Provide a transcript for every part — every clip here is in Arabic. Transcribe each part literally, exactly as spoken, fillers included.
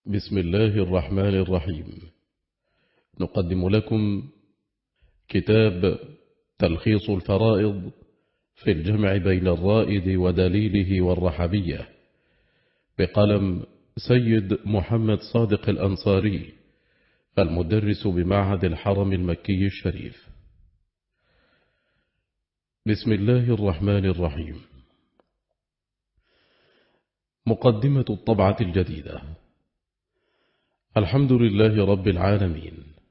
بسم الله الرحمن الرحيم. نقدم لكم كتاب تلخيص الفرائض في الجمع بين الرائد ودليله والرحبية بقلم سيد محمد صادق الأنصاري المدرس بمعهد الحرم المكي الشريف. بسم الله الرحمن الرحيم. مقدمة الطبعة الجديدة. الحمد لله رب العالمين،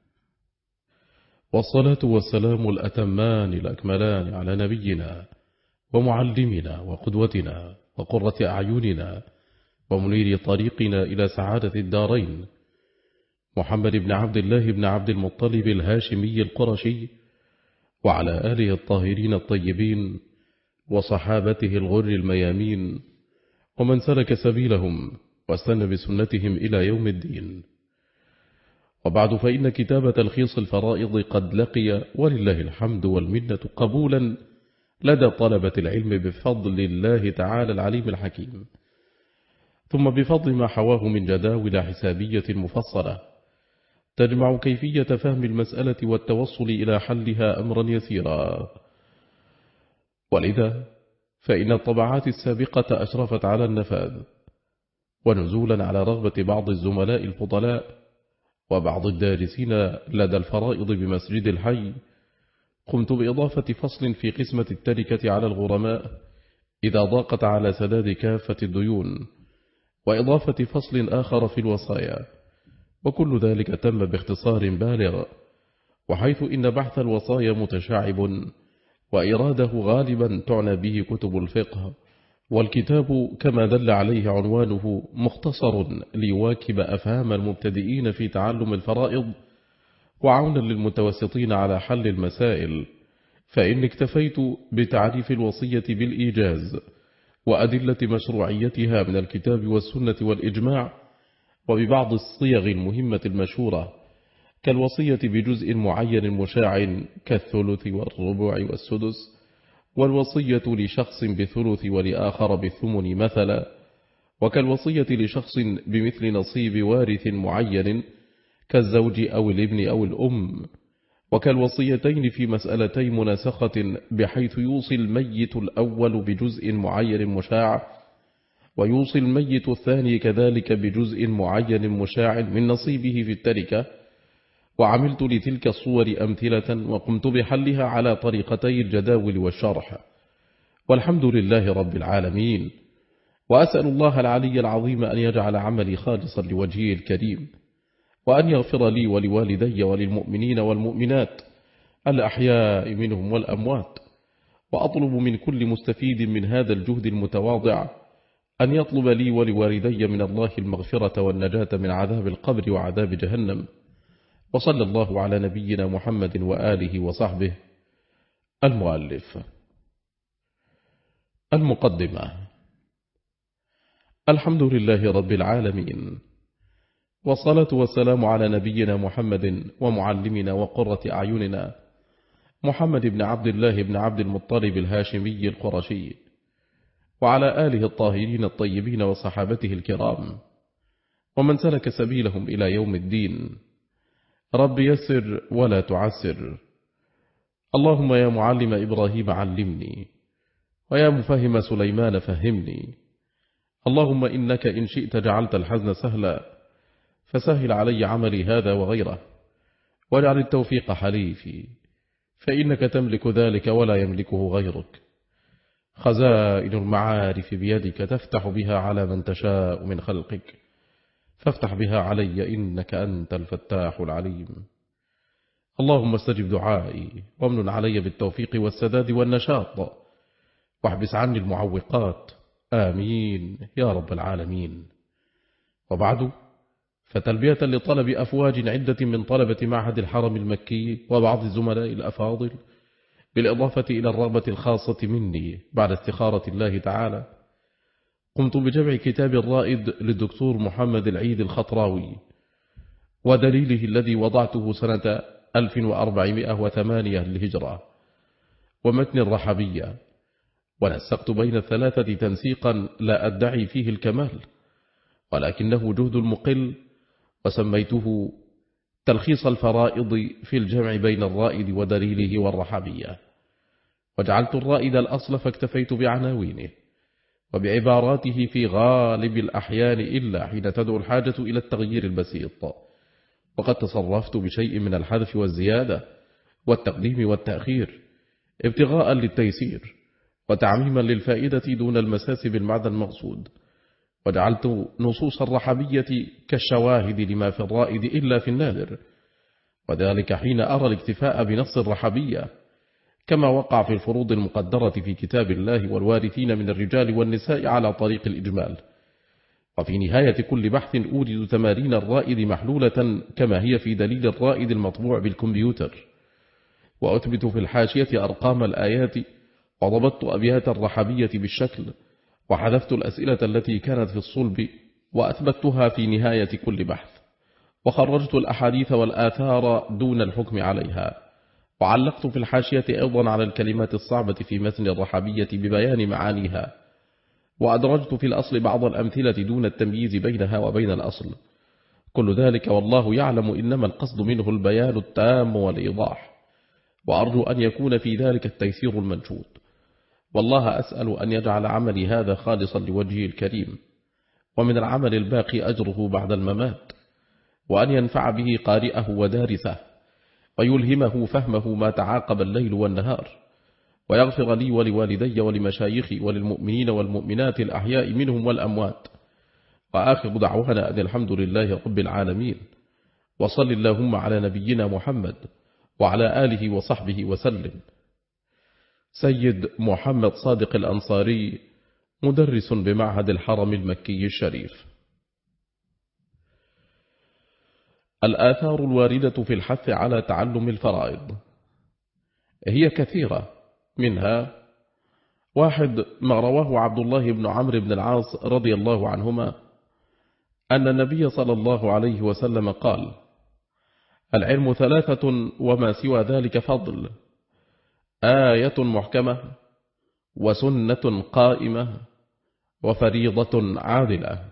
والصلاة والسلام الأتمان الأكملان على نبينا ومعلمنا وقدوتنا وقرة أعيننا ومنير طريقنا إلى سعادة الدارين، محمد بن عبد الله بن عبد المطلب الهاشمي القرشي، وعلى آله الطاهرين الطيبين وصحابته الغر الميامين، ومن سلك سبيلهم واستنى بسنتهم إلى يوم الدين. وبعد، فإن كتاب تلخيص الفرائض قد لقي ولله الحمد والمنة قبولا لدى طلبة العلم بفضل الله تعالى العليم الحكيم، ثم بفضل ما حواه من جداول حسابية مفصلة تجمع كيفية فهم المسألة والتوصل إلى حلها أمرا يسيرا. ولذا فإن الطبعات السابقة أشرفت على النفاذ، ونزولا على رغبة بعض الزملاء الفضلاء وبعض الدارسين لدى الفرائض بمسجد الحي، قمت بإضافة فصل في قسمة التركة على الغرماء إذا ضاقت على سداد كافة الديون، وإضافة فصل آخر في الوصايا، وكل ذلك تم باختصار بالغ، وحيث إن بحث الوصايا متشعب وإراده غالبا تعنى به كتب الفقه، والكتاب كما دل عليه عنوانه مختصر ليواكب أفهام المبتدئين في تعلم الفرائض وعونا للمتوسطين على حل المسائل، فإن اكتفيت بتعريف الوصية بالإيجاز وأدلة مشروعيتها من الكتاب والسنة والإجماع، وببعض الصيغ المهمة المشهورة كالوصية بجزء معين مشاع كالثلث والربع والسدس، والوصية لشخص بثلث ولآخر بالثمن مثلا، وكالوصية لشخص بمثل نصيب وارث معين كالزوج أو الابن أو الأم، وكالوصيتين في مسألتي مناسخة بحيث يوصي الميت الأول بجزء معين مشاع، ويوصي الميت الثاني كذلك بجزء معين مشاع من نصيبه في التركة. وعملت لتلك الصور أمثلة وقمت بحلها على طريقتي الجداول والشرح، والحمد لله رب العالمين. وأسأل الله العلي العظيم أن يجعل عملي خالصا لوجهه الكريم، وأن يغفر لي ولوالدي وللمؤمنين والمؤمنات الأحياء منهم والأموات. وأطلب من كل مستفيد من هذا الجهد المتواضع أن يطلب لي ولوالدي من الله المغفرة والنجاة من عذاب القبر وعذاب جهنم. وصلى الله على نبينا محمد وآله وصحبه. المؤلف. المقدمة. الحمد لله رب العالمين، والصلاة والسلام على نبينا محمد ومعلمنا وقرة أعيننا محمد بن عبد الله بن عبد المطلب الهاشمي القرشي، وعلى آله الطاهرين الطيبين وصحابته الكرام، ومن سلك سبيلهم إلى يوم الدين. رب يسر ولا تعسر. اللهم يا معلم إبراهيم علمني، ويا مفهم سليمان فهمني. اللهم إنك إن شئت جعلت الحزن سهلا، فسهل علي عملي هذا وغيره، واجعل التوفيق حليفي، فإنك تملك ذلك ولا يملكه غيرك. خزائن المعارف بيدك تفتح بها على من تشاء من خلقك، فافتح بها علي إنك أنت الفتاح العليم. اللهم استجب دعائي، وامنن علي بالتوفيق والسداد والنشاط، واحبس عني المعوقات، آمين يا رب العالمين. وبعد، فتلبية لطلب أفواج عدة من طلبة معهد الحرم المكي وبعض الزملاء الأفاضل، بالإضافة إلى الرغبة الخاصة مني بعد استخارة الله تعالى، قمت بجمع كتاب الرائد للدكتور محمد العيد الخطراوي ودليله الذي وضعته سنة ألف وأربعمائة وثمانية للهجرة، ومتن الرحبية، ونسقت بين الثلاثة تنسيقا لا أدعي فيه الكمال، ولكنه جهد مقل، وسميته تلخيص الفرائض في الجمع بين الرائد ودليله والرحبية، وجعلت الرائد الأصل فاكتفيت بعناوينه وبعباراته في غالب الأحيان إلا حين تدعو الحاجة إلى التغيير البسيط، وقد تصرفت بشيء من الحذف والزيادة والتقديم والتأخير ابتغاء للتيسير وتعميما للفائدة دون المساس بالمعنى المقصود، وجعلت نصوص الرحبية كالشواهد لما في الرائد إلا في النادر، وذلك حين أرى الاكتفاء بنص الرحبية كما وقع في الفروض المقدرة في كتاب الله والوارثين من الرجال والنساء على طريق الإجمال. وفي نهاية كل بحث أورد تمارين الرائد محلولة كما هي في دليل الرائد المطبوع بالكمبيوتر، وأثبت في الحاشية أرقام الآيات، وضبطت أبيات الرحبية بالشكل، وحذفت الأسئلة التي كانت في الصلب وأثبتها في نهاية كل بحث، وخرجت الأحاديث والآثار دون الحكم عليها، وعلقت في الحاشية أيضا على الكلمات الصعبة في متن الرحبية ببيان معانيها، وأدرجت في الأصل بعض الأمثلة دون التمييز بينها وبين الأصل. كل ذلك والله يعلم إنما القصد منه البيان التام والإيضاح، وأرجو أن يكون في ذلك التيسير المنشود، والله أسأل أن يجعل عملي هذا خالصا لوجهه الكريم، ومن العمل الباقي أجره بعد الممات، وأن ينفع به قارئه ودارسه، ويلهمه فهمه ما تعاقب الليل والنهار، ويغفر لي ولوالدي ولمشايخي وللمؤمنين والمؤمنات الأحياء منهم والأموات. وآخر دعوانا أن الحمد لله رب العالمين، وصل اللهم على نبينا محمد وعلى آله وصحبه وسلم. سيد محمد صادق الأنصاري، مدرس بمعهد الحرم المكي الشريف. الآثار الواردة في الحث على تعلم الفرائض هي كثيرة، منها: واحد، ما رواه عبد الله بن عمرو بن العاص رضي الله عنهما أن النبي صلى الله عليه وسلم قال: العلم ثلاثة وما سوى ذلك فضل: آية محكمة، وسنة قائمة، وفريضة عادلة.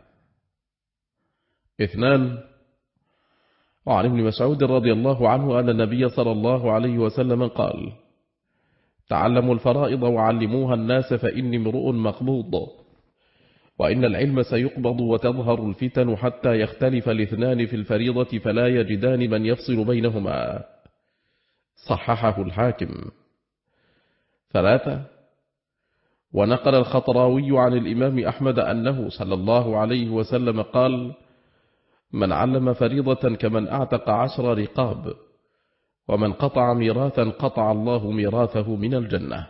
اثنان، وعن ابن مسعود رضي الله عنه أن النبي صلى الله عليه وسلم قال: تعلموا الفرائض وعلموها الناس فإني امرؤ مقبوض، وإن العلم سيقبض وتظهر الفتن حتى يختلف الاثنان في الفريضة فلا يجدان من يفصل بينهما. صححه الحاكم. ثلاثة، ونقل الخطراوي عن الإمام أحمد أنه صلى الله عليه وسلم قال: من علم فريضة كمن أعتق عشر رقاب، ومن قطع ميراثا قطع الله ميراثه من الجنة.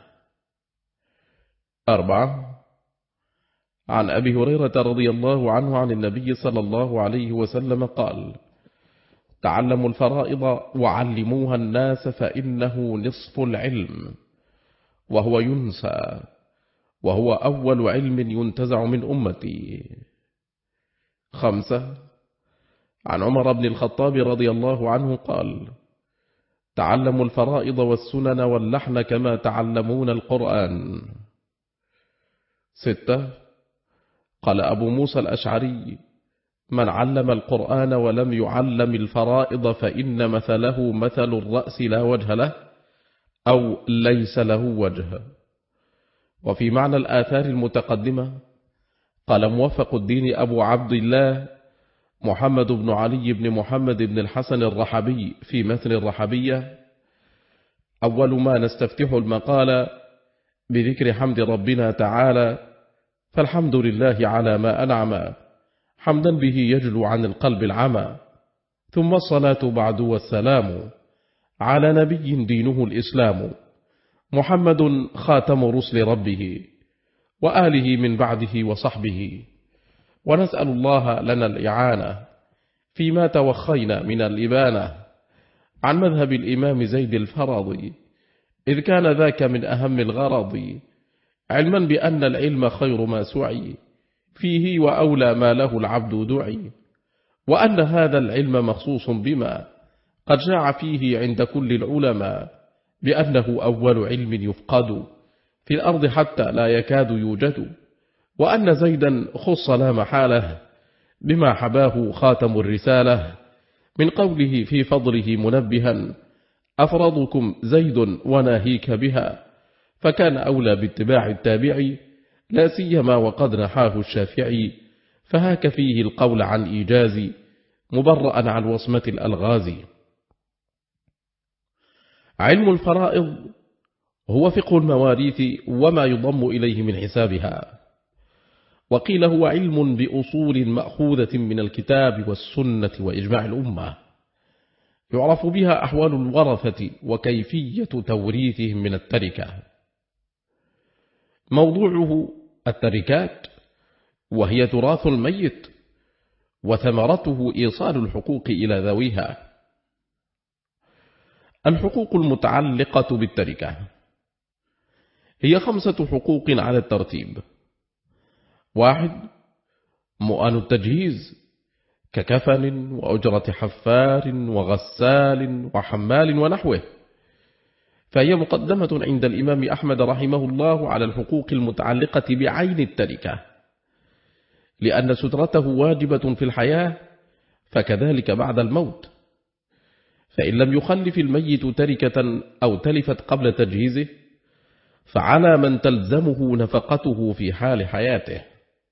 أربعة، عن أبي هريرة رضي الله عنه عن النبي صلى الله عليه وسلم قال: تعلموا الفرائض وعلموها الناس فإنه نصف العلم، وهو ينسى، وهو أول علم ينتزع من أمتي. خمسة، عن عمر بن الخطاب رضي الله عنه قال: تعلموا الفرائض والسنن واللحن كما تعلمون القرآن. ستة، قال أبو موسى الأشعري: من علم القرآن ولم يعلم الفرائض فإن مثله مثل الرأس لا وجه له، أو ليس له وجه. وفي معنى الآثار المتقدمة قال موفق الدين أبو عبد الله محمد بن علي بن محمد بن الحسن الرحبي في متن الرحبية: أول ما نستفتح المقال بذكر حمد ربنا تعالى، فالحمد لله على ما أنعم، حمدا به يجلو عن القلب العمى، ثم الصلاة بعد والسلام على نبي دينه الإسلام، محمد خاتم رسل ربه، وآله من بعده وصحبه، ونسأل الله لنا الإعانة فيما توخينا من الإبانة عن مذهب الإمام زيد الفرضي، إذ كان ذاك من أهم الغرض، علما بأن العلم خير ما سعي فيه وأولى ما له العبد دعي، وأن هذا العلم مخصوص بما قد شاع فيه عند كل العلماء بأنه أول علم يفقد في الأرض حتى لا يكاد يوجد، وأن زيدا خص لا محالة بما حباه خاتم الرسالة من قوله في فضله منبها: أفرضكم زيد وناهيك بها، فكان أولى باتباع التابعي، لا سيما وقد نحاه الشافعي، فهاك فيه القول عن إيجاز مبرأ عن وصمة الألغاز. علم الفرائض هو فقه المواريث وما يضم إليه من حسابها، وقيل هو علم بأصول مأخوذة من الكتاب والسنة وإجماع الأمة، يعرف بها أحوال الورثة وكيفية توريثهم من التركة. موضوعه التركات، وهي تراث الميت، وثمرته إيصال الحقوق إلى ذويها. الحقوق المتعلقة بالتركة هي خمسة حقوق على الترتيب: واحد، مؤن التجهيز ككفن وأجرة حفار وغسال وحمال ونحوه، فهي مقدمة عند الإمام أحمد رحمه الله على الحقوق المتعلقة بعين التركة، لأن سترته واجبة في الحياة فكذلك بعد الموت، فإن لم يخلف الميت تركة أو تلفت قبل تجهيزه فعلى من تلزمه نفقته في حال حياته.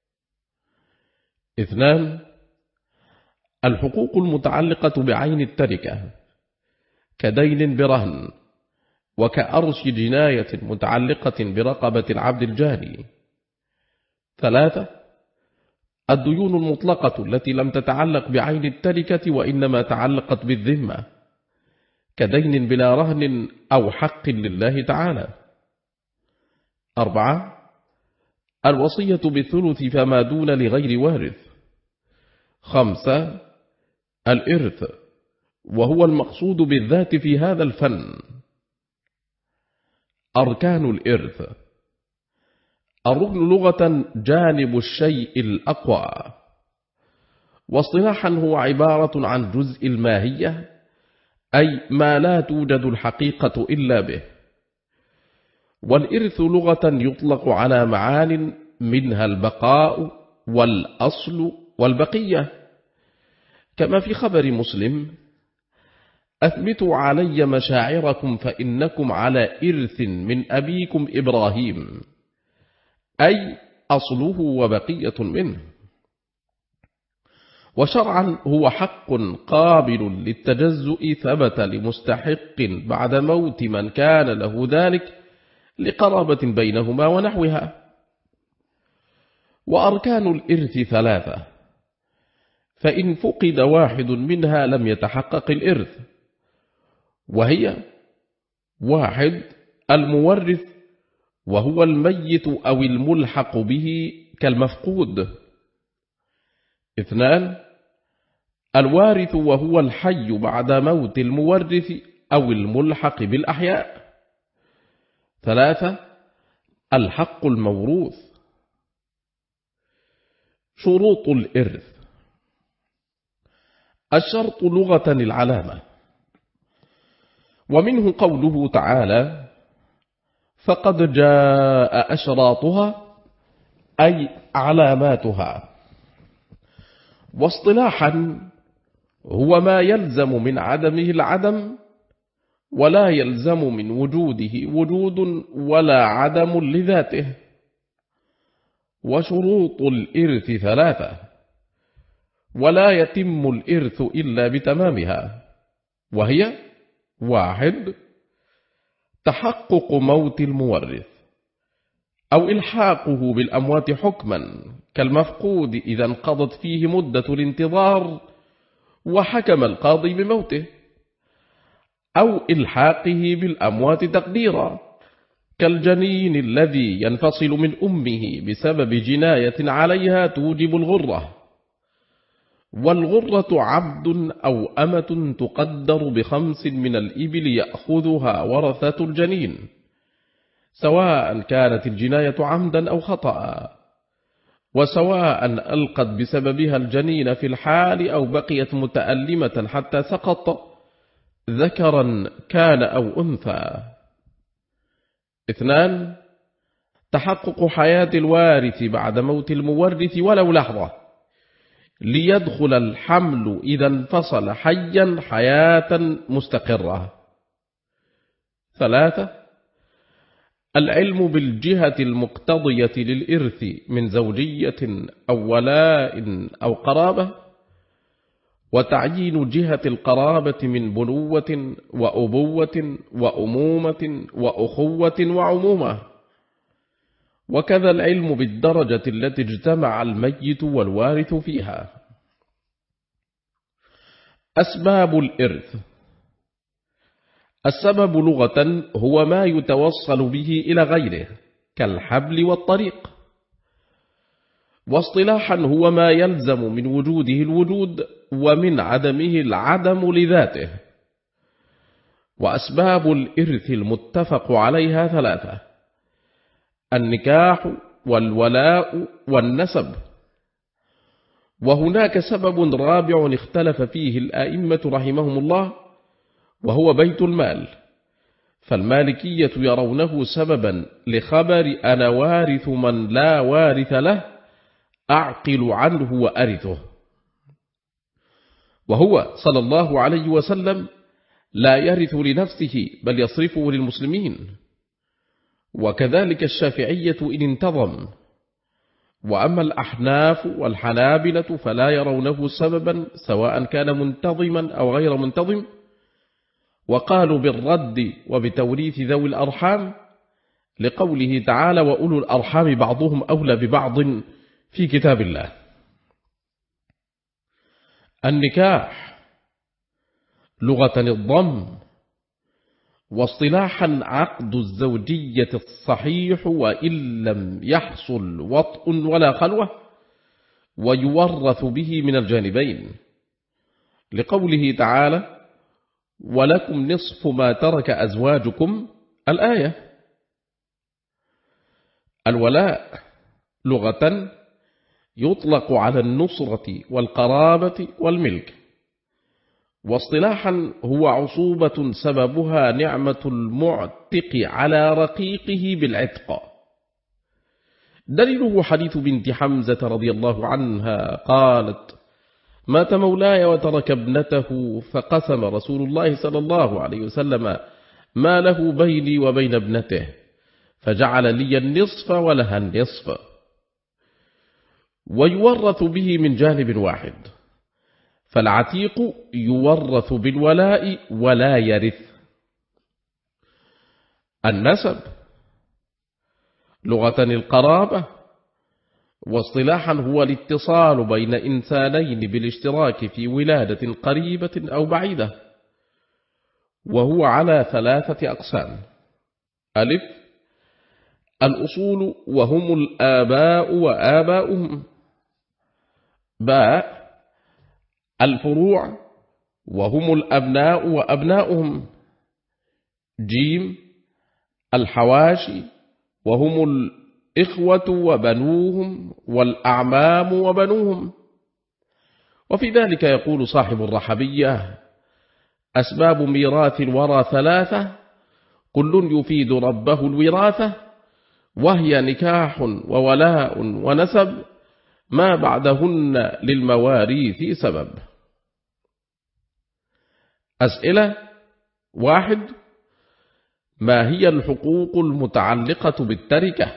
اثنان، الحقوق المتعلقة بعين التركة كدين برهن وكأرش جناية متعلقة برقبة العبد الجاني. ثلاثة، الديون المطلقة التي لم تتعلق بعين التركة وإنما تعلقت بالذمة كدين بلا رهن أو حق لله تعالى. أربعة، الوصية بالثلث فما دون لغير وارث. خمسة، الإرث، وهو المقصود بالذات في هذا الفن. أركان الإرث: الركن لغة جانب الشيء الأقوى، واصطلاحا هو عبارة عن جزء الماهية، أي ما لا توجد الحقيقة إلا به. والإرث لغة يطلق على معان منها البقاء والأصل والبقية، كما في خبر مسلم: أثبتوا علي مشاعركم فإنكم على إرث من أبيكم إبراهيم، أي أصله وبقية منه. وشرعا هو حق قابل للتجزؤ ثبت لمستحق بعد موت من كان له ذلك لقرابة بينهما ونحوها. وأركان الإرث ثلاثة، فإن فقد واحد منها لم يتحقق الإرث، وهي: واحد، المورث، وهو الميت أو الملحق به كالمفقود. اثنان، الوارث، وهو الحي بعد موت المورث أو الملحق بالأحياء. ثلاثة، الحق الموروث. شروط الإرث: الشرط لغة العلامة، ومنه قوله تعالى: فقد جاء أشراطها، أي علاماتها. واصطلاحا هو ما يلزم من عدمه العدم، ولا يلزم من وجوده وجود ولا عدم لذاته. وشروط الإرث ثلاثة، ولا يتم الإرث إلا بتمامها، وهي: واحد، تحقق موت المورث أو إلحاقه بالأموات حكما كالمفقود إذا انقضت فيه مدة الانتظار وحكم القاضي بموته، أو إلحاقه بالأموات تقديرا كالجنين الذي ينفصل من أمه بسبب جناية عليها توجب الغرة. والغرة عبد أو أمة تقدر بخمس من الإبل يأخذها ورثة الجنين، سواء كانت الجناية عمدا أو خطأ، وسواء ألقت بسببها الجنين في الحال أو بقيت متألمة حتى سقط، ذكرا كان أو أنثى. اثنان، تحقق حياة الوارث بعد موت المورث ولو لحظة، ليدخل الحمل إذا انفصل حيا حياة مستقرة. ثلاثة العلم بالجهة المقتضية للإرث من زوجية أو ولاء أو قرابة، وتعيين جهة القرابة من بنوة وأبوة وأمومة وأخوة وعمومة، وكذا العلم بالدرجة التي اجتمع الميت والوارث فيها. أسباب الإرث. السبب لغة هو ما يتوصل به إلى غيره كالحبل والطريق، واصطلاحا هو ما يلزم من وجوده الوجود ومن عدمه العدم لذاته. وأسباب الإرث المتفق عليها ثلاثة: النكاح والولاء والنسب. وهناك سبب رابع اختلف فيه الآئمة رحمهم الله، وهو بيت المال، فالمالكية يرونه سببا لخبر أنا وارث من لا وارث له أعقل عنه وأرثه، وهو صلى الله عليه وسلم لا يرث لنفسه بل يصرفه للمسلمين. وكذلك الشافعية إن انتظم. وأما الأحناف والحنابلة فلا يرونه سببا سواء كان منتظما أو غير منتظم، وقالوا بالرد وبتوريث ذوي الأرحام لقوله تعالى وأولو الأرحام بعضهم أولى ببعض في كتاب الله. النكاح لغة الضم، واصطلاحا عقد الزوجية الصحيح وإن لم يحصل وطء ولا خلوة، ويورث به من الجانبين لقوله تعالى ولكم نصف ما ترك أزواجكم الآية. الولاء لغة يطلق على النصرة والقرابة والملك، واصطلاحا هو عصوبة سببها نعمة المعتق على رقيقه بالعتق. دليله حديث بنت حمزة رضي الله عنها قالت مات مولاي وترك ابنته، فقسم رسول الله صلى الله عليه وسلم ما له بيني وبين ابنته، فجعل لي النصف ولها النصف، ويورث به من جانب واحد، فالعتيق يورث بالولاء ولا يرث. النسب لغة القرابة، واصطلاحا هو الاتصال بين إنسانين بالاشتراك في ولادة قريبة أو بعيدة، وهو على ثلاثة أقسام: ألف الأصول وهم الآباء وآباؤهم، باء الفروع وهم الأبناء وأبناؤهم، جيم الحواشي وهم الإخوة وبنوهم والأعمام وبنوهم. وفي ذلك يقول صاحب الرحبية أسباب ميراث الورى ثلاثة كل يفيد ربه الوراثة، وهي نكاح وولاء ونسب ما بعدهن للمواريث سبب. أسئلة: واحد ما هي الحقوق المتعلقة بالتركة؟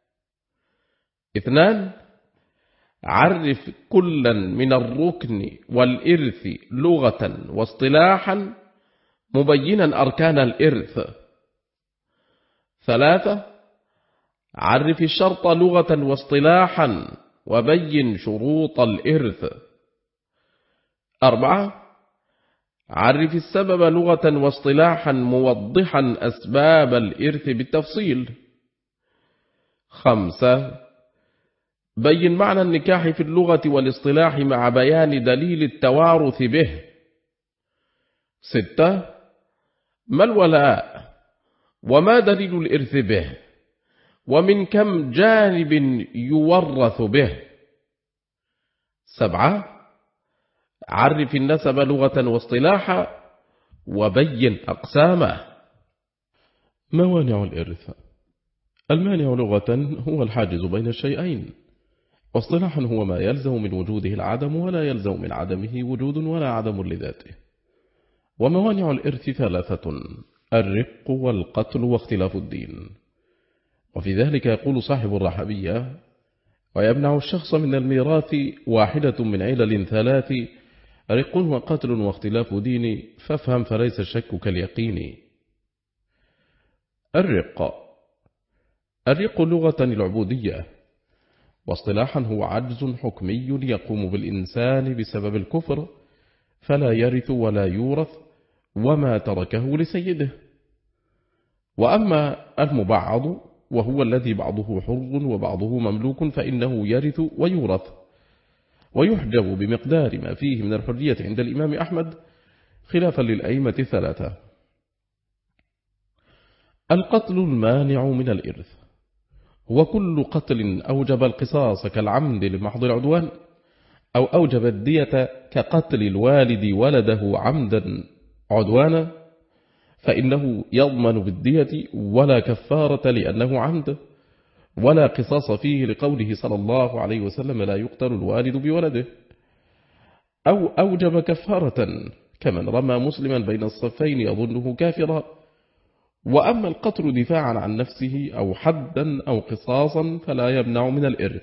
اثنان عرف كلا من الركن والإرث لغة واصطلاحا مبينا أركان الإرث. ثلاثة عرف الشرط لغة واصطلاحا وبين شروط الإرث. أربعة عرف السبب لغة واصطلاحا موضحا أسباب الإرث بالتفصيل. خمسة بين معنى النكاح في اللغة والاصطلاح مع بيان دليل التوارث به. ستة ما الولاء وما دليل الإرث به، ومن كم جانب يورث به. سبعة عرف النسب لغة واصطلاحا وبين أقسامه. موانع الإرث. المانع لغة هو الحاجز بين الشيئين، واصطلاحا هو ما يلزم من وجوده العدم ولا يلزم من عدمه وجود ولا عدم لذاته. وموانع الإرث ثلاثة: الرق والقتل واختلاف الدين. وفي ذلك يقول صاحب الرحبية: ويمنع الشخص من الميراث واحدة من علل ثلاث: رق وقتل واختلاف دين، فافهم فليس الشك كاليقين. الرق الرق لغة العبودية، واصطلاحا هو عجز حكمي يقوم بالإنسان بسبب الكفر، فلا يرث ولا يورث وما تركه لسيده. وأما المبعض وهو الذي بعضه حر وبعضه مملوك فإنه يرث ويورث، ويحجب بمقدار ما فيه من الحرية عند الإمام أحمد خلافا للأئمة الثلاثة. القتل المانع من الإرث هو كل قتل أوجب القصاص كالعمد لمحض العدوان، أو أوجب الدية كقتل الوالد ولده عمدا عدوانا، فإنه يضمن بالدية ولا كفارة لأنه عمد، ولا قصاص فيه لقوله صلى الله عليه وسلم: لا يقتل الوالد بولده. أو أوجب كفارة كمن رمى مسلما بين الصفين يظنه كافرا. وأما القتل دفاعا عن نفسه أو حدا أو قصاصا فلا يمنع من الإرث.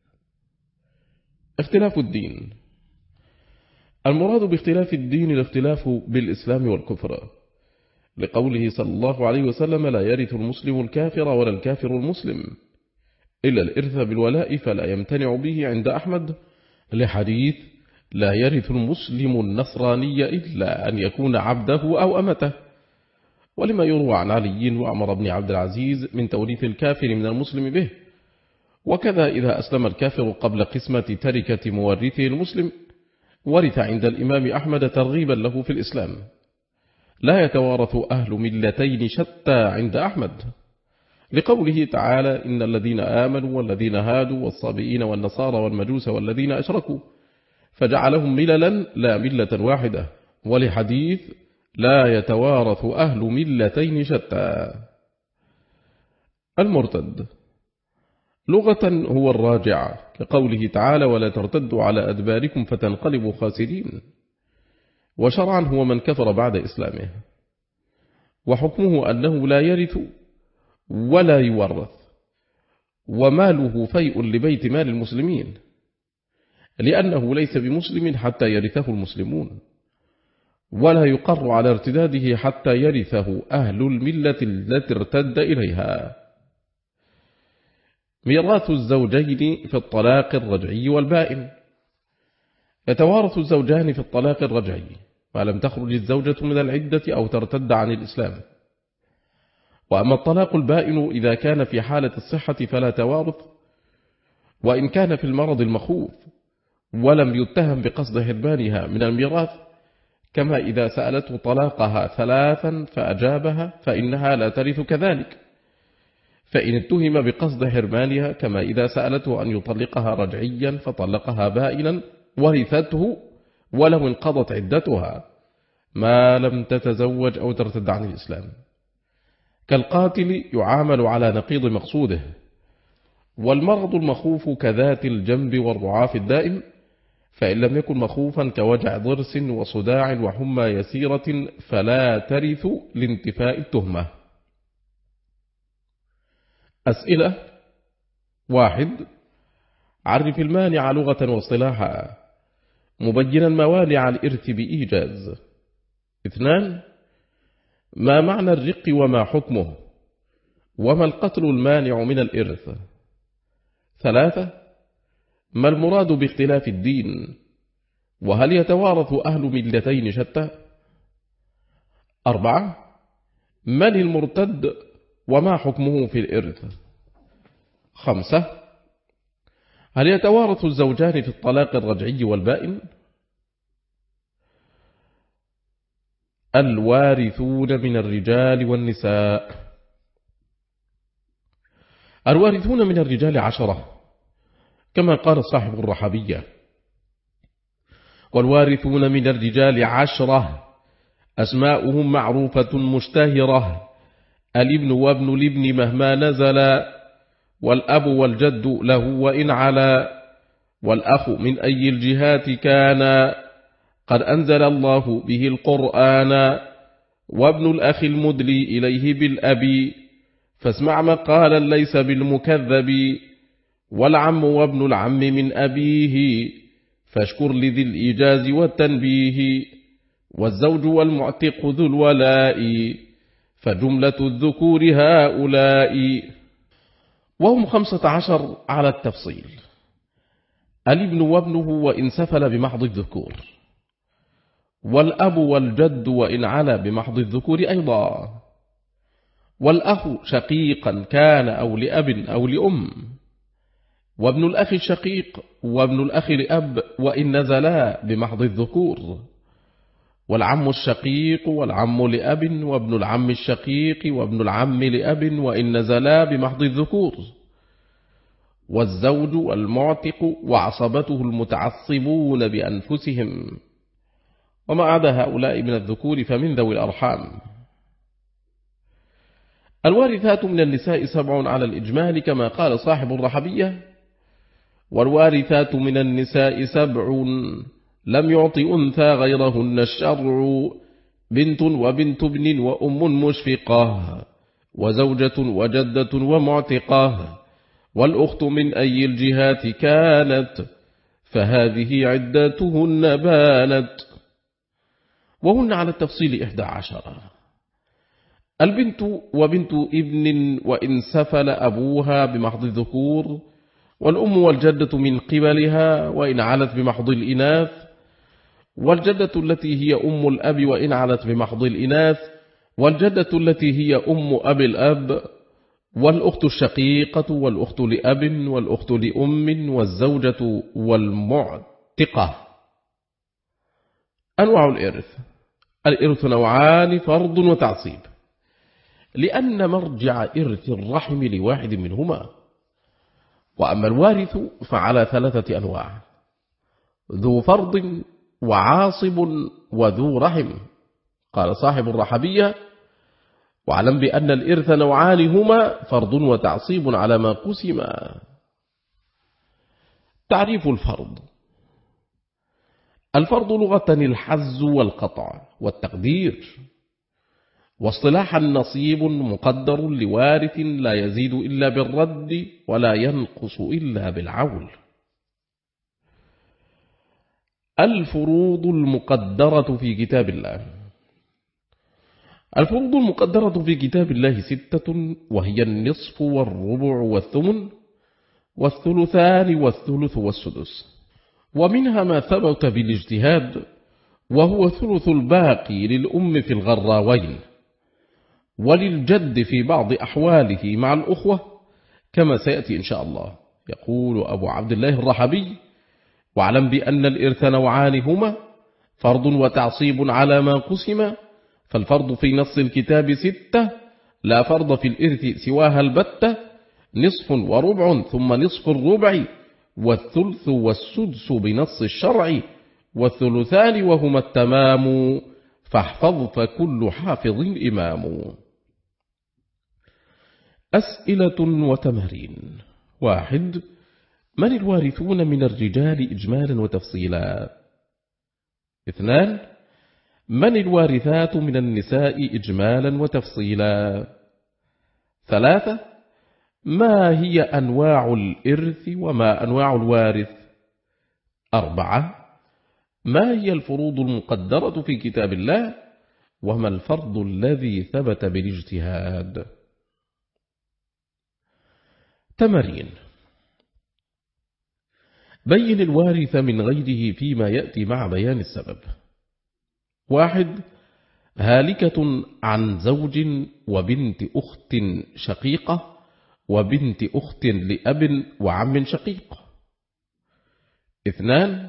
اختلاف الدين. المراد باختلاف الدين الاختلاف بالإسلام والكفر، لقوله صلى الله عليه وسلم: لا يرث المسلم الكافر ولا الكافر المسلم، إلا الإرث بالولاء فلا يمتنع به عند أحمد، لحديث: لا يرث المسلم النصراني إلا أن يكون عبده أو أمته. ولما يروى عن علي وعمر بن عبد العزيز من توريث الكافر من المسلم به. وكذا إذا أسلم الكافر قبل قسمة تركة مورثه المسلم ورث عند الإمام أحمد ترغيبا له في الإسلام. لا يتوارث أهل ملتين شتى عند أحمد، لقوله تعالى: إن الذين آمنوا والذين هادوا والصابئين والنصارى والمجوس والذين أشركوا فجعلهم مللا لا ملة واحدة، ولحديث: لا يتوارث أهل ملتين شتى. المرتد لغة هو الراجع، كقوله تعالى: ولا ترتدوا على أدباركم فتنقلبوا خاسرين. وشرعا هو من كفر بعد إسلامه، وحكمه أنه لا يرث ولا يورث، وماله فيء لبيت مال المسلمين، لأنه ليس بمسلم حتى يرثه المسلمون، ولا يقر على ارتداده حتى يرثه أهل الملة التي ارتد إليها. ميراث الزوجين في الطلاق الرجعي والبائن. يتوارث الزوجان في الطلاق الرجعي ما لم تخرج الزوجة من العدة أو ترتد عن الإسلام. وأما الطلاق البائن إذا كان في حالة الصحة فلا توارث، وإن كان في المرض المخوف ولم يتهم بقصد حرمانها من الميراث، كما إذا سألته طلاقها ثلاثا فأجابها فإنها لا ترث كذلك. فإن اتهم بقصد حرمانها، كما إذا سألته أن يطلقها رجعيا فطلقها بائنا، ورثته ولو انقضت عدتها ما لم تتزوج أو ترتد عن الإسلام. كالقاتل يعامل على نقيض مقصوده. والمرض المخوف كذات الجنب والرعاف الدائم، فإن لم يكن مخوفا كوجع ضرس وصداع وحمى يسيرة فلا ترث لانتفاء التهمة. أسئلة: واحد. عرف المانع لغة واصطلاحا مبينا موانع الإرث بإيجاز. اثنان. ما معنى الرق وما حكمه، وما القتل المانع من الإرث. ثلاثة. ما المراد باختلاف الدين، وهل يتوارث أهل ملتين شتى. أربعة. من المرتد وما حكمه في الإرث. خمسة. هل يتوارث الزوجان في الطلاق الرجعي والبائن. الوارثون من الرجال والنساء. الوارثون من الرجال عشرة، كما قال صاحب الرحبية: والوارثون من الرجال عشرة أسماؤهم معروفة مشتهرة، الابن وابن الابن مهما نزل، والأب والجد له وإن علا، والأخ من أي الجهات كان قد أنزل الله به القرآن، وابن الأخ المدلي إليه بالأبي، فاسمع مقالا ليس بالمكذب، والعم وابن العم من أبيه، فاشكر لذي الإيجاز والتنبيه، والزوج والمعتق ذو الولاء، فجملة الذكور هؤلاء. وهم خمسة عشر على التفصيل: الابن وابنه وإن سفل بمحض الذكور، والأب والجد وإن علا بمحض الذكور أيضا، والأخ شقيقا كان أو لأب أو لأم، وابن الأخ الشقيق وابن الأخ لأب وإن نزلا بمحض الذكور، والعم الشقيق والعم لأب وابن العم الشقيق وابن العم لأب وإن نزلا بمحض الذكور، والزوج والمعتق وعصبته المتعصبون بأنفسهم، وما عدا هؤلاء من الذكور فمن ذوي الأرحام. الوارثات من النساء سبع على الإجمال كما قال صاحب الرحبية: والوارثات من النساء سبع لم يعط أنثى غيرهن الشرع، بنت وبنت ابن وأم مشفقة، وزوجة وجدة ومعتقة، والأخت من أي الجهات كانت، فهذه عدتهن بانت. وهن على التفصيل إحدى عشر: البنت وبنت ابن وإن سفل أبوها بمحض الذكور، والأم والجدة من قبلها وإن علت بمحض الإناث، والجدة التي هي أم الأب وإن علت بمحض الإناث، والجدة التي هي أم أبي الأب، والأخت الشقيقة والأخت لأب والأخت لأم، والزوجة والمعتقة. أنواع الإرث: الإرث نوعان: فرض وتعصيب، لأن مرجع إرث الرحم لواحد منهما. وأما الوارث فعلى ثلاثة أنواع: ذو فرض وعاصب وذو رحم. قال صاحب الرحبية: واعلم بأن الإرث نوعان هما فرض وتعصيب على ما قسما. تعريف الفرض: الفرض لغة الحز والقطع والتقدير، واصطلاحا نصيب مقدر لوارث لا يزيد إلا بالرد ولا ينقص إلا بالعول. الفروض المقدرة في كتاب الله: الفروض المقدرة في كتاب الله ستة، وهي النصف والربع والثمن والثلثان والثلث والسدس، ومنها ما ثبت بالاجتهاد، وهو ثلث الباقي للأم في الغراوين، وللجد في بعض أحواله مع الأخوة كما سيأتي إن شاء الله. يقول أبو عبد الله الرحبي: واعلم بأن الإرث نوعان هما فرض وتعصيب على ما قسم، فالفرض في نص الكتاب ستة، لا فرض في الإرث سواها البتة، نصف وربع ثم نصف الربع، والثلث والسدس بنص الشرع، والثلثان وهما التمام، فاحفظ فكل حافظ إمام. أسئلة وتمارين: واحد: من الوارثون من الرجال إجمالا وتفصيلا؟ اثنان: من الوارثات من النساء إجمالا وتفصيلا؟ ثلاثة: ما هي أنواع الإرث وما أنواع الوارث؟ أربعة: ما هي الفروض المقدرة في كتاب الله؟ وما الفرض الذي ثبت بالاجتهاد؟ تمارين: بين الوارث من غيره فيما يأتي مع بيان السبب. واحد: هالكة عن زوج وبنت أخت شقيقة وبنت أخت لأب وعم شقيق. اثنان: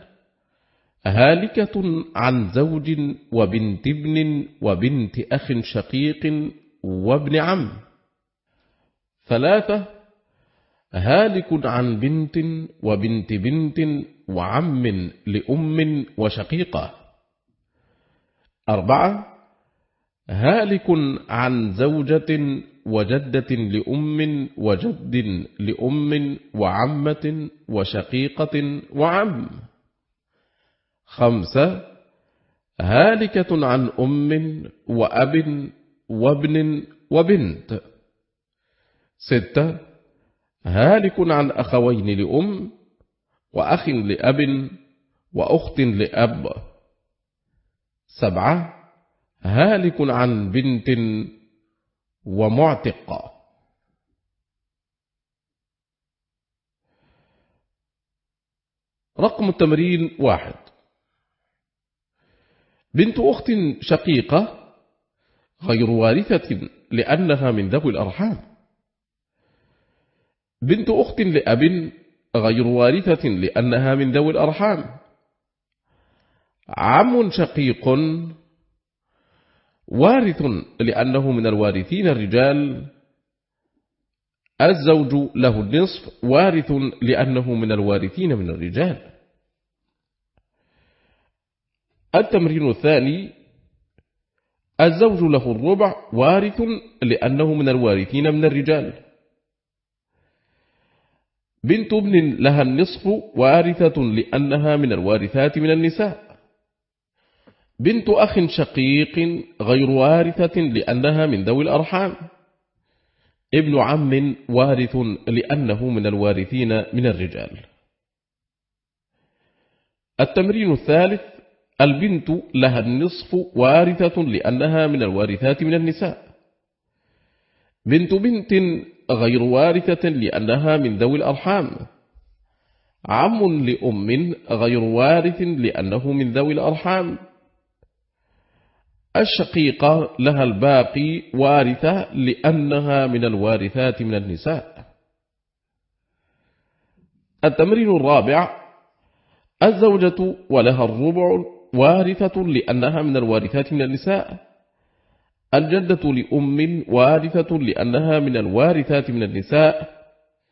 هالكة عن زوج وبنت ابن وبنت أخ شقيق وابن عم. ثلاثة: هالك عن بنت وبنت بنت وعم لأم وشقيقة. أربعة: هالك عن زوجة وجدة لأم وجد لأم وعمة وشقيقة وعم. خمسة هالكة عن أم وأب وابن وبنت. ستة هالك عن أخوين لأم وأخ لأب وأخت لأب. سبعة هالك عن بنت ومعتق. رقم التمرين واحد. بنت أخت شقيقة غير وارثة لأنها من ذوي الأرحام. بنت أخت لأب غير وارثة لأنها من ذوي الأرحام. عم شقيق وارث لأنه من الوارثين الرجال. الزوج له النصف وارث لأنه من الوارثين من الرجال. التمرين الثاني. الزوج له الربع وارث لأنه من الوارثين من الرجال. بنت ابن لها النصف وارثة لأنها من الوارثات من النساء. بنت أخ شقيق غير وارثة لأنها من ذوي الأرحام. ابن عم وارث لأنه من الوارثين من الرجال. التمرين الثالث. البنت لها النصف وارثة لأنها من الوارثات من النساء. بنت بنت غير وارثة لأنها من ذوي الأرحام. عم لأم غير وارث لأنه من ذوي الأرحام. الشقيقة لها الباقي وارثة لأنها من الوارثات من النساء. التمرين الرابع. الزوجة ولها الربع وارثة لأنها من الوارثات من النساء. الجدة لأم وارثة لأنها من الوارثات من النساء.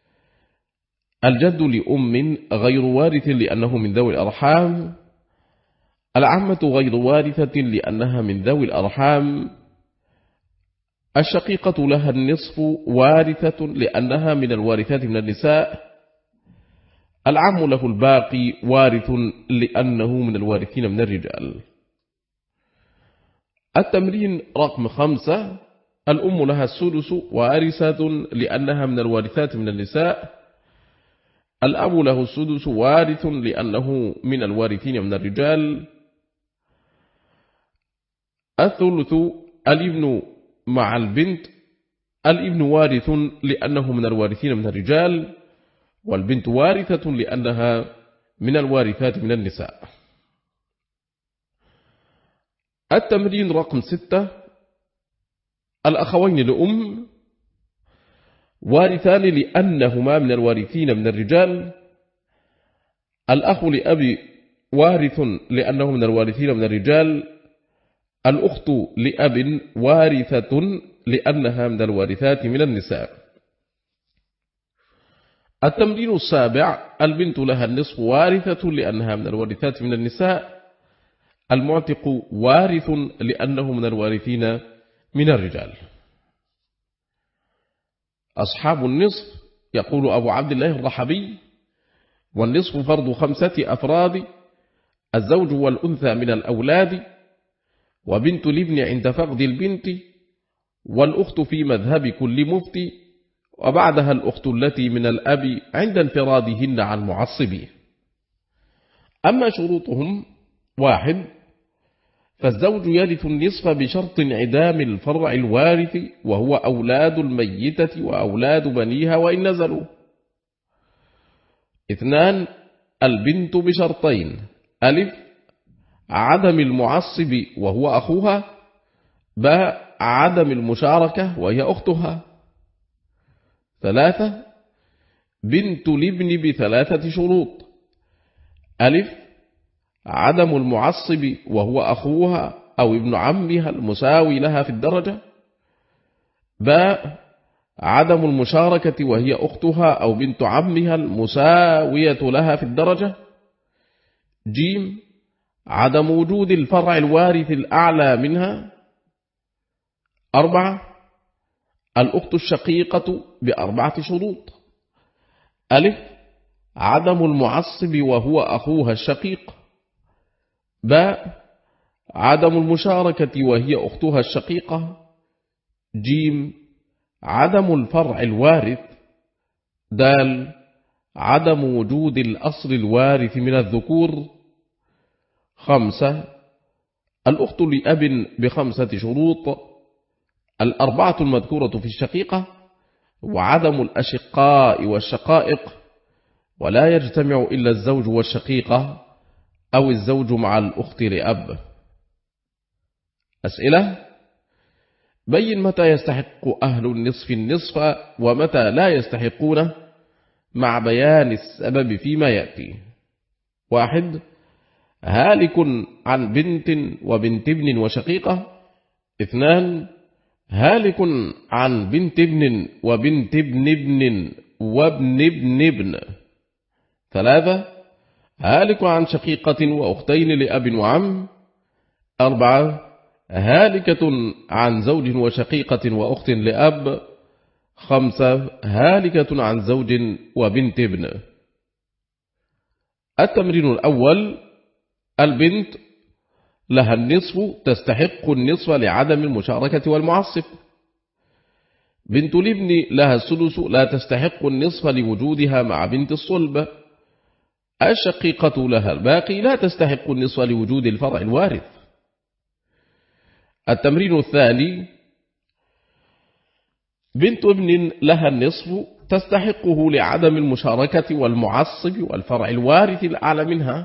الجد لأم غير وارث لأنه من ذوي الأرحام. العمة غير وارثة لأنها من ذوي الأرحام. الشقيقة لها النصف وارثة لأنها من الوارثات من النساء. العم له الباقي وارث لأنه من الوارثين من الرجال. التمرين رقم خمسة. الأم لها السدس وارثة لأنها من الوارثات من النساء. الأب له السدس وارث لأنه من الوارثين من الرجال. الثلث. الابن مع البنت. الابن وارث لأنه من الوارثين من الرجال. والبنت وارثة لأنها من الوارثات من النساء. التمرين رقم ستة. الأخوين لأم وارثان لأنهما من الوارثين من الرجال. الأخ لأبي وارث لأنه من الوارثين من الرجال. الأخت لأب وارثة لأنها من الوارثات من النساء. التمرين السابع. البنت لها النصف وارثة لأنها من الوارثات من النساء. المعتق وارث لأنه من الوارثين من الرجال. أصحاب النصف. يقول أبو عبد الله الرحبي: والنصف فرض خمسة أفراد: الزوج والأنثى من الأولاد، وبنت الابن عند فقد البنت، والأخت في مذهب كل مفتي، وبعدها الأخت التي من الأب عند انفرادهن عن معصبه. أما شروطهم: واحد. فالزوج يرث النصف بشرط انعدام الفرع الوارث وهو أولاد الميتة وأولاد بنيها وإن نزلوا. اثنان. البنت بشرطين: ألف عدم المعصب وهو أخوها، باء عدم المشاركة وهي أختها. ثلاثة. بنت الابن بثلاثة شروط: ألف عدم المعصب وهو أخوها أو ابن عمها المساوي لها في الدرجة، باء عدم المشاركة وهي أختها أو بنت عمها المساوية لها في الدرجة، جيم عدم وجود الفرع الوارث الأعلى منها. أربعة الأخت الشقيقة بأربعة شروط: ألف عدم المعصب وهو أخوها الشقيق، باء عدم المشاركة وهي أختها الشقيقة، جيم عدم الفرع الوارث، دال عدم وجود الأصل الوارث من الذكور. خمسة الأخت لأب بخمسة شروط: الأربعة المذكورة في الشقيقة، وعدم الأشقاء والشقائق، ولا يجتمع إلا الزوج والشقيقة أو الزوج مع الأخت لأب. أسئلة: بين متى يستحق أهل النصف النصف ومتى لا يستحقونه مع بيان السبب فيما يأتي. واحد هالك عن بنت وبنت ابن وشقيقة. اثنان هالك عن بنت ابن وبنت ابن ابن وابن ابن ابن. ثلاثة هالك عن شقيقة وأختين لأب وعم. أربعة هالكة عن زوج وشقيقة وأخت لأب. خمسة هالكة عن زوج وبنت ابن. التمرين الأول: البنت لها النصف، تستحق النصف لعدم المشاركة والمعصب. بنت الابن لها السدس، لا تستحق النصف لوجودها مع بنت الصلب. الشقيقة لها الباقي، لا تستحق النصف لوجود الفرع الوارث. التمرين الثاني: بنت ابن لها النصف، تستحقه لعدم المشاركة والمعصب والفرع الوارث الأعلى منها.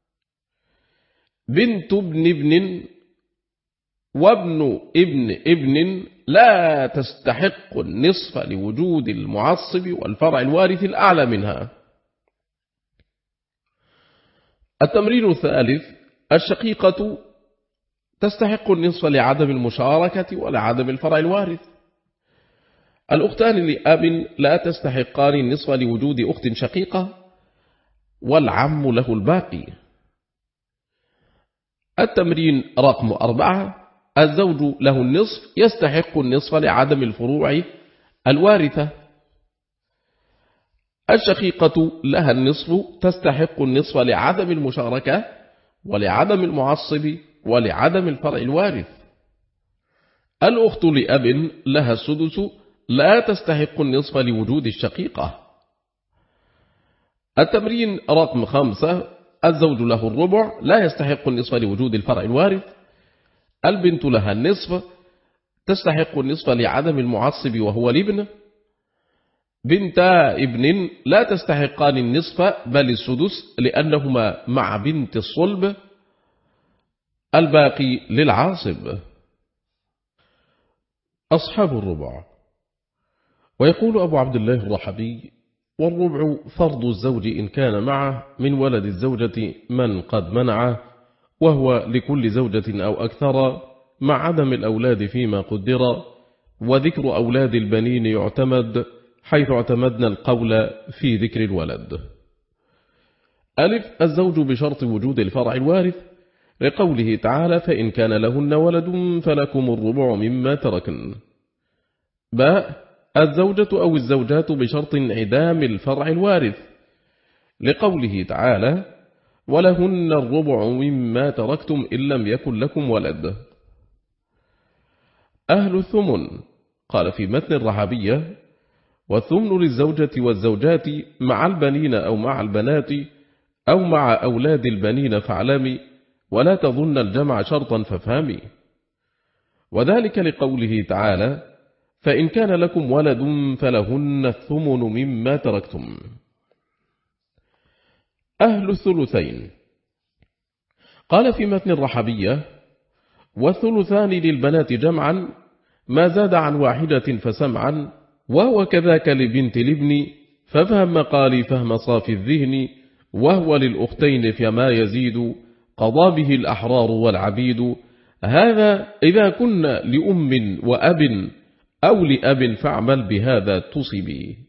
بنت ابن ابن وابن ابن ابن لا تستحق النصف لوجود المعصب والفرع الوارث الأعلى منها. التمرين الثالث: الشقيقة تستحق النصف لعدم المشاركة ولعدم الفرع الوارث. الأختان لأب لا تستحقان النصف لوجود أخت شقيقة، والعم له الباقي. التمرين رقم أربعة: الزوج له النصف، يستحق النصف لعدم الفروع الوارثة. الشقيقة لها النصف، تستحق النصف لعدم المشاركة ولعدم المعصب ولعدم الفرع الوارث. الأخت لأب لها السدس، لا تستحق النصف لوجود الشقيقة. التمرين رقم خمسة: الزوج له الربع، لا يستحق النصف لوجود الفرع الوارث. البنت لها النصف، تستحق النصف لعدم المعصب وهو الابن. بنتا ابن لا تستحقان النصف بل السدس لأنهما مع بنت الصلب، الباقي للعاصب. أصحاب الربع. ويقول أبو عبد الله الرحبي: والربع فرض الزوج إن كان معه من ولد الزوجة من قد منعه، وهو لكل زوجة أو أكثر مع عدم الأولاد فيما قدر، وذكر أولاد البنين يعتمد حيث اعتمدنا القول في ذكر الولد. ألف الزوج بشرط وجود الفرع الوارث، لقوله تعالى: فإن كان لهن ولد فلكم الربع مما تركن. باء الزوجة أو الزوجات بشرط انعدام الفرع الوارث، لقوله تعالى: ولهن الربع مما تركتم إن لم يكن لكم ولد. أهل الثمن. قال في متن الرحبية: والثمن للزوجة والزوجات مع البنين أو مع البنات أو مع أولاد البنين فاعلمي، ولا تظن الجمع شرطا فافهمي. وذلك لقوله تعالى: فإن كان لكم ولد فلهن الثمن مما تركتم. أهل الثلثين. قال في متن الرحبية: والثلثان للبنات جمعا ما زاد عن واحدة فسمعا، وهو كذاك لبنت الابن، فافهم مقالي فهم صافي الذهن، وهو للأختين فيما يزيد قضى به الأحرار والعبيد، هذا إذا كن لأم وأب أو لأب فاعمل بهذا تصبي.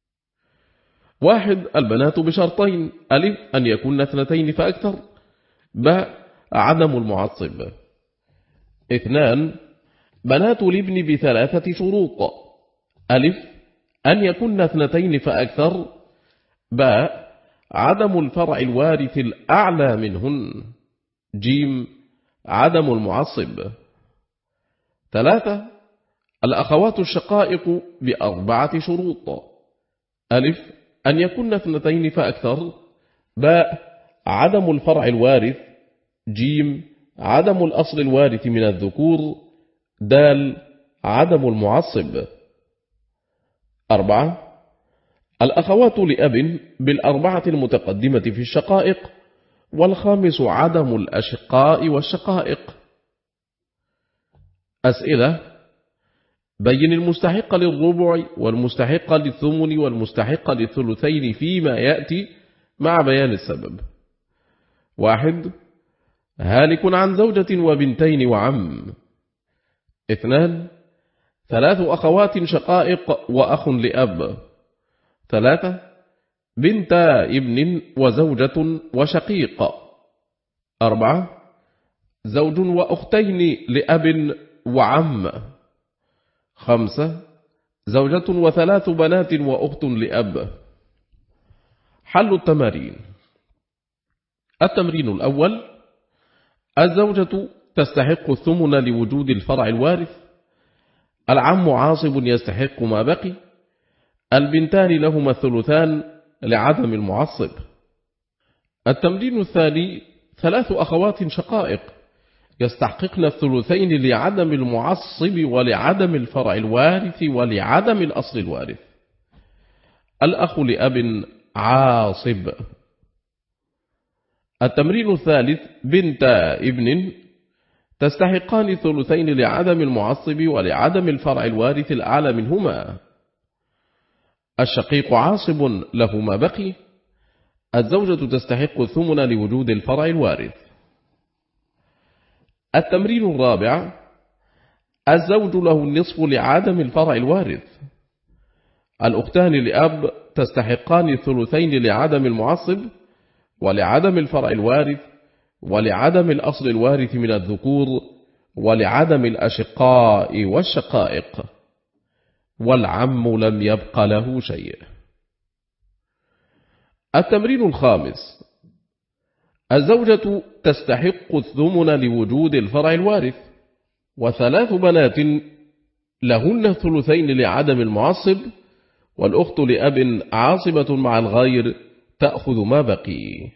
واحد البنات بشرطين: ألف أن يكون اثنتين فأكثر، باء عدم المعصب. اثنان بنات الابن بثلاثة شروط: ألف أن يكن اثنتين فأكثر، باء عدم الفرع الوارث الأعلى منهن، جيم عدم المعصب. ثلاثة الأخوات الشقائق بأربعة شروط: ألف أن يكن اثنتين فأكثر، باء عدم الفرع الوارث، جيم عدم الأصل الوارث من الذكور، دال عدم المعصب. أربعة الأخوات لأب بالأربعة المتقدمة في الشقائق، والخامس عدم الأشقاء والشقائق. أسئلة: بين المستحق للربع والمستحق للثمن والمستحق للثلثين فيما يأتي مع بيان السبب. واحد هالك عن زوجة وبنتين وعم. اثنان ثلاث أخوات شقائق وأخ لأب. ثلاثة بنتا ابن وزوجة وشقيق. أربعة زوج وأختين لأب وعم. خمسة زوجة وثلاث بنات وأخت لأب. حل التمارين: التمرين الأول: الزوجة تستحق الثمن لوجود الفرع الوارث، العم عاصب يستحق ما بقي، البنتان لهما الثلثان لعدم المعصب. التمرين الثاني: ثلاث أخوات شقائق يستحققن الثلثين لعدم المعصب ولعدم الفرع الوارث ولعدم الأصل الوارث. الأخ لأب عاصب. التمرين الثالث: بنتا ابن تستحقان الثلثين لعدم المعصب ولعدم الفرع الوارث الأعلى منهما. الشقيق عاصب له ما بقي. الزوجة تستحق الثمن لوجود الفرع الوارث. التمرين الرابع: الزوج له النصف لعدم الفرع الوارث. الأختان لأب تستحقان الثلثين لعدم المعصب ولعدم الفرع الوارث ولعدم الأصل الوارث من الذكور ولعدم الأشقاء والشقائق، والعم لم يبق له شيء. التمرين الخامس: الزوجة تستحق الثمن لوجود الفرع الوارث، وثلاث بنات لهن الثلثين لعدم المعصب، والأخت لأب عاصبة مع الغير تأخذ ما بقي.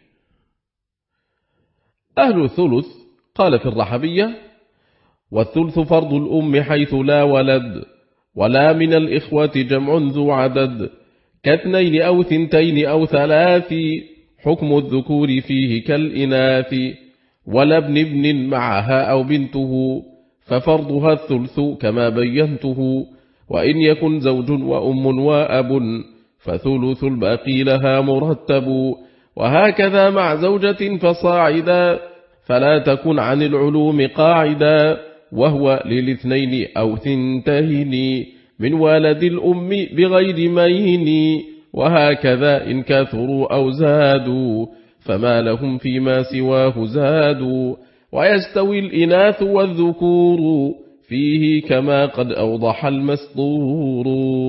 أهل الثلث قال في الرحبية: والثلث فرض الأم حيث لا ولد، ولا من الإخوة جمع ذو عدد، كاثنين أو ثنتين أو ثلاث، حكم الذكور فيه كالإناث، ولا ابن ابن معها أو بنته، ففرضها الثلث كما بينته، وإن يكن زوج وأم وأب، فثلث الباقي لها مرتب، وهكذا مع زوجة فصاعدا، فلا تكن عن العلوم قاعدا، وهو للاثنين أو ثنتين من والد الأم بغير مين، وهكذا إن كثروا أو زادوا، فما لهم فيما سواه زادوا، ويستوي الإناث والذكور فيه كما قد أوضح المسطور.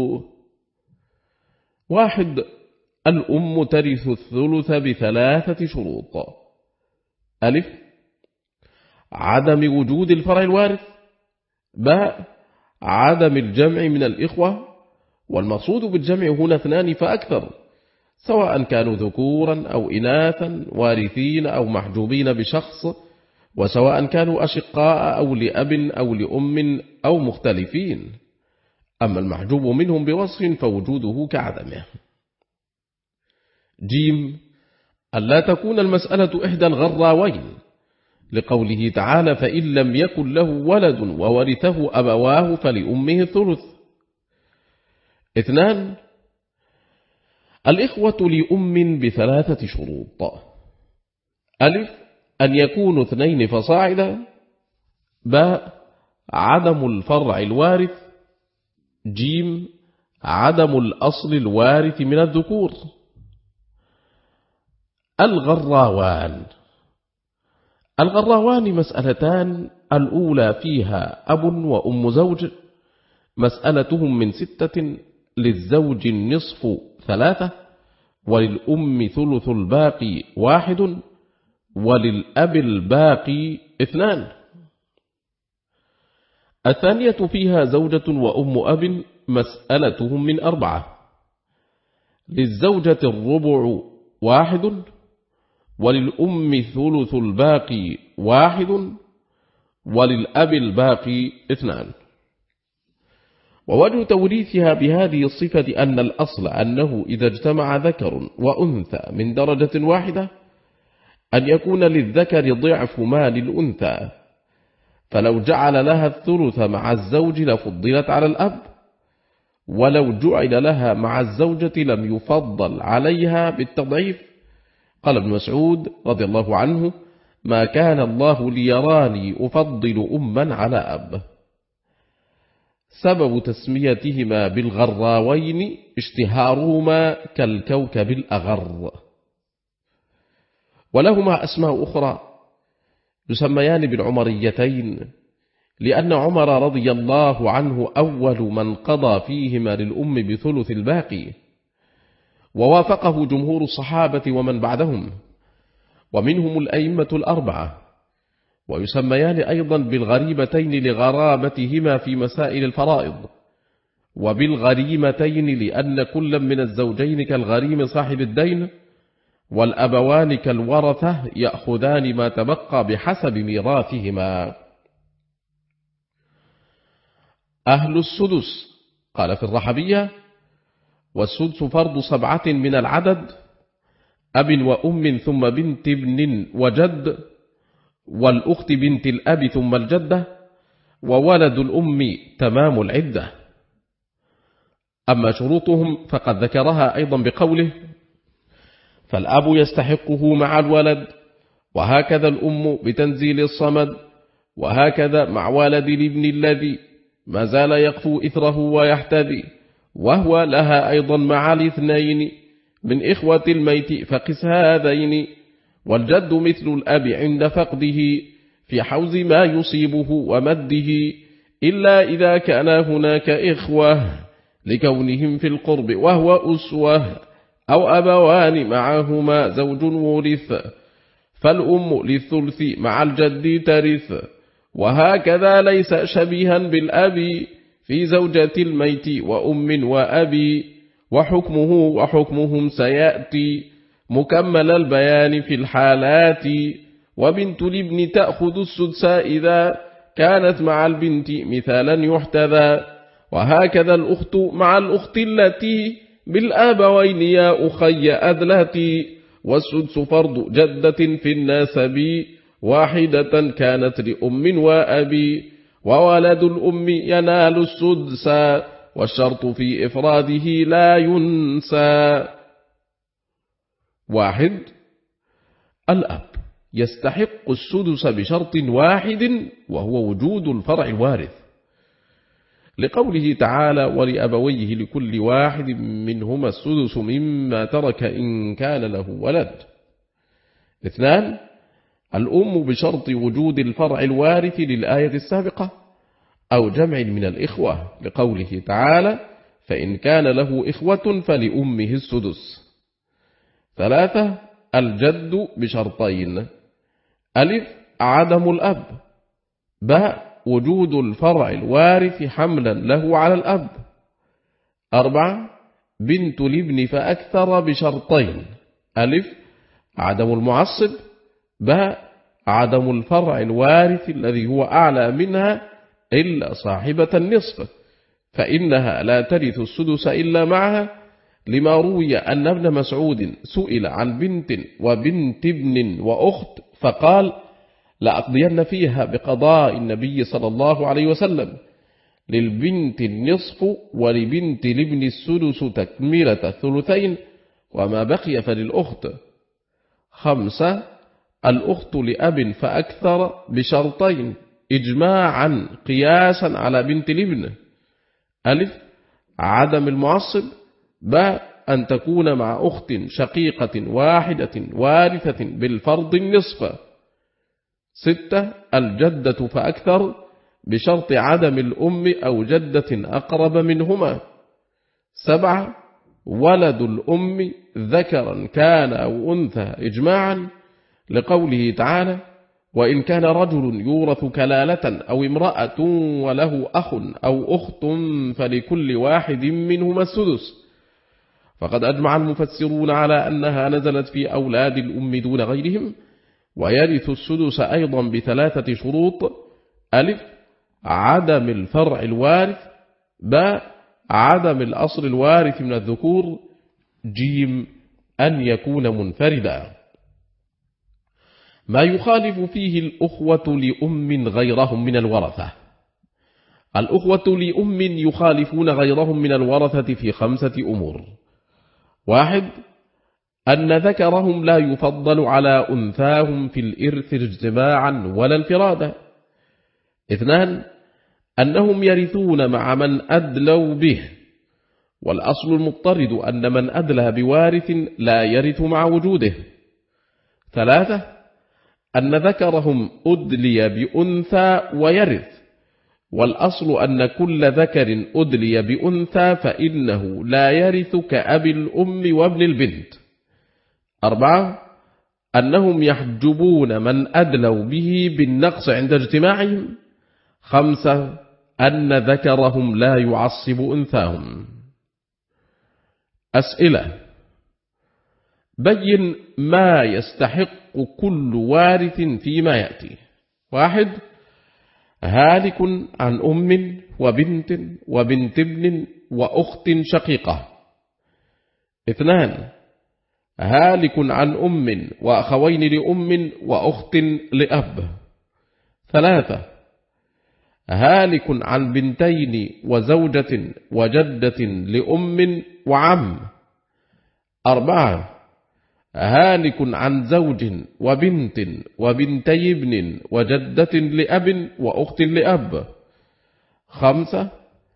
واحد الأم ترث الثلث بثلاثة شروط: ألف عدم وجود الفرع الوارث، باء عدم الجمع من الإخوة، والمقصود بالجمع هنا اثنان فأكثر، سواء كانوا ذكورا أو إناثا وارثين أو محجوبين بشخص، وسواء كانوا أشقاء أو لأب أو لأم أو مختلفين. أما المحجوب منهم بوصف فوجوده كعدمه. جيم ألا تكون المسألة إحدى الغراوين، لقوله تعالى: فإن لم يكن له ولد وورثه أبواه فلأمه الثلث. اثنان الإخوة لأم بثلاثة شروط: ألف أن يكونوا اثنين فصاعدا، باء عدم الفرع الوارث، جيم عدم الأصل الوارث من الذكور. الغراوان: الغراوان مسألتان، الأولى فيها أب وأم زوج، مسألتهم من ستة، للزوج النصف ثلاثة، وللأم ثلث الباقي واحد، وللأب الباقي اثنان. الثانية فيها زوجة وأم أب، مسألتهم من أربعة، للزوجة الربع واحد، وللأم ثلث الباقي واحد، وللأب الباقي اثنان. ووجه توريثها بهذه الصفة أن الأصل أنه إذا اجتمع ذكر وأنثى من درجة واحدة أن يكون للذكر ضعف ما للأنثى، فلو جعل لها الثلث مع الزوج لفضلت على الأب، ولو جعل لها مع الزوجة لم يفضل عليها بالتضعيف. قال ابن مسعود رضي الله عنه: ما كان الله ليراني أفضل أما على أب. سبب تسميتهما بالغراوين اشتهارهما كالكوكب الأغر. ولهما أسماء أخرى، يسميان بالعمريتين، لأن عمر رضي الله عنه أول من قضى فيهما للأم بثلث الباقي، ووافقه جمهور الصحابة ومن بعدهم، ومنهم الأئمة الأربعة. ويسميان أيضا بالغريبتين لغرابتهما في مسائل الفرائض، وبالغريمتين لأن كل من الزوجين كالغريم صاحب الدين، والأبوان كالورثة يأخذان ما تبقى بحسب ميراثهما. أهل السدس، قال في الرحبية: والسدس فرض سبعة من العدد، أب وأم ثم بنت ابن وجد، والأخت بنت الأب ثم الجدة، وولد الأم تمام العدة. أما شروطهم فقد ذكرها أيضا بقوله: فالأب يستحقه مع الولد، وهكذا الأم بتنزيل الصمد، وهكذا مع والد الابن الذي ما زال يقفو إثره ويحتذي، وهو لها أيضا مع الاثنين من إخوة الميت فقس هذين، والجد مثل الأب عند فقده في حوز ما يصيبه ومده، إلا إذا كان هناك إخوة لكونهم في القرب وهو أسوة، أو أبوان معهما زوج ورث، فالأم للثلث مع الجد ترث. وهكذا ليس شبيها بالأب في زوجة الميت وأم وأبي، وحكمه وحكمهم سيأتي مكمل البيان في الحالات. وبنت الابن تأخذ السدس إذا كانت مع البنت مثالا يحتذى، وهكذا الأخت مع الأخت التي بالآبوين يا أخي أدلتي. والسدس فرض جدة في النسب، واحدة كانت لأم وأبي، وولد الأم ينال السدس، والشرط في إفراده لا ينسى. واحد، الأب يستحق السدس بشرط واحد، وهو وجود الفرع الوارث، لقوله تعالى: ولأبويه لكل واحد منهما السدس مما ترك إن كان له ولد. اثنان، الأم بشرط وجود الفرع الوارث للآية السابقة، أو جمع من الإخوة، لقوله تعالى: فإن كان له إخوة فلأمه السدس. ثلاثة، الجد بشرطين: ألف، عدم الأب، باء، وجود الفرع الوارث حملا له على الأب. أربعة، بنت الابن فأكثر بشرطين: ألف، عدم المعصب، باء، عدم الفرع الوارث الذي هو أعلى منها إلا صاحبة النصف، فإنها لا ترث السدس إلا معها، لما روي أن ابن مسعود سئل عن بنت وبنت ابن وأخت فقال: لأقضين فيها بقضاء النبي صلى الله عليه وسلم، للبنت النصف ولبنت الابن السدس تكملة الثلثين، وما بقي فللأخت. خمسة، الأخت لأب فأكثر بشرطين إجماعا قياسا على بنت الابن: ألف، عدم المعصب، باء، أن تكون مع أخت شقيقة واحدة وارثة بالفرض النصف. ستة الجدة فأكثر بشرط عدم الأم أو جدة أقرب منهما. سبعة ولد الأم ذكرا كان أو أنثى إجماعا لقوله تعالى وإن كان رجل يورث كلالة أو امرأة وله أخ أو أخت فلكل واحد منهما السدس. فقد أجمع المفسرون على أنها نزلت في أولاد الأم دون غيرهم. ويرث السدس أيضا بثلاثة شروط: ألف عدم الفرع الوارث، باء عدم الأصل الوارث من الذكور، جيم أن يكون منفردا. ما يخالف فيه الأخوة لأم غيرهم من الورثة. الأخوة لأم يخالفون غيرهم من الورثة في خمسة أمور: واحد أن ذكرهم لا يفضل على أنثاهم في الإرث اجتماعا ولا انفرادا. اثنان أنهم يرثون مع من أدلوا به، والأصل المضطرد أن من أدلى بوارث لا يرث مع وجوده. ثلاثة أن ذكرهم أدلي بأنثى ويرث، والأصل أن كل ذكر أدلي بأنثى فإنه لا يرث كأب الأم وابن البنت. أربعة أنهم يحجبون من أدلوا به بالنقص عند اجتماعهم. خمسة أن ذكرهم لا يعصب أنثاهم. أسئلة: بين ما يستحق كل وارث فيما يأتي. واحد هالك عن أم وبنت وبنت ابن وأخت شقيقة. اثنان هالك عن أم وأخوين لأم وأخت لأب. ثلاثة هالك عن بنتين وزوجة وجدة لأم وعم. أربعة هالك عن زوج وبنت وبنتي ابن وجدة لأب وأخت لأب. خمسة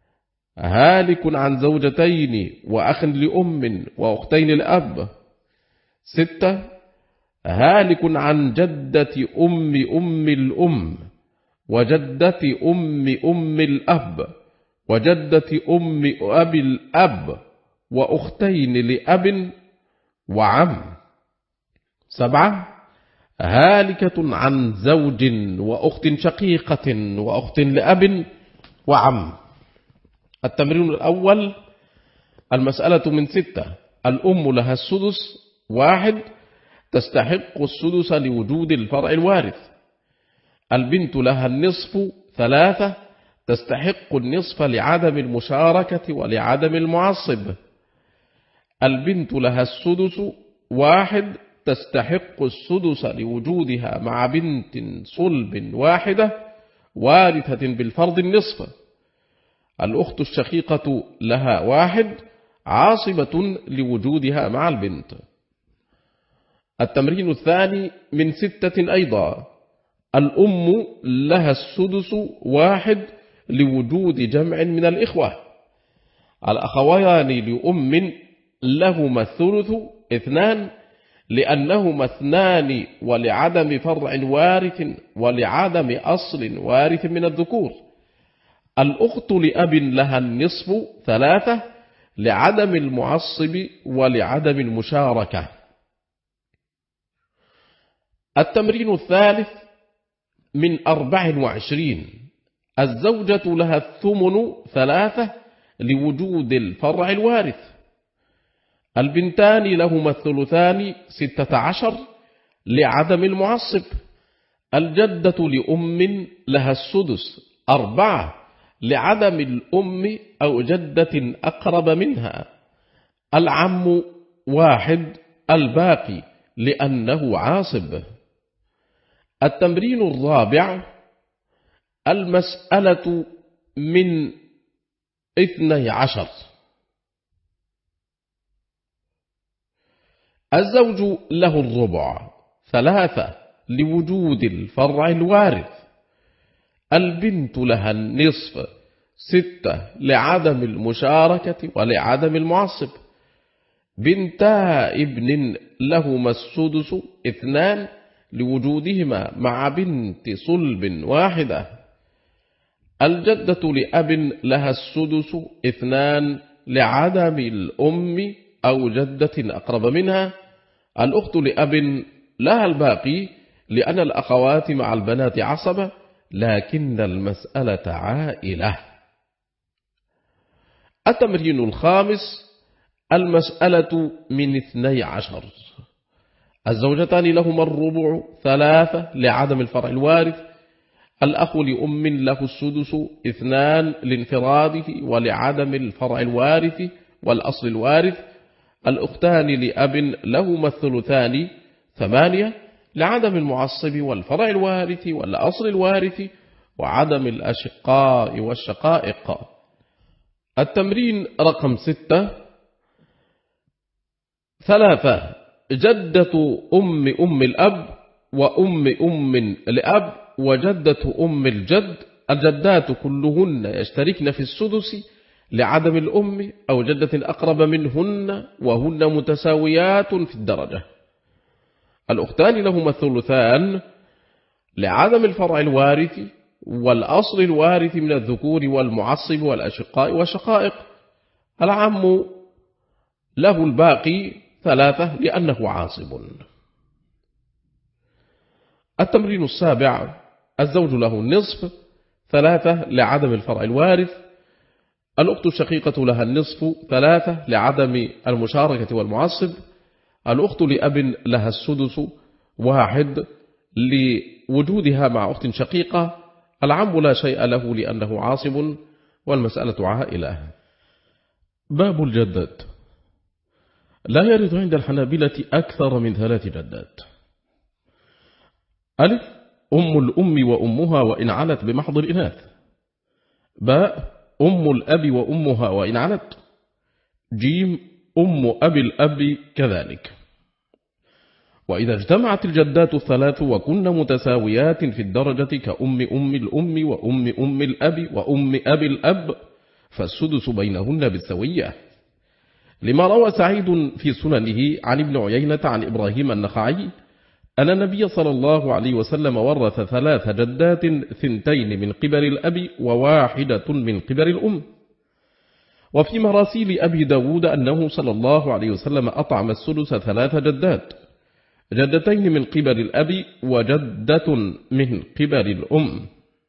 هالك عن زوجتين وأخ لأم وأختين لأب. ستة هالك عن جدة أم أم الأم وجدة أم أم الأب وجدة أم أبي الأب وأختين لأب وعم. سبعة هالكة عن زوج وأخت شقيقة وأخت لأب وعم. التمرين الأول المسألة من ستة. الأم لها السدس. واحد تستحق السدس لوجود الفرع الوارث. البنت لها النصف. ثلاثة تستحق النصف لعدم المشاركة ولعدم المعصب. البنت لها السدس. واحد تستحق السدس لوجودها مع بنت صلب واحدة وارثة بالفرض النصف. الأخت الشقيقة لها واحد عاصبة لوجودها مع البنت. التمرين الثاني من ستة أيضا. الأم لها السدس. واحد لوجود جمع من الإخوة. الأخوان لأم لهما الثلث. اثنان لأنهما اثنان ولعدم فرع وارث ولعدم أصل وارث من الذكور. الأخت لأب لها النصف. ثلاثة لعدم المعصب ولعدم المشاركة. التمرين الثالث من أربع وعشرين. الزوجة لها الثمن. ثلاثة لوجود الفرع الوارث. البنتان لهما الثلثان. ستة عشر لعدم المعصب. الجدة لأم لها السدس. أربعة لعدم الأم أو جدة أقرب منها. العم واحد. الباقي لأنه عاصب. التمرين الرابع المسألة من اثني عشر. الزوج له الربع. ثلاثة لوجود الفرع الوارث. البنت لها النصف. ستة لعدم المشاركة ولعدم المعصب. بنتا ابن لهما السدس. اثنان لوجودهما مع بنت صلب واحدة. الجدة لأب لها السدس اثنان لعدم الأم أو جدة أقرب منها. الأخت لأب لها الباقي لأن الأخوات مع البنات عصبة، لكن المسألة عائلة. التمرين الخامس، المسألة من اثني عشر. الزوجتان لهما الربع ثلاثة لعدم الفرع الوارث. الأخ لأم له السدس اثنان لانفراده ولعدم الفرع الوارث والأصل الوارث. الأختان لأب لهما الثلثان ثمانية لعدم المعصب والفرع الوارث والأصل الوارث وعدم الأشقاء والشقائق. التمرين رقم ستة. ثلاثة، جدة أم أم الأب وأم أم الأب وجدة أم الجد. الجدات كلهن يشتركن في السدس لعدم الأم أو جدة أقرب منهن وهن متساويات في الدرجة. الأختان لهما الثلثان لعدم الفرع الوارث والأصل الوارث من الذكور والمعصب والأشقاء والشقائق. العم له الباقي ثلاثة لأنه عاصب. التمرين السابع، الزوج له النصف ثلاثة لعدم الفرع الوارث. الأخت الشقيقة لها النصف ثلاثة لعدم المشاركة والمعصب. الأخت لأب لها السدس واحد لوجودها مع أخت شقيقة. العم لا شيء له لأنه عاصب والمسألة عائلة. باب الجدات. لا يرث عند الحنابلة أكثر من ثلاث جدات. ألف، أم الأم وأمها وإن علت بمحض الإناث. باء، أم الأب وأمها وإن علت. جيم، أم أبي الأب كذلك. وإذا اجتمعت الجدات الثلاث وكن متساويات في الدرجة كأم أم الأم وأم أم الأب وأم أبي الأب فالسدس بينهن بالسوية، لما روى سعيد في سننه عن ابن عيينة عن إبراهيم النخعي أن النبي صلى الله عليه وسلم ورث ثلاث جدات، ثنتين من قبل الأب وواحدة من قبل الأم. وفي مراسيل أبي داود أنه صلى الله عليه وسلم أطعم السدس ثلاث جدات، جدتين من قبل الأب وجدة من قبل الأم.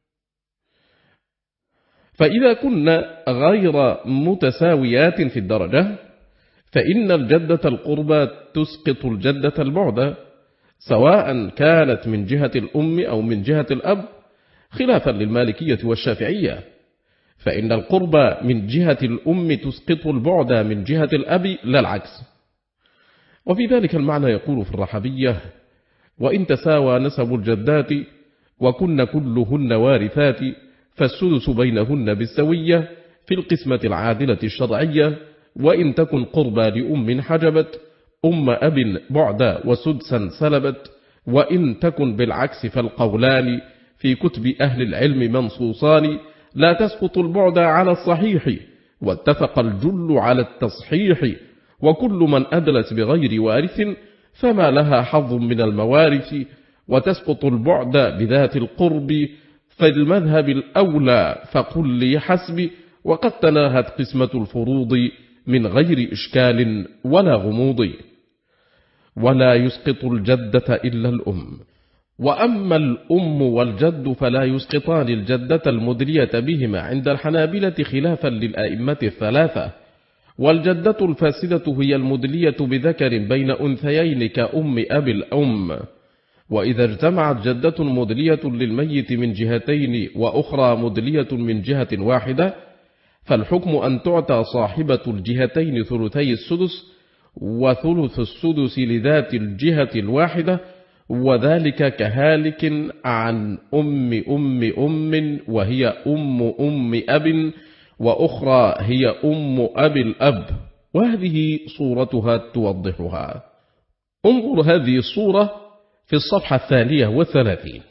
فإذا كنا غير متساويات في الدرجة فإن الجدة القربى تسقط الجدة البعدة، سواء كانت من جهة الأم أو من جهة الأب، خلافا للمالكية والشافعية، فإن القربى من جهة الأم تسقط البعد من جهة الأب لا العكس. وفي ذلك المعنى يقول في الرحبية: وإن تساوى نسب الجدات وكن كلهن وارثات فالسدس بينهن بالسوية في القسمة العادلة الشرعية، وإن تكن قربى لأم حجبت أم أب بعدا وسدسا سلبت، وإن تكن بالعكس فالقولان في كتب أهل العلم منصوصان، لا تسقط البعد على الصحيح واتفق الجل على التصحيح، وكل من أدلت بغير وارث فما لها حظ من الموارث، وتسقط البعد بذات القرب فالمذهب الأولى فقل لي حسبي، وقد تناهت قسمة الفروض من غير إشكال ولا غموض. ولا يسقط الجدة إلا الأم، وأما الأم والجد فلا يسقطان الجدة المدلية بهما عند الحنابلة خلافا للأئمة الثلاثة. والجدة الفاسدة هي المدلية بذكر بين أنثيين كأم أبي الأم. وإذا اجتمعت جدة مدلية للميت من جهتين وأخرى مدلية من جهة واحدة فالحكم أن تعطى صاحبة الجهتين ثلثي السدس وثلث السدس لذات الجهة الواحدة، وذلك كهالك عن أم أم أم وهي أم أم أب، وأخرى هي أم أبي الأب، وهذه صورتها توضحها. انظر هذه الصورة في الصفحة الثانية والثلاثين.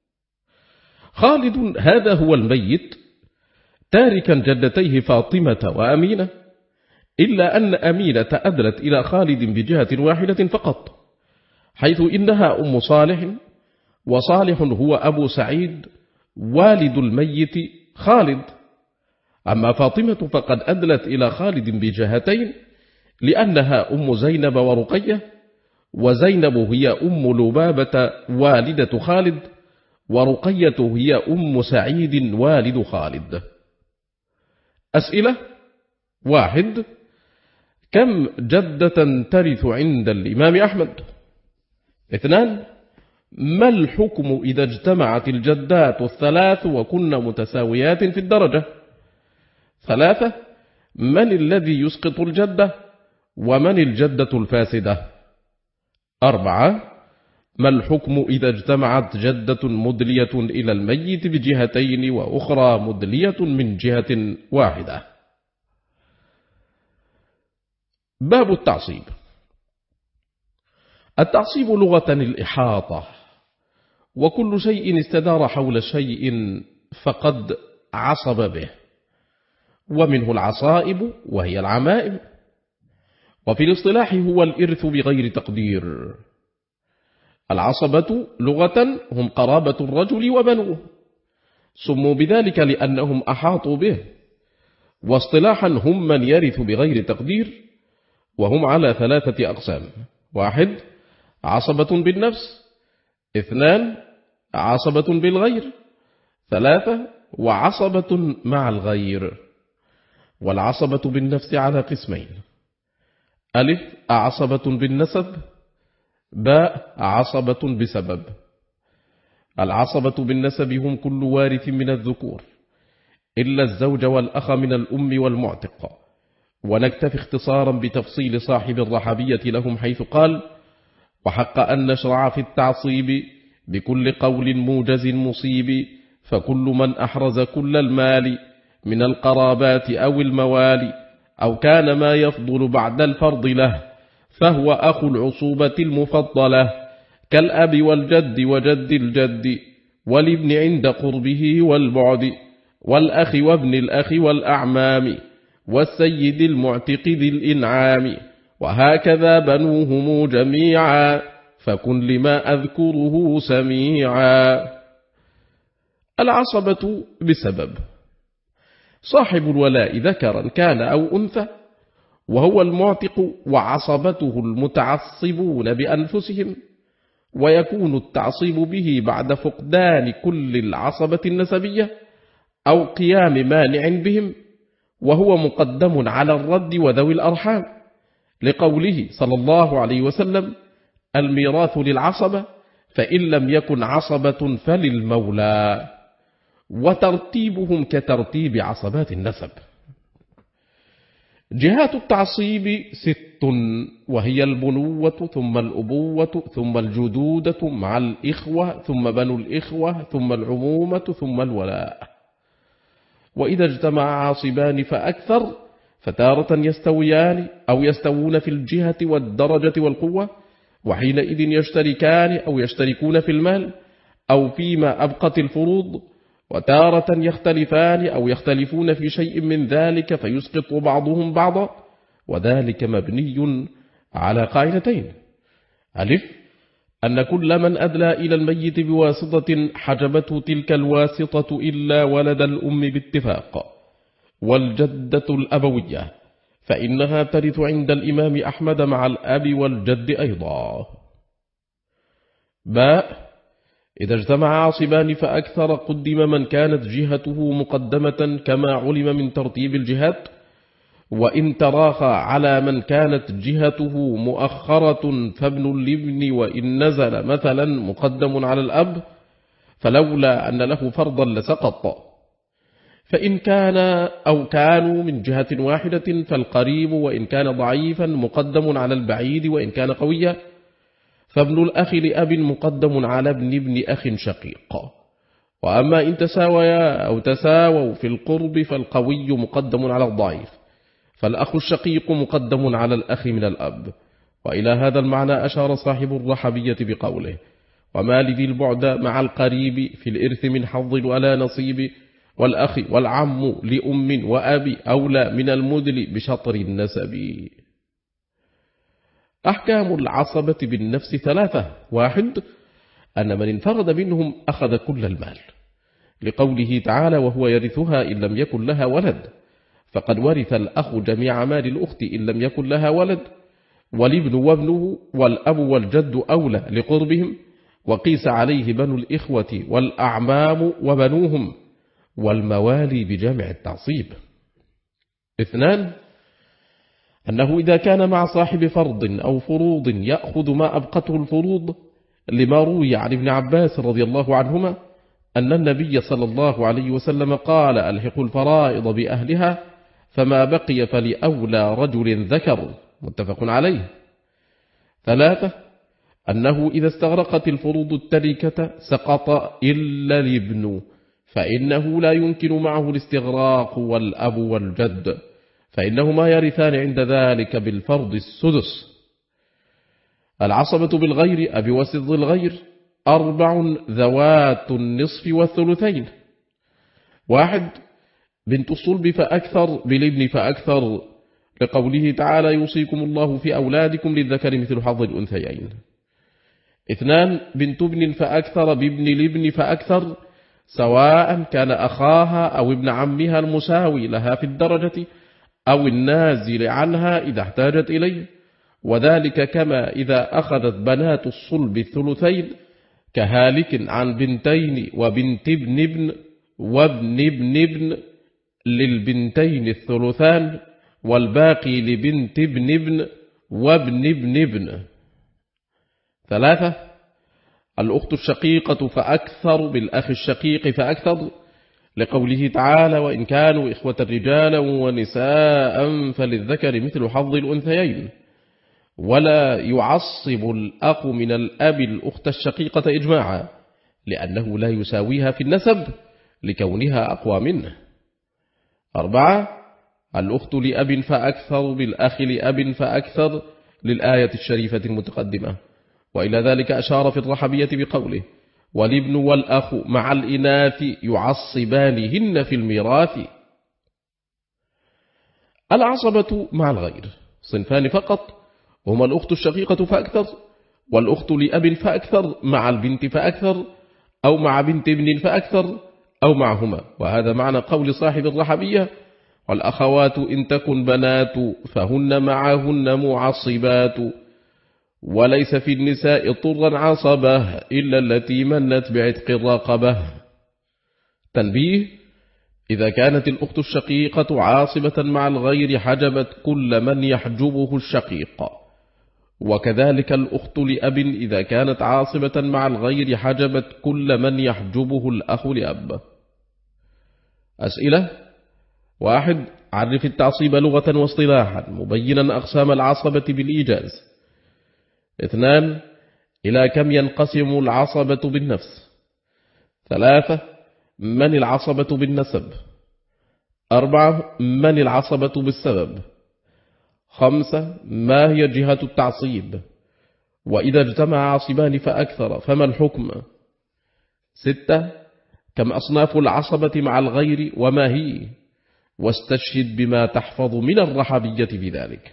خالد هذا هو الميت تاركا جدتيه فاطمة وأمينة، إلا أن أمينة أدلت إلى خالد بجهة واحدة فقط، حيث إنها أم صالح، وصالح هو أبو سعيد والد الميت خالد. أما فاطمة فقد أدلت إلى خالد بجهتين، لأنها أم زينب ورقية، وزينب هي أم لبابة والدة خالد، ورقية هي أم سعيد والد خالد. أسئلة: واحد، كم جدة ترث عند الإمام أحمد؟ اثنان، ما الحكم إذا اجتمعت الجدات الثلاث وكن متساويات في الدرجة؟ ثلاثة، من الذي يسقط الجدة؟ ومن الجدة الفاسدة؟ أربعة، ما الحكم إذا اجتمعت جدة مدلية إلى الميت بجهتين وأخرى مدلية من جهة واحدة؟ باب التعصيب. التعصيب لغة الإحاطة، وكل شيء استدار حول شيء فقد عصب به، ومنه العصائب وهي العمائم. وفي الاصطلاح هو الإرث بغير تقدير. العصبة لغة هم قرابة الرجل وبنوه، سموا بذلك لأنهم أحاطوا به. واصطلاحا هم من يرث بغير تقدير، وهم على ثلاثة أقسام: واحد، عصبة بالنفس. اثنان، عصبة بالغير. ثلاثة، وعصبة مع الغير. والعصبة بالنفس على قسمين: ألف، عصبة بالنسب. باء، عصبة بسبب. العصبة بالنسب هم كل وارث من الذكور إلا الزوج والأخ من الأم والمعتق. ونكتفي اختصارا بتفصيل صاحب الرحبية لهم، حيث قال: وحق أن نشرع في التعصيب بكل قول موجز مصيب، فكل من أحرز كل المال من القرابات أو الموالي، أو كان ما يفضل بعد الفرض له، فهو أخو العصوبة المفضلة، كالأب والجد وجد الجد، والابن عند قربه والبعد، والأخ وابن الأخ والأعمام، والسيد المعتق ذي الإنعام، وهكذا بنوهم جميعا، فكن لما أذكره سميعا. العصبة بسبب: صاحب الولاء ذكرا كان أو أنثى، وهو المعتق وعصبته المتعصبون بأنفسهم، ويكون التعصيب به بعد فقدان كل العصبة النسبية أو قيام مانع بهم، وهو مقدم على الرد وذوي الأرحام، لقوله صلى الله عليه وسلم: الميراث للعصبة، فإن لم يكن عصبة فللمولى. وترتيبهم كترتيب عصبات النسب. جهات التعصيب ست، وهي البنوة، ثم الأبوة، ثم الجدودة مع الإخوة، ثم بنو الإخوة، ثم العمومة، ثم الولاء. وإذا اجتمع عاصبان فأكثر فتارة يستويان أو يستوون في الجهة والدرجة والقوة، وحينئذ يشتركان أو يشتركون في المال أو فيما أبقت الفروض، وتارة يختلفان أو يختلفون في شيء من ذلك فيسقط بعضهم بعضا، وذلك مبني على قاعدتين: ألف، أن كل من أدلى إلى الميت بواسطة حجبته تلك الواسطة إلا ولد الأم باتفاق، والجدة الأبوية، فإنها ترث عند الإمام أحمد مع الأب والجد أيضا. باء، إذا اجتمع عاصبان فأكثر قدم من كانت جهته مقدمة كما علم من ترتيب الجهات، وإن تراخى على من كانت جهته مؤخرة فابن الابن وإن نزل مثلا مقدم على الأب، فلولا أن له فرضا لسقط. فإن كان أو كانوا من جهة واحدة فالقريب وإن كان ضعيفا مقدم على البعيد وإن كان قويا، فابن الأخ لأب مقدم على ابن ابن أخ شقيق. وأما إن تساويا أو تساووا في القرب فالقوي مقدم على الضعيف، فالأخ الشقيق مقدم على الأخ من الأب. وإلى هذا المعنى أشار صاحب الرحبية بقوله: وما لذي البعد مع القريب في الإرث من حظ ولا نصيب، والأخ والعم لأم وأب أولى من المدل بشطر النسب. أحكام العصبة بالنفس ثلاثة. واحد، أن من انفرد منهم أخذ كل المال، لقوله تعالى وهو يرثها إن لم يكن لها ولد، فقد ورث الأخ جميع مال الأخت إن لم يكن لها ولد، والابن وابنه والأب والجد أولى لقربهم، وقيس عليه بنو الإخوة والأعمام وبنوهم والموالي بجامع التعصيب. اثنان، أنه إذا كان مع صاحب فرض أو فروض يأخذ ما أبقته الفروض، لما روي عن ابن عباس رضي الله عنهما أن النبي صلى الله عليه وسلم قال ألحقوا الفرائض بأهلها فما بقي فلأولى رجل ذكر، متفق عليه. ثلاثة، أنه إذا استغرقت الفروض التركة سقط إلا الابن، فإنه لا يمكن معه الاستغراق والأب والجد، فإنهما يرثان عند ذلك بالفرض السدس. العصبة بالغير أبي وسط الغير أربع ذوات النصف والثلثين. واحد، بنت الصلب فأكثر بالابن فأكثر، لقوله تعالى يوصيكم الله في أولادكم للذكر مثل حظ الأنثيين. اثنان، بنت ابن فأكثر بابن الابن فأكثر، سواء كان أخاها أو ابن عمها المساوي لها في الدرجة أو النازل عنها إذا احتاجت إليه، وذلك كما إذا أخذت بنات الصلب الثلثين كهالك عن بنتين وبنت ابن ابن وابن ابن ابن للبنتين الثلثان، والباقي لبنت ابن ابن وابن ابن ابن. ثلاثة، الأخت الشقيقة فأكثر بالأخ الشقيق فأكثر، لقوله تعالى وإن كانوا إخوة رجالا ونساء فللذكر مثل حظ الأنثيين. ولا يعصب الأخ من الأب الأخت الشقيقة إجماعا، لأنه لا يساويها في النسب لكونها أقوى منه. أربعة، الأخت لأب فأكثر بالأخ لأب فأكثر، للآية الشريفة المتقدمة. وإلى ذلك أشار في الرحبية بقوله والابن والأخ مع الإناث يعصبانهن في الميراث. العصبة مع الغير صنفان فقط، هما الأخت الشقيقة فأكثر، والأخت لأب فأكثر مع البنت فأكثر، أو مع بنت ابن فأكثر، أو معهما. وهذا معنى قول صاحب الرحبية والأخوات إن تكن بنات فهن معهن معصبات، وليس في النساء طرا عصبة إلا التي منت بعتق الرقبة. تنبيه: إذا كانت الأخت الشقيقة عاصبة مع الغير حجبت كل من يحجبه الشقيق، وكذلك الأخت لأب إذا كانت عاصبة مع الغير حجبت كل من يحجبه الأخ لأب. أسئلة: واحد، عرف التعصيب لغة واصطلاحا مبينا أقسام العصبة بالإيجاز. اثنان، إلى كم ينقسم العصبة بالنفس؟ ثلاثة، من العصبة بالنسب؟ أربعة، من العصبة بالسبب؟ خمسة، ما هي جهة التعصيب؟ وإذا اجتمع عصبان فأكثر فما الحكم؟ ستة، كم أصناف العصبة مع الغير وما هي؟ واستشهد بما تحفظ من الرحبية في ذلك.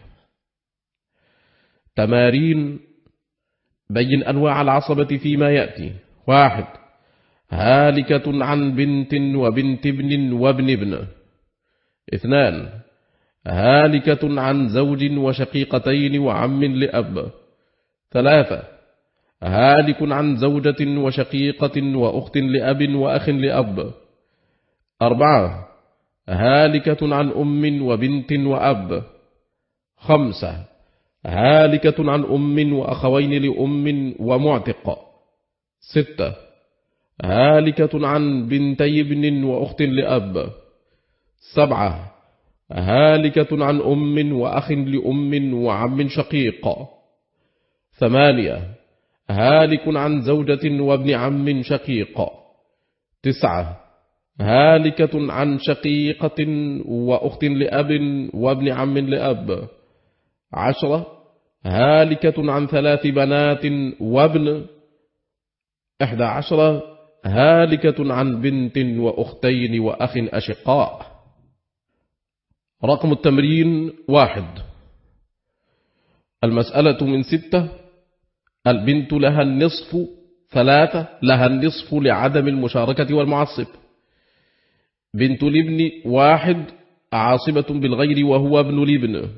تمارين: بين أنواع العصبة فيما يأتي. واحد، هالكة عن بنت وبنت ابن وابن ابن. اثنان، هالكة عن زوج وشقيقتين وعم لأب. ثلاثة، هالك عن زوجة وشقيقة وأخت لأب وأخ لأب. أربعة، هالكة عن أم وبنت وأب. خمسة، هالكة عن أم وأخوين لأم ومعتق. ستة، هالكة عن بنتي ابن وأخت لأب. سبعة، هالكة عن أم وأخ لأم وعم شقيق. ثمانية، هالك عن زوجة وابن عم شقيق. تسعة، هالكة عن شقيقة وأخت لأب وابن عم لأب. عشرة، هالكة عن ثلاث بنات وابن. إحدى عشرة، هالكة عن بنت وأختين وأخ أشقاء. رقم التمرين: واحد، المسألة من ستة. البنت لها النصف ثلاثة، لها النصف لعدم المشاركة والمعصب. بنت الابن واحد عاصبة بالغير وهو ابن الابن.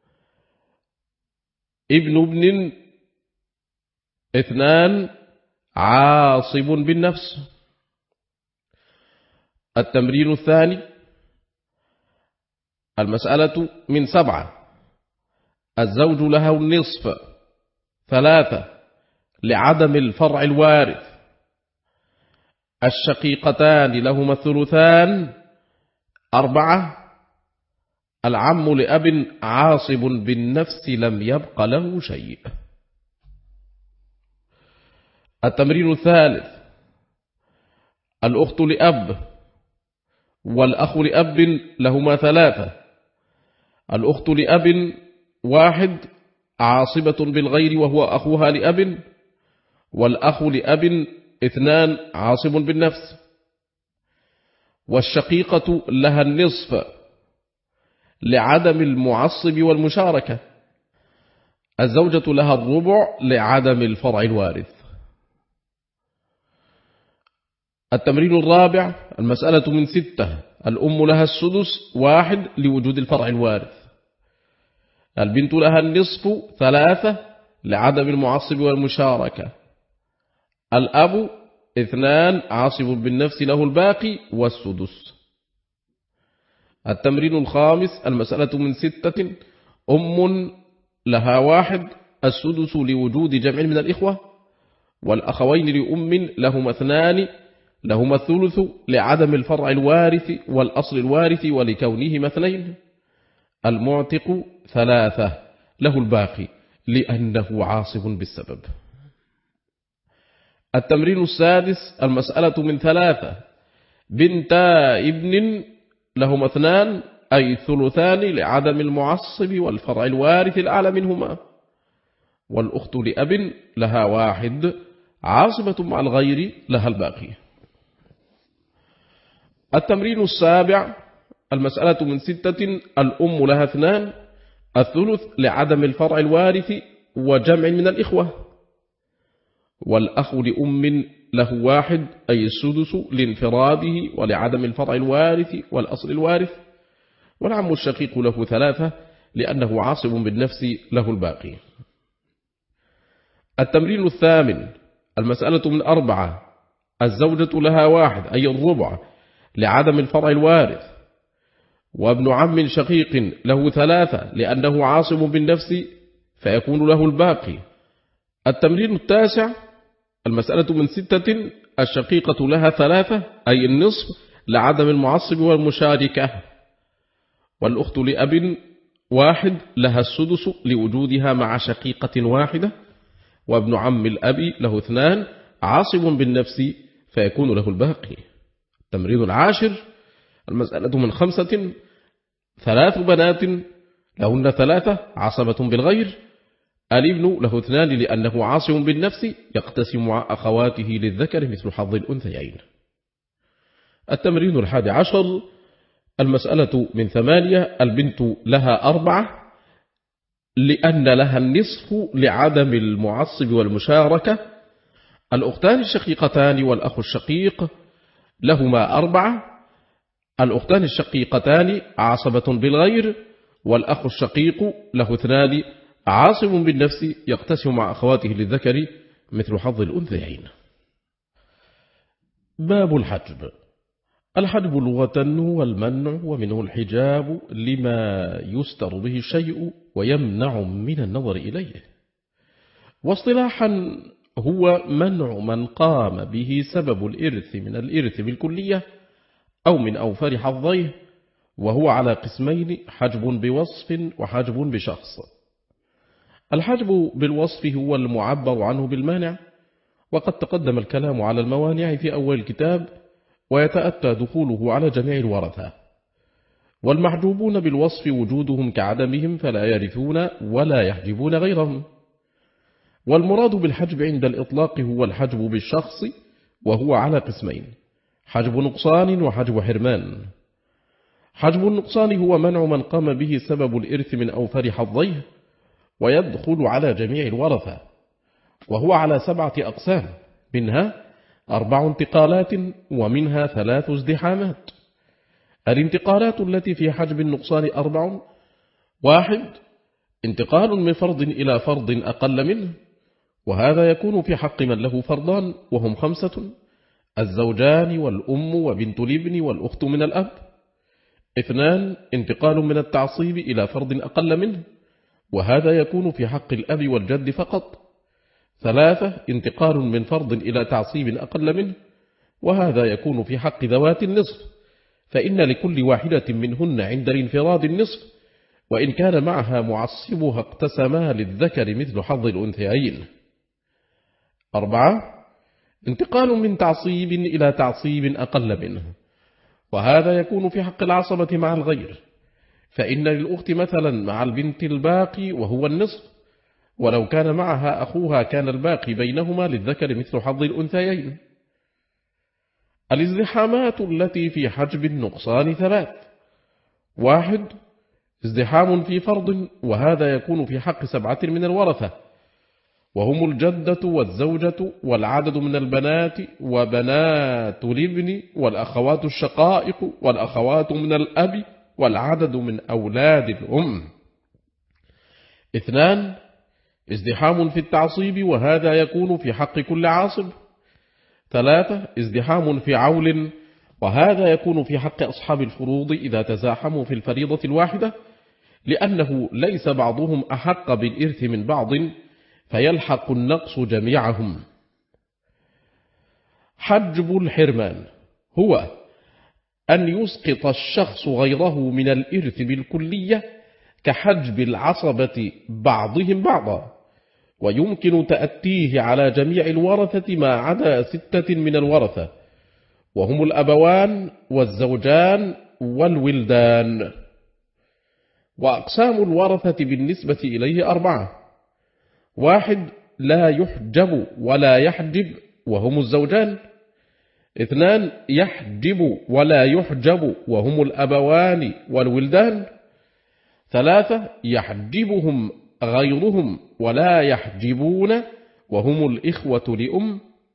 ابن ابن اثنان عاصب بالنفس. التمرين الثاني. المسألة من سبعة. الزوج له النصف ثلاثة لعدم الفرع الوارث. الشقيقتان لهما الثلثان أربعة. العم لأب عاصب بالنفس لم يبق له شيء. التمرين الثالث. الأخت لأب والأخ لأب لهما ثلاثة. الأخت لأب واحد عاصبة بالغير وهو أخوها لأب، والأخ لأب اثنان عاصب بالنفس. والشقيقة لها النصف لعدم المعصب والمشاركة. الزوجة لها الربع لعدم الفرع الوارث. التمرين الرابع. المسألة من ستة. الأم لها السدس واحد لوجود الفرع الوارث. البنت لها النصف ثلاثة لعدم المعصب والمشاركة. الأب اثنان عاصب بالنفس له الباقي والسدس. التمرين الخامس. المسألة من ستة. أم لها واحد السدس لوجود جمع من الإخوة، والأخوين لأم لهما اثنان لهما الثلث لعدم الفرع الوارث والأصل الوارث ولكونهما اثنين. المعتق ثلاثة له الباقي لأنه عاصب بالسبب. التمرين السادس. المسألة من ثلاثة. بنتا ابن لهما اثنان أي ثلثان لعدم المعصب والفرع الوارث الأعلى منهما، والأخت لأب لها واحد عاصبة مع الغير لها الباقي. التمرين السابع. المسألة من ستة. الأم لها اثنان الثلث لعدم الفرع الوارث وجمع من الإخوة، والأخ لأم له واحد أي السدس لانفراده ولعدم الفرع الوارث والأصل الوارث، والعم الشقيق له ثلاثة لأنه عاصب بالنفس له الباقي. التمرين الثامن. المسألة من أربعة. الزوجة لها واحد أي الربع لعدم الفرع الوارث، وابن عم شقيق له ثلاثة لأنه عاصب بالنفس فيكون له الباقي. التمرين التاسع. المسألة من ستة. الشقيقة لها ثلاثة أي النصف لعدم المعصب والمشاركة، والأخت لأب واحد لها السدس لوجودها مع شقيقة واحدة، وابن عم الأب له اثنان عاصب بالنفس فيكون له الباقي. التمرين العاشر. المسألة من خمسة. ثلاث بنات لهن ثلاثة عصبة بالغير. الابن له اثنان لأنه عاصب بالنفس يقتسم مع أخواته للذكر مثل حظ الأنثيين. التمرين الحادي عشر. المسألة من ثمانية. البنت لها أربعة لأن لها النصف لعدم المعصب والمشاركة. الأختان الشقيقتان والأخ الشقيق لهما أربعة. الأختان الشقيقتان عاصبة بالغير، والأخ الشقيق له اثنان عاصب بالنفس يقتسم مع أخواته للذكر مثل حظ الأنثيين. باب الحجب. الحجب لغة هو المنع، ومنه الحجاب لما يستر به الشيء ويمنع من النظر إليه. واصطلاحا هو منع من قام به سبب الإرث من الإرث بالكلية أو من أوفر حظيه، وهو على قسمين: حجب بوصف وحجب بشخص. الحجب بالوصف هو المعبر عنه بالمانع، وقد تقدم الكلام على الموانع في أول الكتاب، ويتأتى دخوله على جميع الورثة. والمحجوبون بالوصف وجودهم كعدمهم فلا يرثون ولا يحجبون غيرهم. والمراد بالحجب عند الإطلاق هو الحجب بالشخص، وهو على قسمين: حجب نقصان وحجب حرمان. حجب النقصان هو منع من قام به سبب الإرث من أوفر حظيه، ويدخل على جميع الورثة، وهو على سبعة أقسام، منها أربع انتقالات ومنها ثلاث ازدحامات. الانتقالات التي في حجب النقصان أربع: واحد، انتقال من فرض إلى فرض أقل منه، وهذا يكون في حق من له فرضان وهم خمسة: الزوجان والأم وبنت الابن والأخت من الأب. اثنان، انتقال من التعصيب إلى فرض أقل منه، وهذا يكون في حق الأب والجد فقط. ثلاثة، انتقال من فرض إلى تعصيب أقل منه، وهذا يكون في حق ذوات النصف، فإن لكل واحدة منهن عند الانفراد النصف، وإن كان معها معصبها اقتسما للذكر مثل حظ الأنثيين. أربعة، انتقال من تعصيب إلى تعصيب أقل منه، وهذا يكون في حق العصبة مع الغير، فإن للأخت مثلا مع البنت الباقي وهو النصف، ولو كان معها أخوها كان الباقي بينهما للذكر مثل حظ الأنثيين. الازدحامات التي في حجب النقصان ثلاث: واحد، ازدحام في فرض، وهذا يكون في حق سبعة من الورثة، وهم الجدة والزوجة والعدد من البنات وبنات الابن والأخوات الشقائق والأخوات من الأب والعدد من أولاد الأم. اثنان، ازدحام في التعصيب، وهذا يكون في حق كل عاصب. ثلاثة، ازدحام في عول، وهذا يكون في حق أصحاب الفروض إذا تزاحموا في الفريضة الواحدة، لأنه ليس بعضهم أحق بالإرث من بعض فيلحق النقص جميعهم. حجب الحرمان هو أن يسقط الشخص غيره من الإرث بالكلية كحجب العصبة بعضهم بعضا، ويمكن تأتيه على جميع الورثة ما عدا ستة من الورثة، وهم الأبوان والزوجان والولدان. وأقسام الورثة بالنسبة إليه أربعة: واحد، لا يحجب ولا يحجب، وهم الزوجان. اثنان، يحجب ولا يحجب، وهم الأبوان والولدان. ثلاثة، يحجبهم غيرهم ولا يحجبون، وهم الإخوة لأم.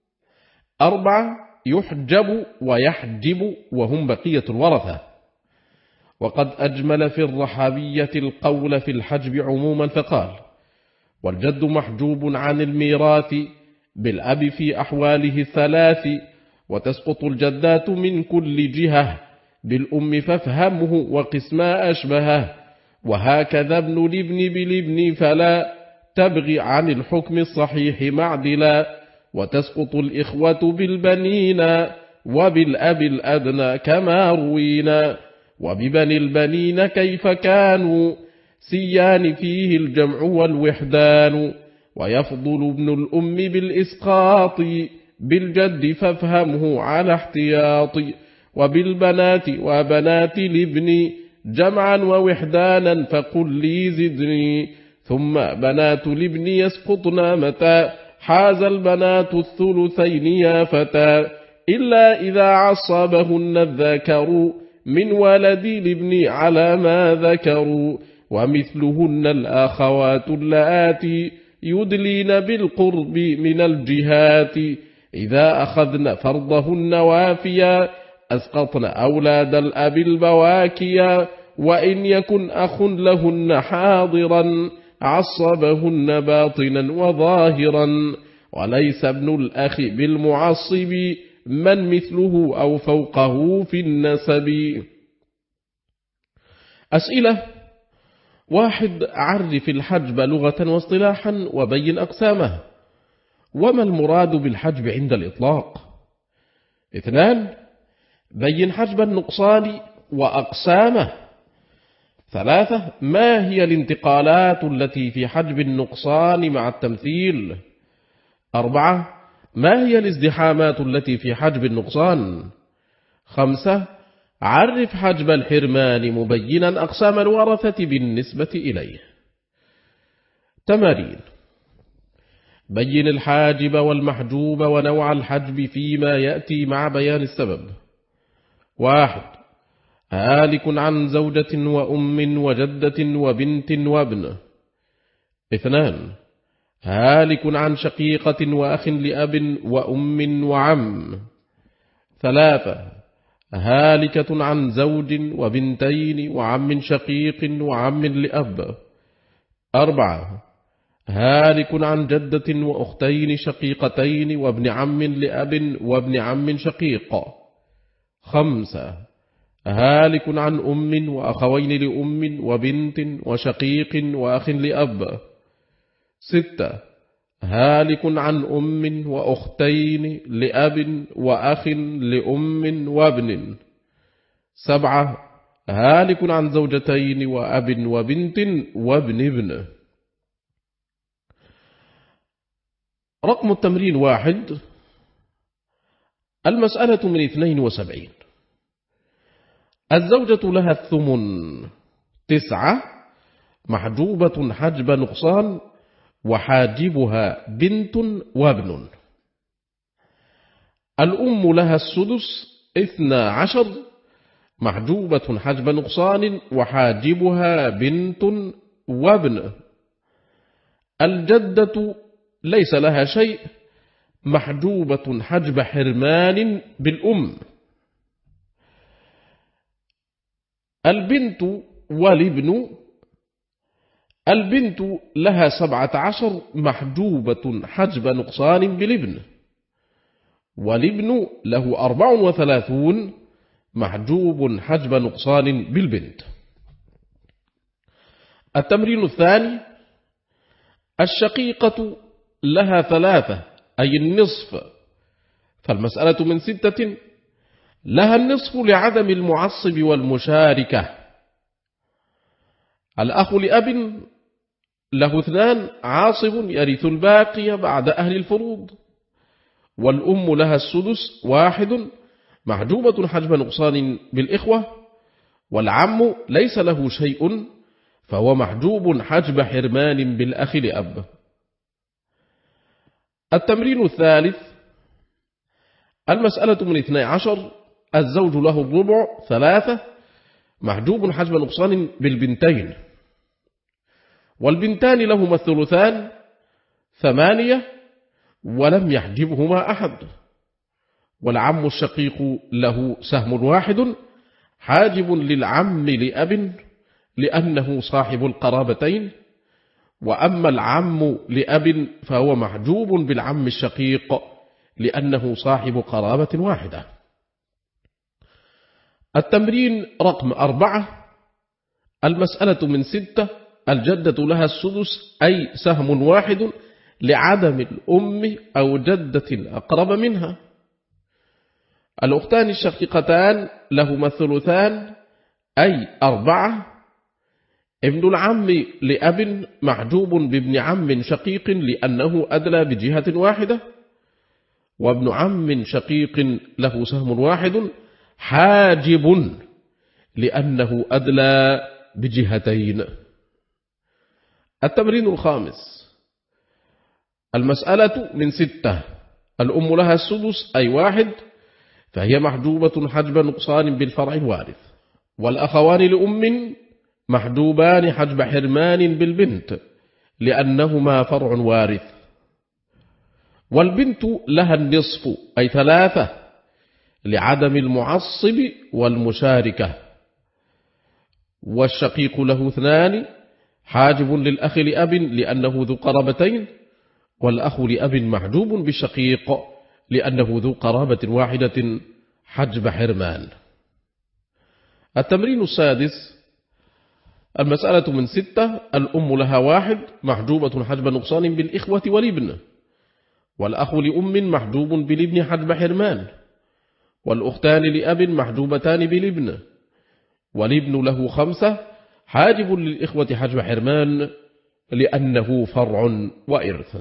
أربعة، يحجب ويحجب، وهم بقية الورثة. وقد أجمل في الرحابية القول في الحجب عموما فقال: والجد محجوب عن الميراث بالأب في أحواله الثلاث، وتسقط الجدات من كل جهة بالأم فافهمه وقسما أشبهه، وهكذا ابن الابن بالابن فلا تبغي عن الحكم الصحيح معدلا، وتسقط الإخوة بالبنين وبالأب الأدنى كما روينا، وببني البنين كيف كانوا سيان فيه الجمع والوحدان، ويفضل ابن الأم بالإسقاط بالجد فافهمه على احتياط، وبالبنات وبنات الابن جمعا ووحدانا فقل لي زدني، ثم بنات الابن يسقطنا متى حاز البنات الثلثين يا فتى، إلا إذا عصبهن الذكر من ولد الابن على ما ذكروا، ومثلهن الأخوات اللاتي يدلين بالقرب من الجهات، إذا أخذن فرضهن وافيا أسقطن أولاد الأب البواكيا، وإن يكن أخ لهن حاضرا عصبهن باطنا وظاهرا، وليس ابن الأخ بالمعصب من مثله أو فوقه في النسب. أسئلة: واحد، عرف الحجب لغة واصطلاحا وبين أقسامه، وما المراد بالحجب عند الإطلاق؟ اثنان، بين حجب النقصان وأقسامه. ثلاثة، ما هي الانتقالات التي في حجب النقصان مع التمثيل؟ أربعة، ما هي الازدحامات التي في حجب النقصان؟ خمسة، عرف حجب الحرمان مبينا أقسام الورثة بالنسبة إليه. تمارين: بين الحاجب والمحجوب ونوع الحجب فيما يأتي مع بيان السبب. واحد، هالك عن زوجة وأم وجدة وبنت وابن. اثنان هالك عن شقيقة وأخ لأب وأم وعم. ثلاثة هالكة عن زوج وبنتين وعم شقيق وعم لأب. أربعة هالك عن جدة وأختين شقيقتين وابن عم لأب وابن عم شقيق. خمسة هالك عن أم وأخوين لأم وبنت وشقيق وأخ لأب. ستة هالك عن أم وأختين لأب وأخ لأم وابن. سبعة هالك عن زوجتين وأب وبنت وابن ابن. رقم التمرين واحد. المسألة من اثنين وسبعين. الزوجة لها الثمن. تسعة محجوبة حجب نقصان وحاجبها بنت وابن. الأم لها السدس. اثنا عشر محجوبة حجب نقصان وحاجبها بنت وابن. الجدة ليس لها شيء، محجوبة حجب حرمان بالأم. البنت والابن. البنت لها سبعة عشر محجوبة حجب نقصان بالابن، والابن له أربع وثلاثون محجوب حجب نقصان بالبنت. التمرين الثاني. الشقيقة لها ثلاثة أي النصف، فالمسألة من ستة. لها النصف لعدم المعصب والمشاركة. الأخ لأب له اثنان عاصب يرث الباقي بعد أهل الفروض. والأم لها السدس واحد محجوبة حجب نقصان بالإخوة. والعم ليس له شيء فهو محجوب حجب حرمان بالأخ لأب. التمرين الثالث. المسألة من اثني عشر. الزوج له الربع ثلاثة محجوب حجب نقصان بالبنتين. والبنتان لهما الثلثان ثمانية ولم يحجبهما أحد. والعم الشقيق له سهم واحد حاجب للعم لأب لأنه صاحب القرابتين. وأما العم لأب فهو محجوب بالعم الشقيق لأنه صاحب قرابة واحدة. التمرين رقم أربعة. المسألة من ستة. الجدة لها السدس أي سهم واحد لعدم الأم أو جدة أقرب منها. الأختان الشقيقتان لهما الثلثان أي أربعة. ابن العم لأب محجوب بابن عم شقيق لأنه أدلى بجهة واحدة. وابن عم شقيق له سهم واحد حاجب لأنه أدلى بجهتين. التمرين الخامس. المسألة من ستة. الأم لها السدس أي واحد فهي محجوبة حجب نقصان بالفرع الوارث. والأخوان لأم محجوبان حجب حرمان بالبنت لأنهما فرع وارث. والبنت لها النصف أي ثلاثة لعدم المعصب والمشاركة. والشقيق له اثنان حاجب للأخ لأب لأنه ذو قرابتين. والأخ لأب محجوب بالشقيق لأنه ذو قرابة واحدة حجب حرمان. التمرين السادس. المسألة من ستة. الأم لها واحد محجوبة حجب نقصان بالإخوة والابن. والأخ لأم محجوب بالابن حجب حرمان. والأختان لأب محجوبتان بالابن. والابن له خمسة حاجب للإخوة حجب حرمان لأنه فرع وإرث.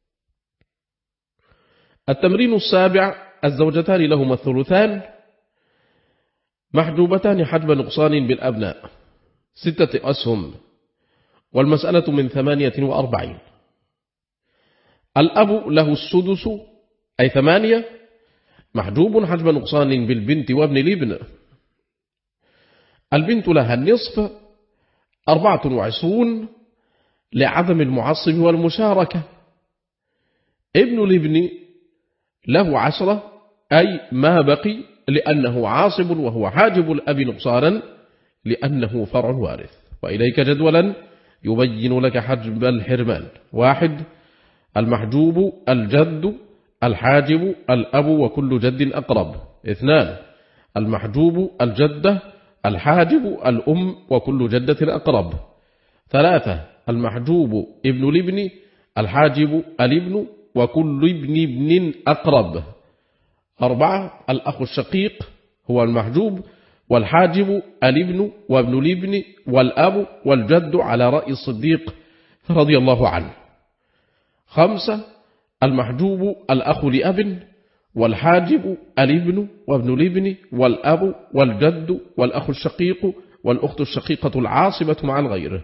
التمرين السابع. الزوجتان لهما الثلثان محجوبتان حجب نقصان بالأبناء ستة أسهم. والمسألة من ثمانية وأربعين. الأب له السدس أي ثمانية محجوب حجب نقصان بالبنت وابن الابن. البنت لها النصف أربعة وعشرون لعدم المعصب والمشاركة. ابن الابن له عشرة أي ما بقي لأنه عاصب وهو حاجب الأب نقصانا لأنه فرع وارث. وإليك جدولا يبين لك حجب الحرمان. واحد المحجوب الجد الحاجب الأب وكل جد أقرب. اثنان المحجوب الجدة الحاجب الأم وكل جدة أقرب. ثلاثة المحجوب ابن الابن الحاجب الابن وكل ابن ابن أقرب. أربعة الأخ الشقيق هو المحجوب والحاجب الابن وابن الابن والأب والجد على رأي الصديق رضي الله عنه. خمسة المحجوب الأخ لأب والحاجب الابن وابن الابن والأب والجد والأخ الشقيق والأخت الشقيقة العاصبة مع الغير.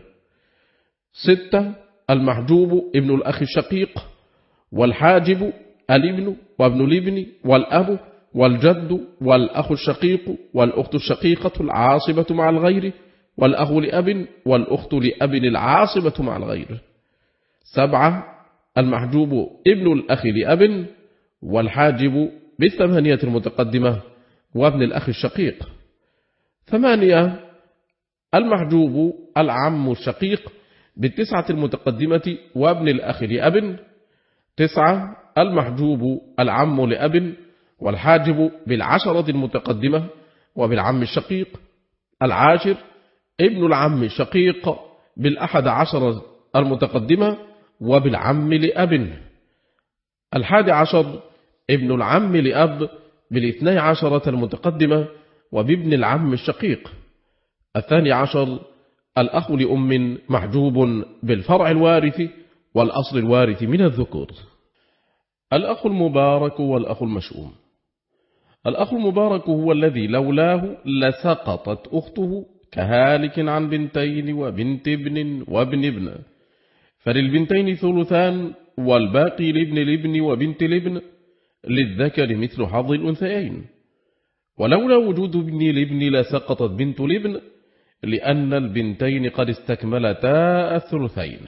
ستة المحجوب ابن الأخ الشقيق والحاجب الابن وابن الابن والأب والجد والأخ الشقيق والأخت الشقيقة العاصبة مع الغير والأخ لأب والأخت لأب العاصبة مع الغير. سبعة المحجوب ابن الأخ لأب والحاجب بالثمانية المتقدمة وابن الأخ الشقيق. ثمانية المحجوب العم الشقيق بالتسعة المتقدمة وابن الأخ لأب. تسعة المحجوب العم لأب والحاجب بالعشرة المتقدمة وبالعم الشقيق. العاشر ابن العم الشقيق بالأحد عشر المتقدمة وبالعم لأب. الحادي عشر ابن العم لأب بالاثني عشرة المتقدمة وبابن العم الشقيق. الثاني عشر الأخ لأم محجوب بالفرع الوارث والأصل الوارث من الذكور. الأخ المبارك والأخ المشؤوم. الأخ المبارك هو الذي لولاه لسقطت أخته كهالك عن بنتين وبنت ابن وابن ابن، فللبنتين ثلثان والباقي لابن الابن وبنت الابن للذكر مثل حظ الأنثيين. ولولا وجود ابن الابن لسقطت بنت الابن لأن البنتين قد استكملتا الثلثين.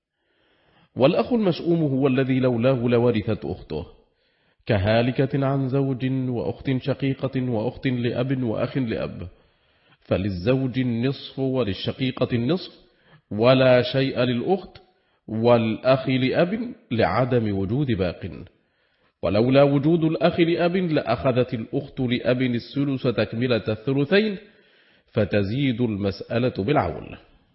والأخ المشؤوم هو الذي لولاه لورثت أخته كهالكة عن زوج وأخت شقيقة وأخت لأب وأخ لأب، فللزوج النصف وللشقيقة النصف ولا شيء للأخت والأخ لأب لعدم وجود باق. ولولا وجود الأخ لأب لأخذت الأخت لأب الثلث تكملة الثلثين فتزيد المسألة بالعول.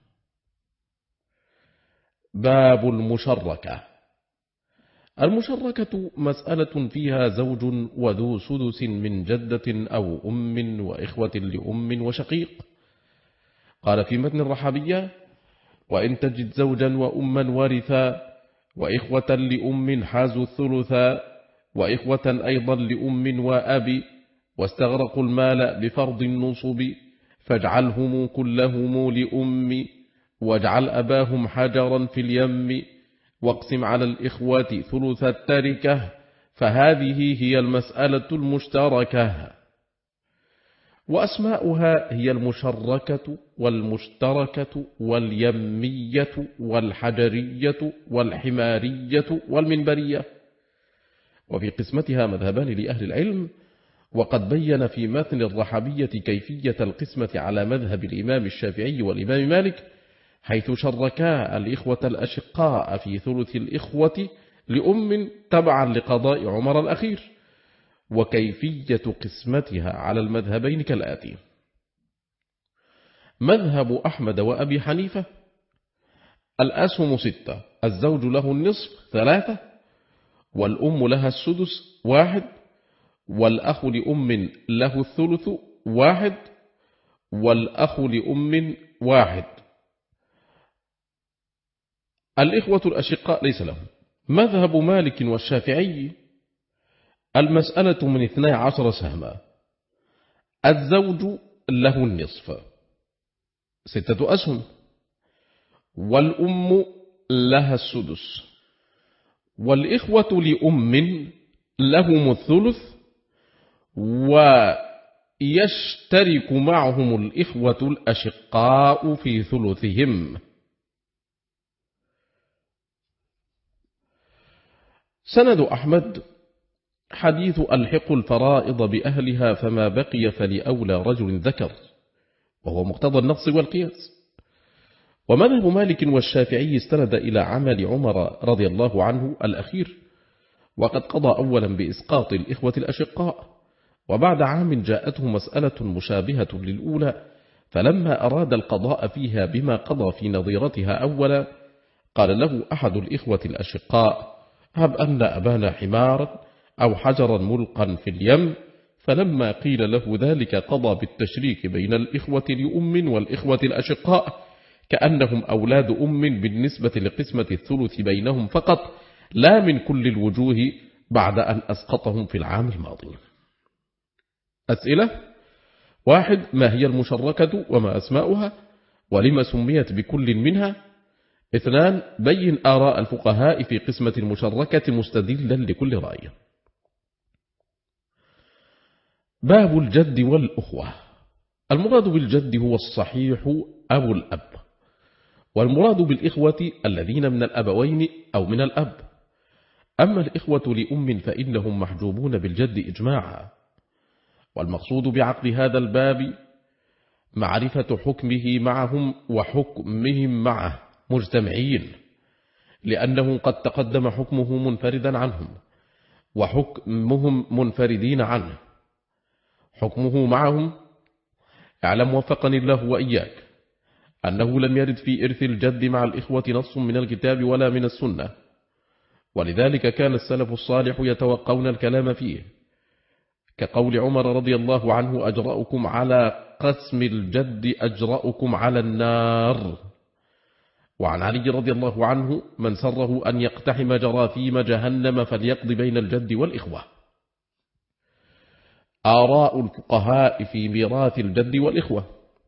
باب المشركة. المشركة مسألة فيها زوج وذو سدس من جدة أو أم وإخوة لأم وشقيق. قال في متن الرحابية: وإن تجد زوجا وأما ورثا وإخوة لأم حازوا الثلثا وإخوة أيضا لأم وأب واستغرقوا المال بفرض النصب فاجعلهم كلهم لأم واجعل أباهم حجرا في اليم واقسم على الإخوة ثلث التركة فهذه هي المسألة المشتركة. وأسماؤها هي المشركة والمشتركة واليمية والحجرية والحمارية والمنبرية. وفي قسمتها مذهبان لأهل العلم، وقد بين في متن الرحابية كيفية القسمة على مذهب الإمام الشافعي والإمام مالك، حيث شركا الإخوة الأشقاء في ثلث الإخوة لأم تبعا لقضاء عمر الأخير. وكيفية قسمتها على المذهبين كالآتي: مذهب أحمد وأبي حنيفة: الأسهم ستة، الزوج له النصف ثلاثة، والأم لها السدس واحد، والأخ لأم له الثلث واحد، والأخ لأم واحد. الإخوة الأشقاء ليس لهم. مذهب مالك والشافعي: المسألة من اثني عشر سهما، الزوج له النصف ستة أسهم، والأم لها السدس، والإخوة لأم لهم الثلث، ويشترك معهم الإخوة الأشقاء في ثلثهم. سند أحمد حديث ألحق الفرائض بأهلها فما بقي فلأولى رجل ذكر، وهو مقتضى النص والقياس. ومذهب مالك والشافعي استند إلى عمل عمر رضي الله عنه الأخير، وقد قضى أولا بإسقاط الإخوة الأشقاء، وبعد عام جاءته مسألة مشابهة للأولى، فلما أراد القضاء فيها بما قضى في نظيرتها أولا، قال له أحد الإخوة الأشقاء: هب أن أبانا حمارا أو حجرا ملقا في اليم، فلما قيل له ذلك قضى بالتشريك بين الإخوة لأم والإخوة الأشقاء كأنهم أولاد أم بالنسبة لقسمة الثلث بينهم فقط، لا من كل الوجوه، بعد أن أسقطهم في العام الماضي. أسئلة: واحد، ما هي المشركة وما أسماؤها ولما سميت بكل منها؟ اثنان، بين آراء الفقهاء في قسمة المشركة مستدلا لكل رأي. باب الجد والأخوة. المراد بالجد هو الصحيح أبو الأب، والمراد بالإخوة الذين من الأبوين أو من الأب. أما الإخوة لأم فإنهم محجوبون بالجد إجماعا. والمقصود بعقد هذا الباب معرفة حكمه معهم وحكمهم معه مجتمعين، لأنه قد تقدم حكمه منفردا عنهم وحكمهم منفردين عنه. حكمه معهم: اعلم وفقني الله وإياك أنه لم يرد في إرث الجد مع الإخوة نص من الكتاب ولا من السنة، ولذلك كان السلف الصالح يتوقون الكلام فيه، كقول عمر رضي الله عنه: أجرأكم على قسم الجد أجرأكم على النار. وعن علي رضي الله عنه: من سره أن يقتحم جراثيم جهنم فليقض بين الجد والإخوة. آراء الفقهاء في ميراث الجد والإخوة.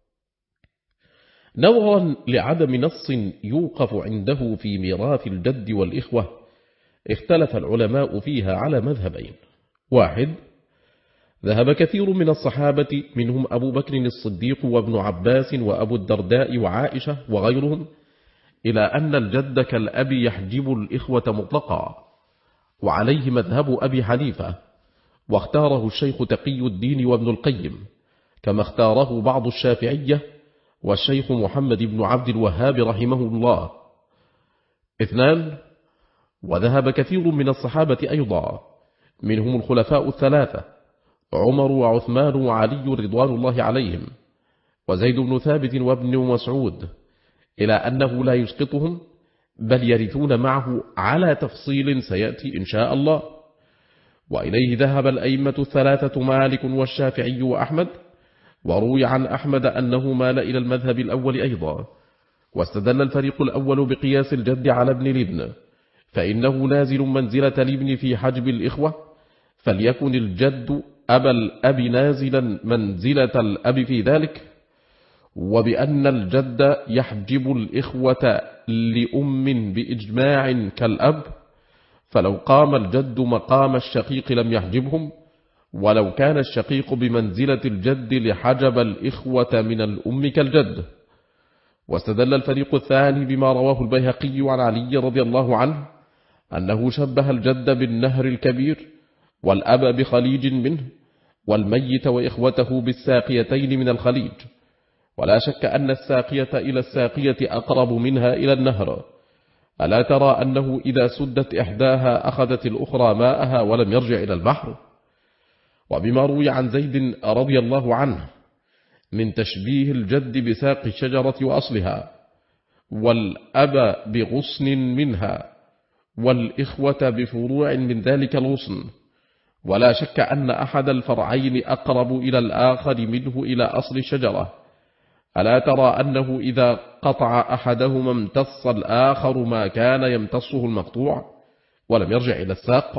نظرا لعدم نص يوقف عنده في ميراث الجد والإخوة، اختلف العلماء فيها على مذهبين. واحد، ذهب كثير من الصحابة منهم أبو بكر الصديق وابن عباس وأبو الدرداء وعائشة وغيرهم إلى أن الجد كالأب يحجب الإخوة مطلقا، وعليه مذهب أبي حنيفة، واختاره الشيخ تقي الدين وابن القيم، كما اختاره بعض الشافعية والشيخ محمد بن عبد الوهاب رحمه الله. اثنان، وذهب كثير من الصحابة أيضا منهم الخلفاء الثلاثة عمر وعثمان وعلي رضوان الله عليهم وزيد بن ثابت وابن مسعود إلى أنه لا يسقطهم، بل يرثون معه على تفصيل سيأتي إن شاء الله. وإليه ذهب الأئمة الثلاثة مالك والشافعي وأحمد، وروي عن أحمد أنه مال إلى المذهب الأول أيضا. واستدل الفريق الأول بقياس الجد على ابن الابن، فإنه نازل منزلة الابن في حجب الإخوة، فليكن الجد أبا الأب نازلا منزلة الأب في ذلك. وبأن الجد يحجب الإخوة لأم بإجماع كالأب، فلو قام الجد مقام الشقيق لم يحجبهم، ولو كان الشقيق بمنزلة الجد لحجب الإخوة من الأم كالجد. واستدل الفريق الثاني بما رواه البيهقي عن علي رضي الله عنه أنه شبه الجد بالنهر الكبير، والأب بخليج منه، والميت وإخوته بالساقيتين من الخليج. ولا شك أن الساقية إلى الساقية أقرب منها إلى النهر. ألا ترى أنه إذا سدت إحداها أخذت الأخرى ماءها ولم يرجع إلى البحر؟ وبما روي عن زيد رضي الله عنه من تشبيه الجد بساق الشجرة وأصلها، والأب بغصن منها، والإخوة بفروع من ذلك الغصن. ولا شك أن أحد الفرعين أقرب إلى الآخر منه إلى أصل الشجرة. ألا ترى أنه إذا قطع أحدهما امتص الآخر ما كان يمتصه المقطوع ولم يرجع إلى الساق؟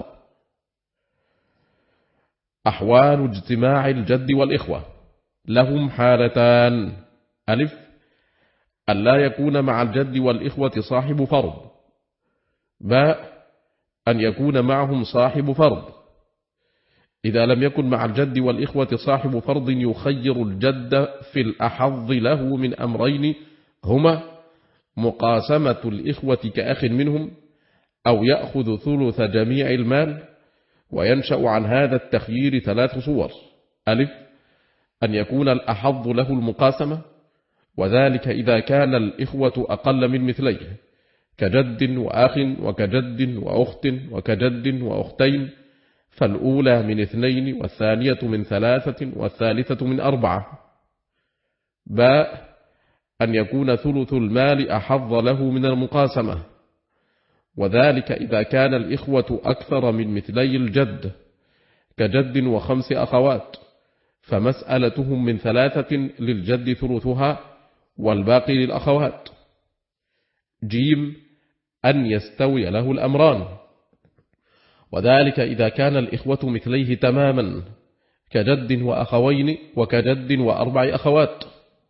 أحوال اجتماع الجد والإخوة. لهم حالتان: ألف، أن لا يكون مع الجد والإخوة صاحب فرض. باء، أن يكون معهم صاحب فرض. إذا لم يكن مع الجد والإخوة صاحب فرض يخير الجد في الأحظ له من أمرين، هما مقاسمة الإخوة كأخ منهم، أو يأخذ ثلث جميع المال. وينشأ عن هذا التخيير ثلاث صور: ألف، أن يكون الأحظ له المقاسمة، وذلك إذا كان الإخوة أقل من مثليه، كجد وأخ وكجد وأخت وكجد وأختين، فالأولى من اثنين والثانية من ثلاثة والثالثة من أربعة. باء، أن يكون ثلث المال أحظ له من المقاسمة، وذلك إذا كان الإخوة أكثر من مثلي الجد، كجد وخمس أخوات، فمسألتهم من ثلاثة للجد ثلثها والباقي للأخوات. جيم، أن يستوي له الأمران، وذلك إذا كان الإخوة مثليه تماما، كجد وأخوين وكجد وأربع أخوات.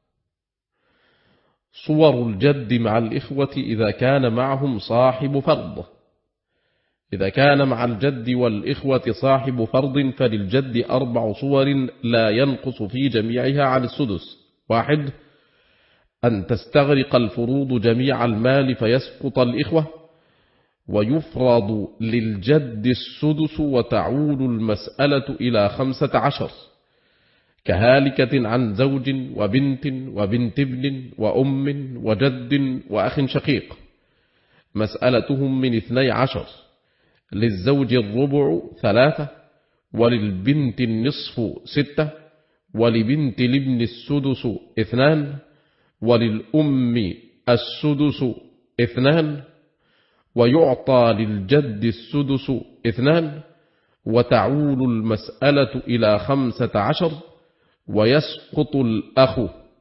صور الجد مع الإخوة إذا كان معهم صاحب فرض: إذا كان مع الجد والإخوة صاحب فرض فللجد أربع صور لا ينقص في جميعها عن السدس. واحد، أن تستغرق الفروض جميع المال فيسقط الإخوة، ويفرض للجد السدس وتعول المسألة إلى خمسة عشر، كهالكة عن زوج وبنت وبنت ابن وأم وجد وأخ شقيق. مسألتهم من اثني عشر: للزوج الربع ثلاثة، وللبنت النصف ستة، ولبنت الابن السدس اثنان، وللأم السدس اثنان، ويعطى للجد السدس اثنان، وتعول المسألة إلى خمسة عشر، ويسقط الأخ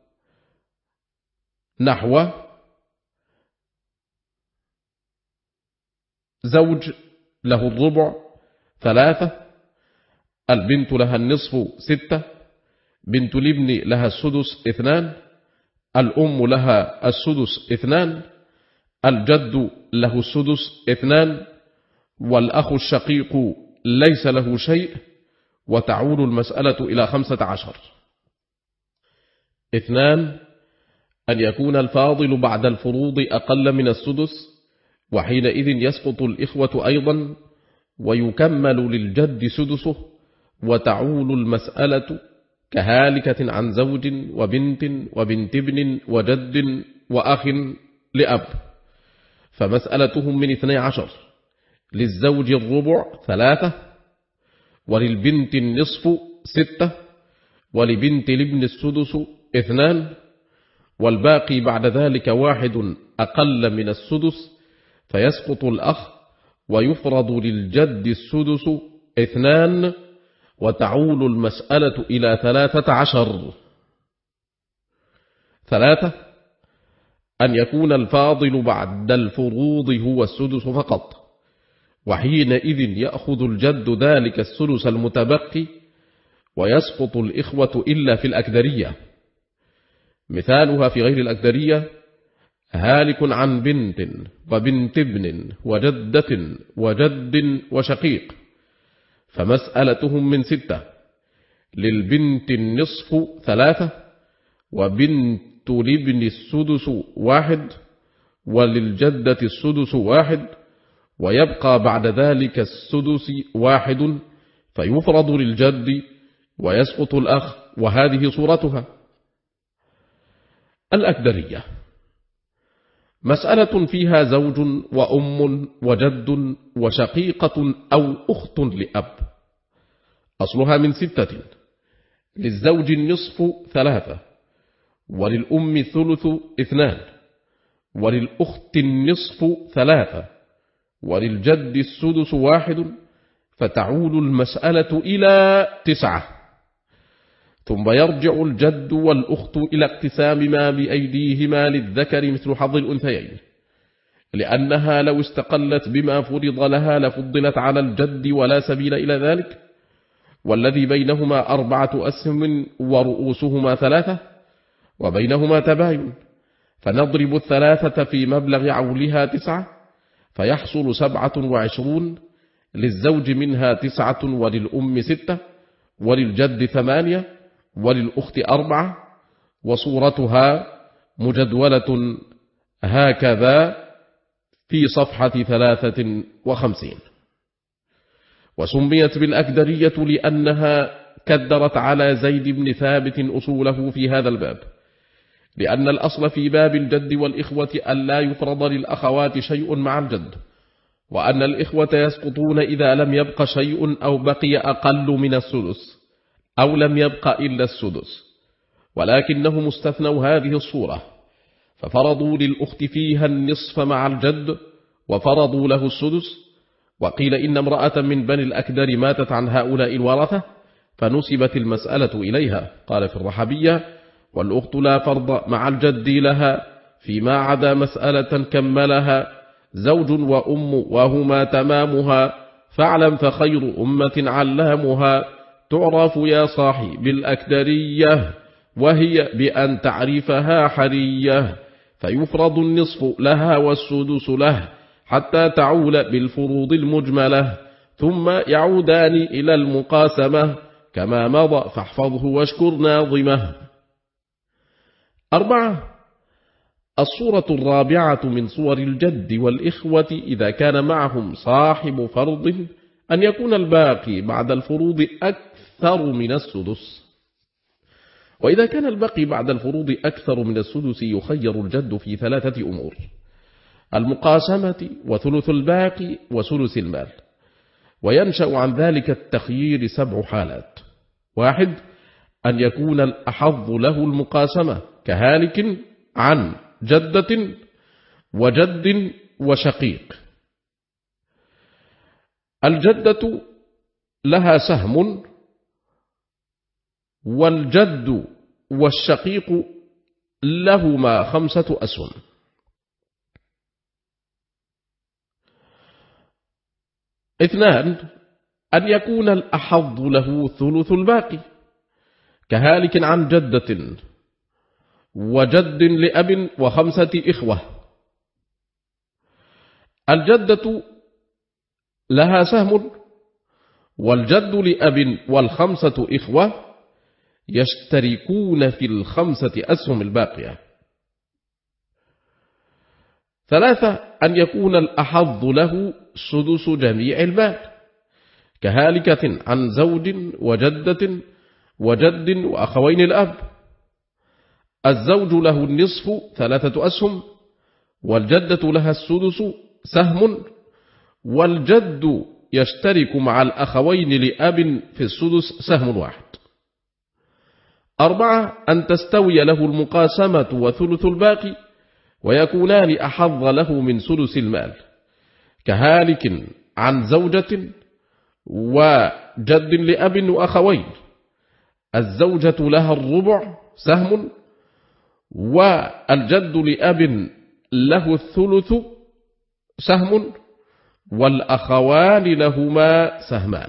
نحو: زوج له الربع ثلاثة، البنت لها النصف ستة، بنت الابن لها السدس اثنان، الأم لها السدس اثنان، الجد له السدس اثنان، والأخ الشقيق ليس له شيء، وتعول المسألة إلى خمسة عشر. اثنان، أن يكون الفاضل بعد الفروض أقل من السدس، وحينئذ يسقط الإخوة أيضا، ويكمل للجد سدسه، وتعول المسألة كهالكة عن زوج وبنت وبنت ابن وجد وأخ لأب. فمسألتهم من اثني عشر: للزوج الربع ثلاثة، وللبنت النصف ستة، ولبنت الابن السدس اثنان، والباقي بعد ذلك واحد أقل من السدس، فيسقط الأخ، ويفرض للجد السدس اثنان، وتعول المسألة إلى ثلاثة عشر. ثلاثة، أن يكون الفاضل بعد الفروض هو السدس فقط، وحينئذ يأخذ الجد ذلك السدس المتبقي، ويسقط الإخوة إلا في الأكدرية. مثالها في غير الأكدرية: هالك عن بنت وبنت ابن وجدة وجد وشقيق، فمسألتهم من ستة: للبنت النصف ثلاثة، وبنت الابن السدس واحد، وللجدة السدس واحد، ويبقى بعد ذلك السدس واحد، فيفرض للجد ويسقط الأخ، وهذه صورتها. الأكدرية: مسألة فيها زوج وأم وجد وشقيقة أو أخت لأب. أصلها من ستة: للزوج النصف ثلاثة، وللأم الثلث اثنان، وللأخت النصف ثلاثة، وللجد السدس واحد، فتعول المسألة إلى تسعة. ثم يرجع الجد والأخت إلى اقتسام ما بأيديهما للذكر مثل حظ الأنثيين، لأنها لو استقلت بما فرض لها لفضلت على الجد ولا سبيل إلى ذلك، والذي بينهما أربعة أسهم ورؤوسهما ثلاثة، وبينهما تباين، فنضرب الثلاثة في مبلغ عولها تسعة، فيحصل سبعة وعشرون، للزوج منها تسعة، وللأم ستة، وللجد ثمانية، وللأخت أربعة. وصورتها مجدولة هكذا في صفحة ثلاثة وخمسين. وسميت بالأكدرية لأنها كدرت على زيد بن ثابت أصوله في هذا الباب، لأن الأصل في باب الجد والإخوة أن لا يفرض للأخوات شيء مع الجد، وأن الإخوة يسقطون إذا لم يبق شيء أو بقي أقل من السدس أو لم يبق إلا السدس، ولكنهم استثنوا هذه الصورة ففرضوا للأخت فيها النصف مع الجد وفرضوا له السدس. وقيل إن امرأة من بني الأكدر ماتت عن هؤلاء الورثة فنسبت المسألة إليها. قال في الرحبية: والأخت لا فرض مع الجد لها فيما عدا مسألة كملها زوج وأم وهما تمامها، فاعلم فخير أمة علامها، تعرف يا صاحي بالأكدرية، وهي بأن تعرفها حرية، فيفرض النصف لها والسدس له حتى تعول بالفروض المجملة، ثم يعودان إلى المقاسمة كما مضى، فاحفظه واشكر ناظمه. أربعة: الصورة الرابعة من صور الجد والإخوة إذا كان معهم صاحب فرض أن يكون الباقي بعد الفروض أكثر من السدس. وإذا كان الباقي بعد الفروض أكثر من السدس يخير الجد في ثلاثة أمور: المقاسمة وثلث الباقي وثلث المال. وينشأ عن ذلك التخيير سبع حالات: واحد: أن يكون الأحظ له المقاسمة كهالك عن جدة وجد وشقيق. الجدة لها سهم والجد والشقيق لهما خمسة أسهم. اثنان: أن يكون الأحظ له ثلث الباقي كهالك عن جدة وجد لأب وخمسة إخوة. الجدة لها سهم والجد لأب والخمسة إخوة يشتركون في الخمسة أسهم الباقية. ثلاثة: أن يكون الأحظ له سدس جميع المال كهالكة عن زوج وجدة وجد وأخوين الأب. الزوج له النصف ثلاثة أسهم، والجدة لها السدس سهم، والجد يشترك مع الأخوين لأب في السدس سهم واحد. أربعة: أن تستوي له المقاسمة وثلث الباقي ويكونان أحظ له من سدس المال كهالك عن زوجة وجد لأب وأخوين. الزوجة لها الربع سهم، والجد لأب له الثلث سهم، والأخوان لهما سهمان.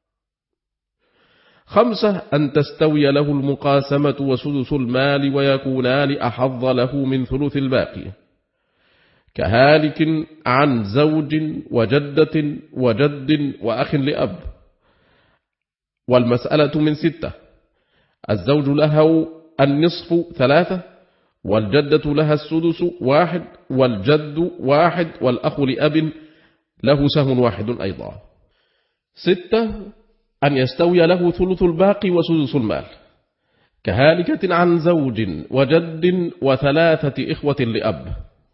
خمسة: أن تستوي له المقاسمة وسدس المال ويكونان أحظ له من ثلث الباقي كهالك عن زوج وجدة وجد وأخ لأب. والمسألة من ستة: الزوج له النصف ثلاثة، والجدة لها السدس واحد، والجد واحد، والأخ لأب له سهم واحد أيضا. ستة: أن يستوي له ثلث الباقي وسدس المال كهالكة عن زوج وجد وثلاثة إخوة لأب.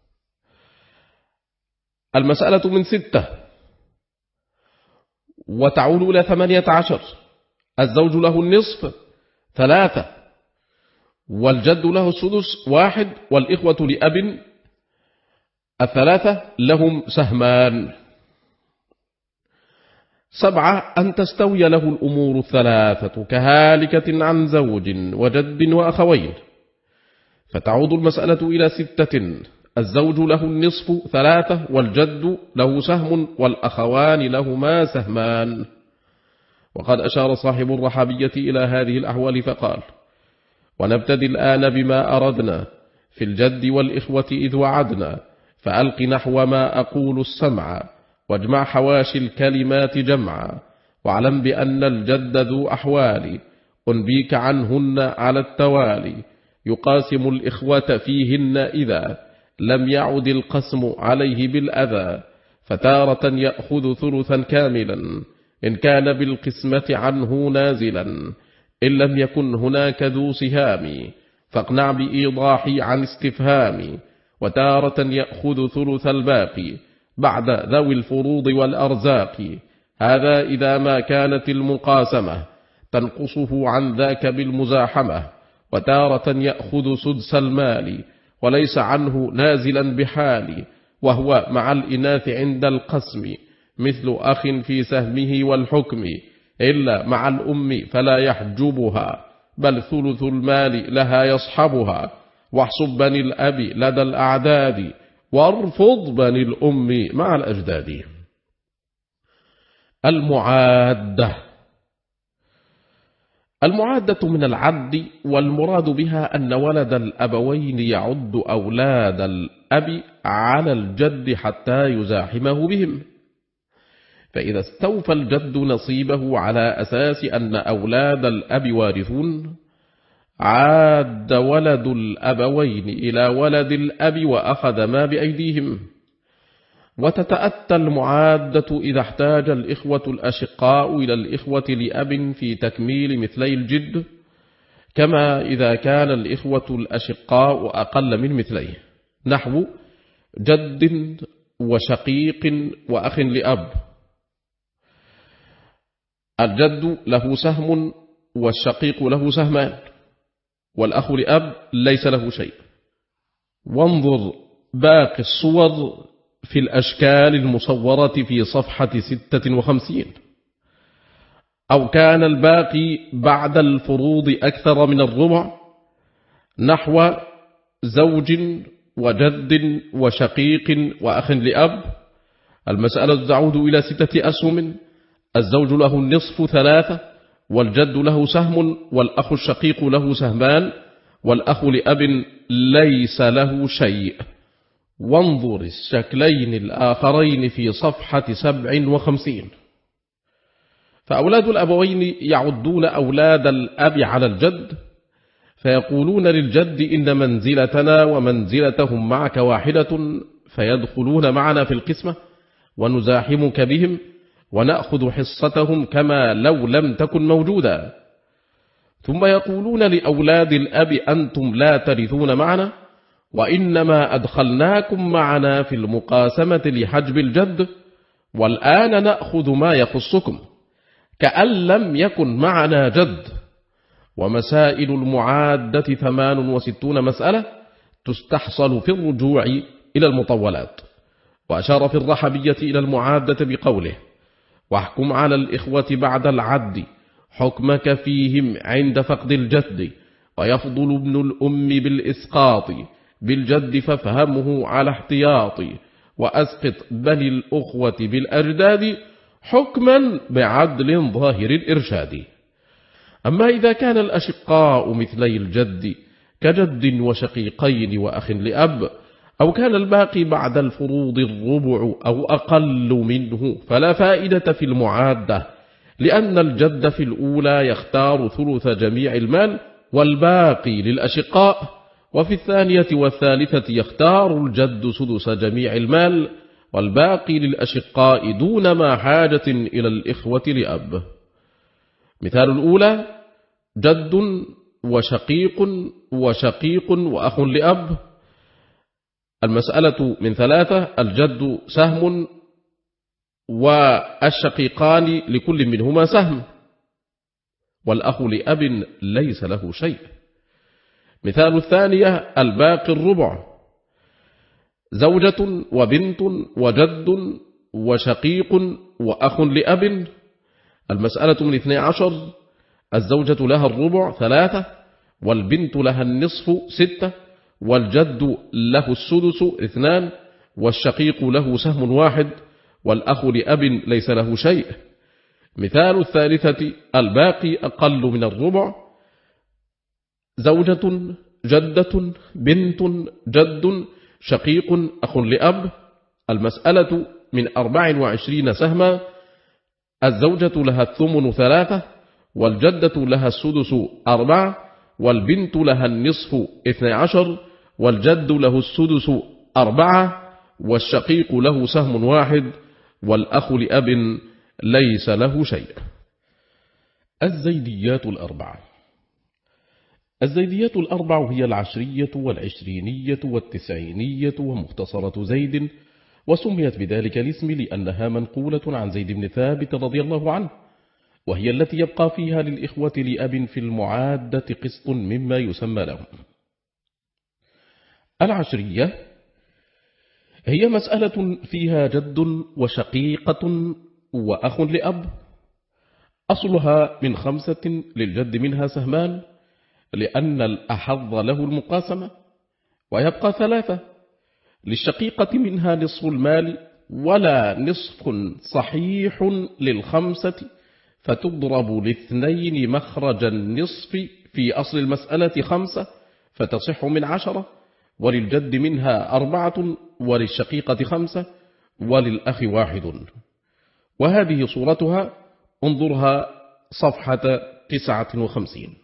المسألة من ستة وتعود إلى ثمانية عشر: الزوج له النصف ثلاثة، والجد له السدس واحد، والإخوة لأب الثلاثة لهم سهمان. سبعة: أن تستوي له الأمور الثلاثة كهالكة عن زوج وجد وأخوين، فتعود المسألة إلى ستة: الزوج له النصف ثلاثة، والجد له سهم، والأخوان لهما سهمان. وقد أشار صاحب الرحبية إلى هذه الأحوال فقال: ونبتدي الآن بما أردنا في الجد والإخوة إذ وعدنا، فألق نحو ما أقول السمع، واجمع حواشي الكلمات جمعا، واعلم بأن الجد ذو أحوال، أنبيك عنهن على التوالي، يقاسم الإخوة فيهن إذا لم يعد القسم عليه بالأذى، فتارة يأخذ ثلثا كاملا إن كان بالقسمة عنه نازلا، إن لم يكن هناك ذو سهام فاقنع بإيضاحي عن استفهام. وتارة يأخذ ثلث الباقي بعد ذوي الفروض والأرزاق، هذا إذا ما كانت المقاسمة تنقصه عن ذاك بالمزاحمة. وتارة يأخذ سدس المال وليس عنه نازلا بحال، وهو مع الإناث عند القسم مثل أخ في سهمه والحكم، إلا مع الأم فلا يحجبها بل ثلث المال لها يصحبها. واحسب بني الأب لدى الأعداد وارفض بني الأم مع الأجداد. المعادة. المعادة من العد، والمراد بها أن ولد الأبوين يعد أولاد الأب على الجد حتى يزاحمه بهم، فإذا استوفى الجد نصيبه على أساس أن أولاد الأب وارثون، عاد ولد الأبوين إلى ولد الأب وأخذ ما بأيديهم. وتتأتى المعادة إذا احتاج الإخوة الأشقاء إلى الإخوة لأب في تكميل مثلي الجد، كما إذا كان الإخوة الأشقاء أقل من مثليه، نحو جد وشقيق وأخ لأب. الجد له سهم والشقيق له سهمان، والأخ لأب ليس له شيء. وانظر باقي الصور في الأشكال المصورة في صفحة ستة وخمسين. أو كان الباقي بعد الفروض أكثر من الربع، نحو زوج وجد وشقيق وأخ لأب. المسألة تعود إلى ستة أسهم: الزوج له النصف ثلاثة، والجد له سهم، والأخ الشقيق له سهمان، والأخ لأب ليس له شيء. وانظر الشكلين الآخرين في صفحة سبع وخمسين. فأولاد الأبوين يعدون أولاد الأب على الجد، فيقولون للجد إن منزلتنا ومنزلتهم معك واحدة، فيدخلون معنا في القسمة ونزاحمك بهم ونأخذ حصتهم كما لو لم تكن موجودا. ثم يقولون لأولاد الأب أنتم لا ترثون معنا، وإنما أدخلناكم معنا في المقاسمة لحجب الجد، والآن نأخذ ما يخصكم كأن لم يكن معنا جد. ومسائل المعادة ثمان وستون مسألة تستحصل في الرجوع إلى المطولات. وأشار في الرحبية إلى المعادة بقوله: واحكم على الإخوة بعد العد حكمك فيهم عند فقد الجد، ويفضل ابن الأم بالإسقاط بالجد فافهمه على احتياط، وأسقط بني الأخوة بالأجداد حكما بعدل ظاهر الإرشاد. أما إذا كان الأشقاء مثلي الجد كجد وشقيقين وأخ لأب، أو كان الباقي بعد الفروض الربع أو أقل منه، فلا فائدة في المعادة، لأن الجد في الأولى يختار ثلث جميع المال والباقي للأشقاء، وفي الثانية والثالثة يختار الجد سدس جميع المال والباقي للأشقاء دون ما حاجة إلى الإخوة لأب. مثال الأولى: جد وشقيق وشقيق وأخ لأب. المسألة من ثلاثة: الجد سهم والشقيقان لكل منهما سهم، والأخ لأب ليس له شيء. مثال الثانية: الباقي الربع: زوجة وبنت وجد وشقيق وأخ لأب. المسألة من اثني عشر: الزوجة لها الربع ثلاثة، والبنت لها النصف ستة، والجد له السدس اثنان، والشقيق له سهم واحد، والأخ لأب ليس له شيء. مثال الثالثة: الباقي أقل من الربع: زوجة جدة بنت جد شقيق أخ لأب. المسألة من أربع وعشرين سهما: الزوجة لها الثمن ثلاثة، والجدة لها السدس أربعة، والبنت لها النصف اثني عشر، والجد له السدس أربعة، والشقيق له سهم واحد، والأخ لأب ليس له شيء. الزيديات الأربعة. الزيديات الأربع هي العشرية والعشرينية والتسعينية ومختصرة زيد، وسميت بذلك الاسم لأنها منقولة عن زيد بن ثابت رضي الله عنه، وهي التي يبقى فيها للإخوة لأب في المعادة قسط مما يسمى لهم. العشرية هي مسألة فيها جد وشقيقة وأخ لأب، أصلها من خمسة، للجد منها سهمان لأن الأحظ له المقاسمة، ويبقى ثلاثة، للشقيقة منها نصف المال ولا نصف صحيح للخمسة، فتضرب لاثنين مخرج النصف في أصل المسألة خمسة فتصح من عشرة، وللجد منها أربعة، وللشقيقة خمسة، وللأخ واحد. وهذه صورتها، انظرها صفحة تسعة وخمسين.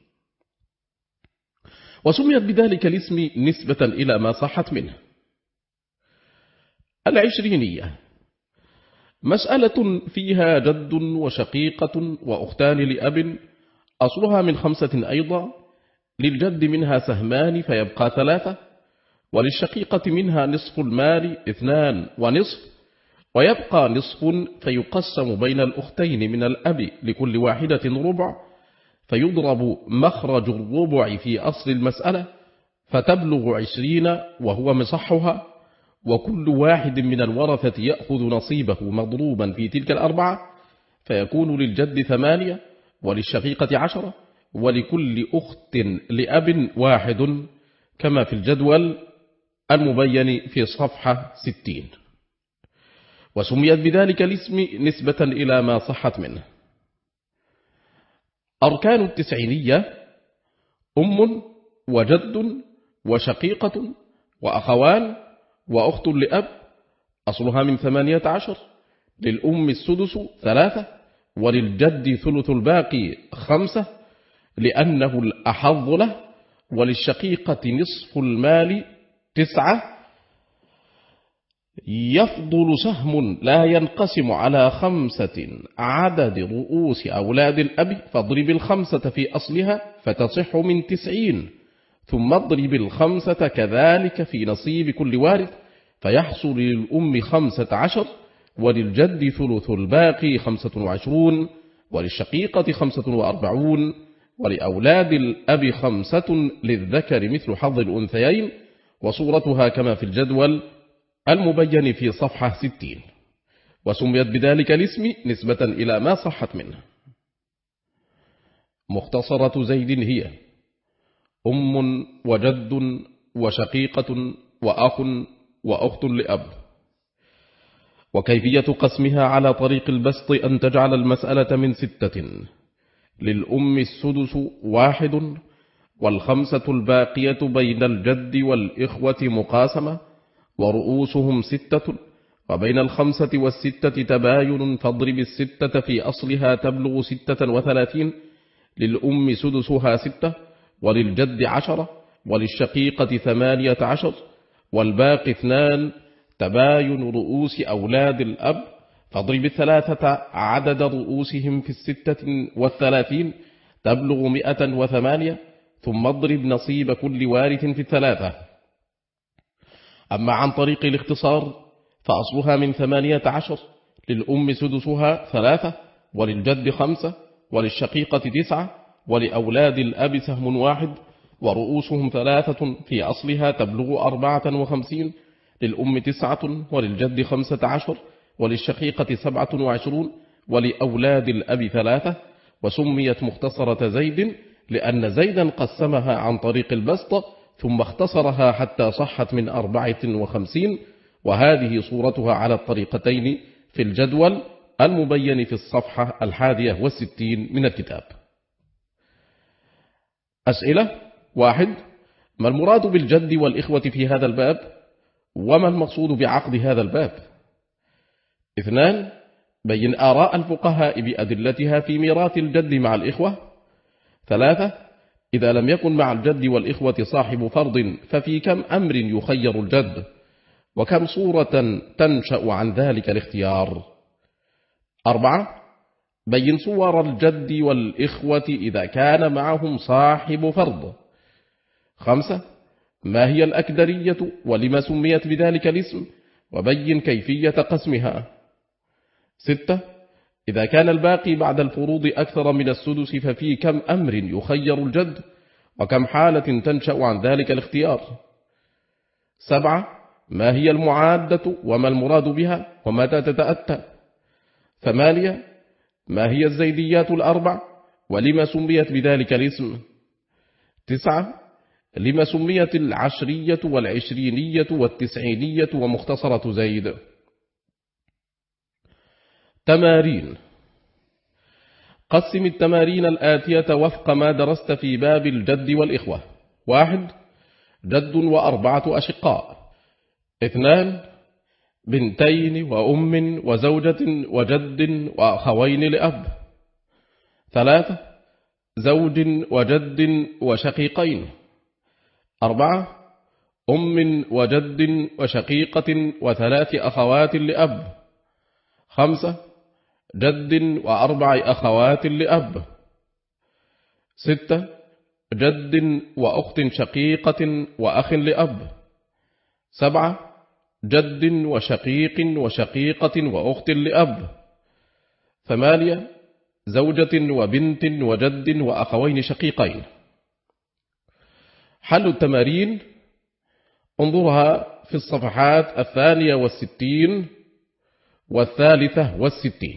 وسميت بذلك الاسم نسبة إلى ما صحت منه. العشرينية مسألة فيها جد وشقيقة وأختان لأب، أصلها من خمسة أيضا، للجد منها سهمان فيبقى ثلاثة، وللشقيقة منها نصف المال اثنان ونصف، ويبقى نصف فيقسم بين الأختين من الأب لكل واحدة ربع، فيضرب مخرج الربع في أصل المسألة فتبلغ عشرين وهو مصحها، وكل واحد من الورثة يأخذ نصيبه مضروبا في تلك الأربعة، فيكون للجد ثمانية، وللشقيقة عشرة، ولكل أخت لأب واحد، كما في الجدول المبين في صفحة ستين. وسميت بذلك الاسم نسبة إلى ما صحت منه. أركان التسعينية أم وجد وشقيقة وأخوان وأخت لأب، أصلها من ثمانية عشر، للأم السدس ثلاثة، وللجد ثلث الباقي خمسة لأنه الأحظ له، وللشقيقة نصف المال تسعة، يفضل سهم لا ينقسم على خمسة عدد رؤوس أولاد الأب، فاضرب الخمسة في أصلها فتصح من تسعين، ثم اضرب الخمسة كذلك في نصيب كل وارث، فيحصل للأم خمسة عشر، وللجد ثلث الباقي خمسة وعشرون، وللشقيقة خمسة وأربعون، ولأولاد الأب خمسة، للذكر مثل حظ الأنثيين، وصورتها كما في الجدول المبين في صفحة ستين. وسميت بذلك الاسم نسبة إلى ما صحت منه. مختصرة زيد هي أم وجد وشقيقة وأخ وأخت لأب. وكيفية قسمها على طريق البسط أن تجعل المسألة من ستة، للأم السدس واحد، والخمسة الباقية بين الجد والإخوة مقاسمة، ورؤوسهم ستة، وبين الخمسة والستة تباين، فاضرب الستة في أصلها تبلغ ستة وثلاثين، للأم سدسها ستة، وللجد عشرة، وللشقيقة ثمانية عشر، والباقي اثنان، تباين رؤوس أولاد الأب، فاضرب الثلاثة عدد رؤوسهم في الستة والثلاثين تبلغ مئة وثمانية، ثم اضرب نصيب كل وارث في الثلاثة. أما عن طريق الاختصار فأصلها من ثمانية عشر، للأم سدسها ثلاثة، وللجد خمسة، وللشقيقة تسعة، ولأولاد الأب سهم واحد، ورؤوسهم ثلاثة في أصلها تبلغ أربعة وخمسين، للأم تسعة، وللجد خمسة عشر، وللشقيقة سبعة وعشرون، ولأولاد الأب ثلاثة. وسميت مختصرة زيد لأن زيدا قسمها عن طريق البسط ثم اختصرها حتى صحت من أربعة وخمسين، وهذه صورتها على الطريقتين في الجدول المبين في الصفحة الحادية والستين من الكتاب. أسئلة: واحد، ما المراد بالجد والإخوة في هذا الباب؟ وما المقصود بعقد هذا الباب؟ اثنان، بين آراء الفقهاء بأدلتها في ميراث الجد مع الإخوة. ثلاثة، إذا لم يكن مع الجد والإخوة صاحب فرض ففي كم أمر يخير الجد؟ وكم صورة تنشأ عن ذلك الاختيار؟ أربعة. بين صور الجد والإخوة إذا كان معهم صاحب فرض. خمسة. ما هي الأكدرية ولما سميت بذلك الاسم، وبين كيفية قسمها. ستة. إذا كان الباقي بعد الفروض أكثر من السدس ففي كم أمر يخير الجد، وكم حالة تنشأ عن ذلك الاختيار. سبعة. ما هي المعادة وما المراد بها ومتى تتأتى. ثمانية. ما هي الزيديات الأربع ولما سميت بذلك الاسم. تسعة. لما سميت العشرية والعشرينية والتسعينية ومختصرة زيد. تمارين. قسم التمارين الآتية وفق ما درست في باب الجد والإخوة. واحد. جد وأربعة أشقاء. اثنان. بنتين وأم وزوجة وجد وأخوين لأب. ثلاثة. زوج وجد وشقيقين. أربعة. أم وجد وشقيقة وثلاث أخوات لأب. خمسة. جد وأربع أخوات لأب. ستة. جد وأخت شقيقة وأخ لأب. سبعة. جد وشقيق وشقيقة وأخت لأب. ثمانية. زوجة وبنت وجد وأخوين شقيقين. حل التمارين انظرها في الصفحات الثانية والستين والثالثة والستين.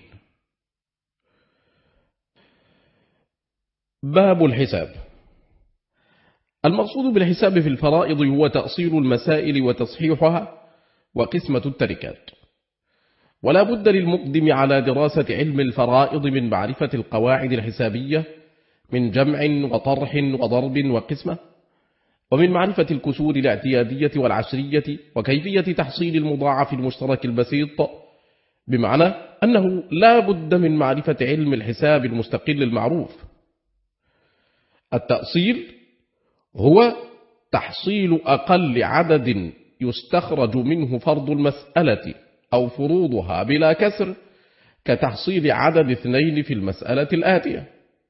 باب الحساب. المقصود بالحساب في الفرائض هو تأصيل المسائل وتصحيحها وقسمة التركات، ولا بد للمقدم على دراسة علم الفرائض من معرفة القواعد الحسابية من جمع وطرح وضرب وقسمة، ومن معرفة الكسور الاعتيادية والعشرية، وكيفية تحصيل المضاعف المشترك البسيط، بمعنى أنه لا بد من معرفة علم الحساب المستقل المعروف. التأصيل هو تحصيل أقل عدد يستخرج منه فرض المسألة أو فروضها بلا كسر، كتحصيل عدد اثنين في المسألة الآتية: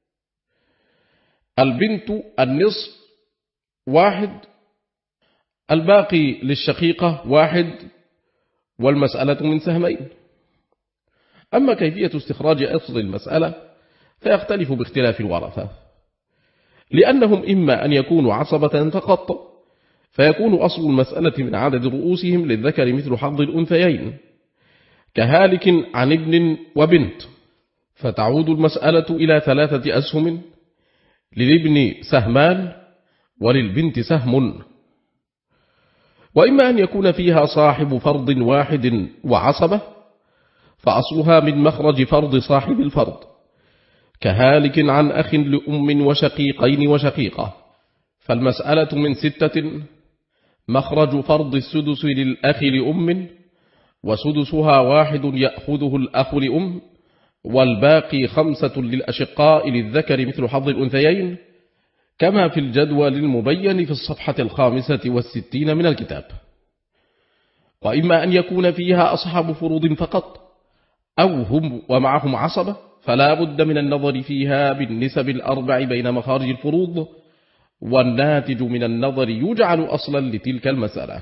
البنت النصف واحد، الباقي للشقيقة واحد، والمسألة من سهمين. أما كيفية استخراج أصل المسألة فيختلف باختلاف الورثة، لأنهم إما أن يكونوا عصبة فقط، فيكون أصل المسألة من عدد رؤوسهم للذكر مثل حظ الأنثيين، كهالك عن ابن وبنت، فتعود المسألة إلى ثلاثة أسهم: للابن سهمان وللبنت سهم. وإما أن يكون فيها صاحب فرض واحد وعصبة، فأصلها من مخرج فرض صاحب الفرض، كهالك عن أخ لأم وشقيقين وشقيقة، فالمسألة من ستة: مخرج فرض السدس للأخ لأم، وسدسها واحد يأخذه الأخ لأم، والباقي خمسة للأشقاء للذكر مثل حظ الأنثيين، كما في الجدول المبين في الصفحة الخامسة والستين من الكتاب. وإما أن يكون فيها أصحاب فروض فقط، أو هم ومعهم عصبة، فلا بد من النظر فيها بالنسب الأربع بين مخارج الفروض، والناتج من النظر يجعل أصلا لتلك المسألة.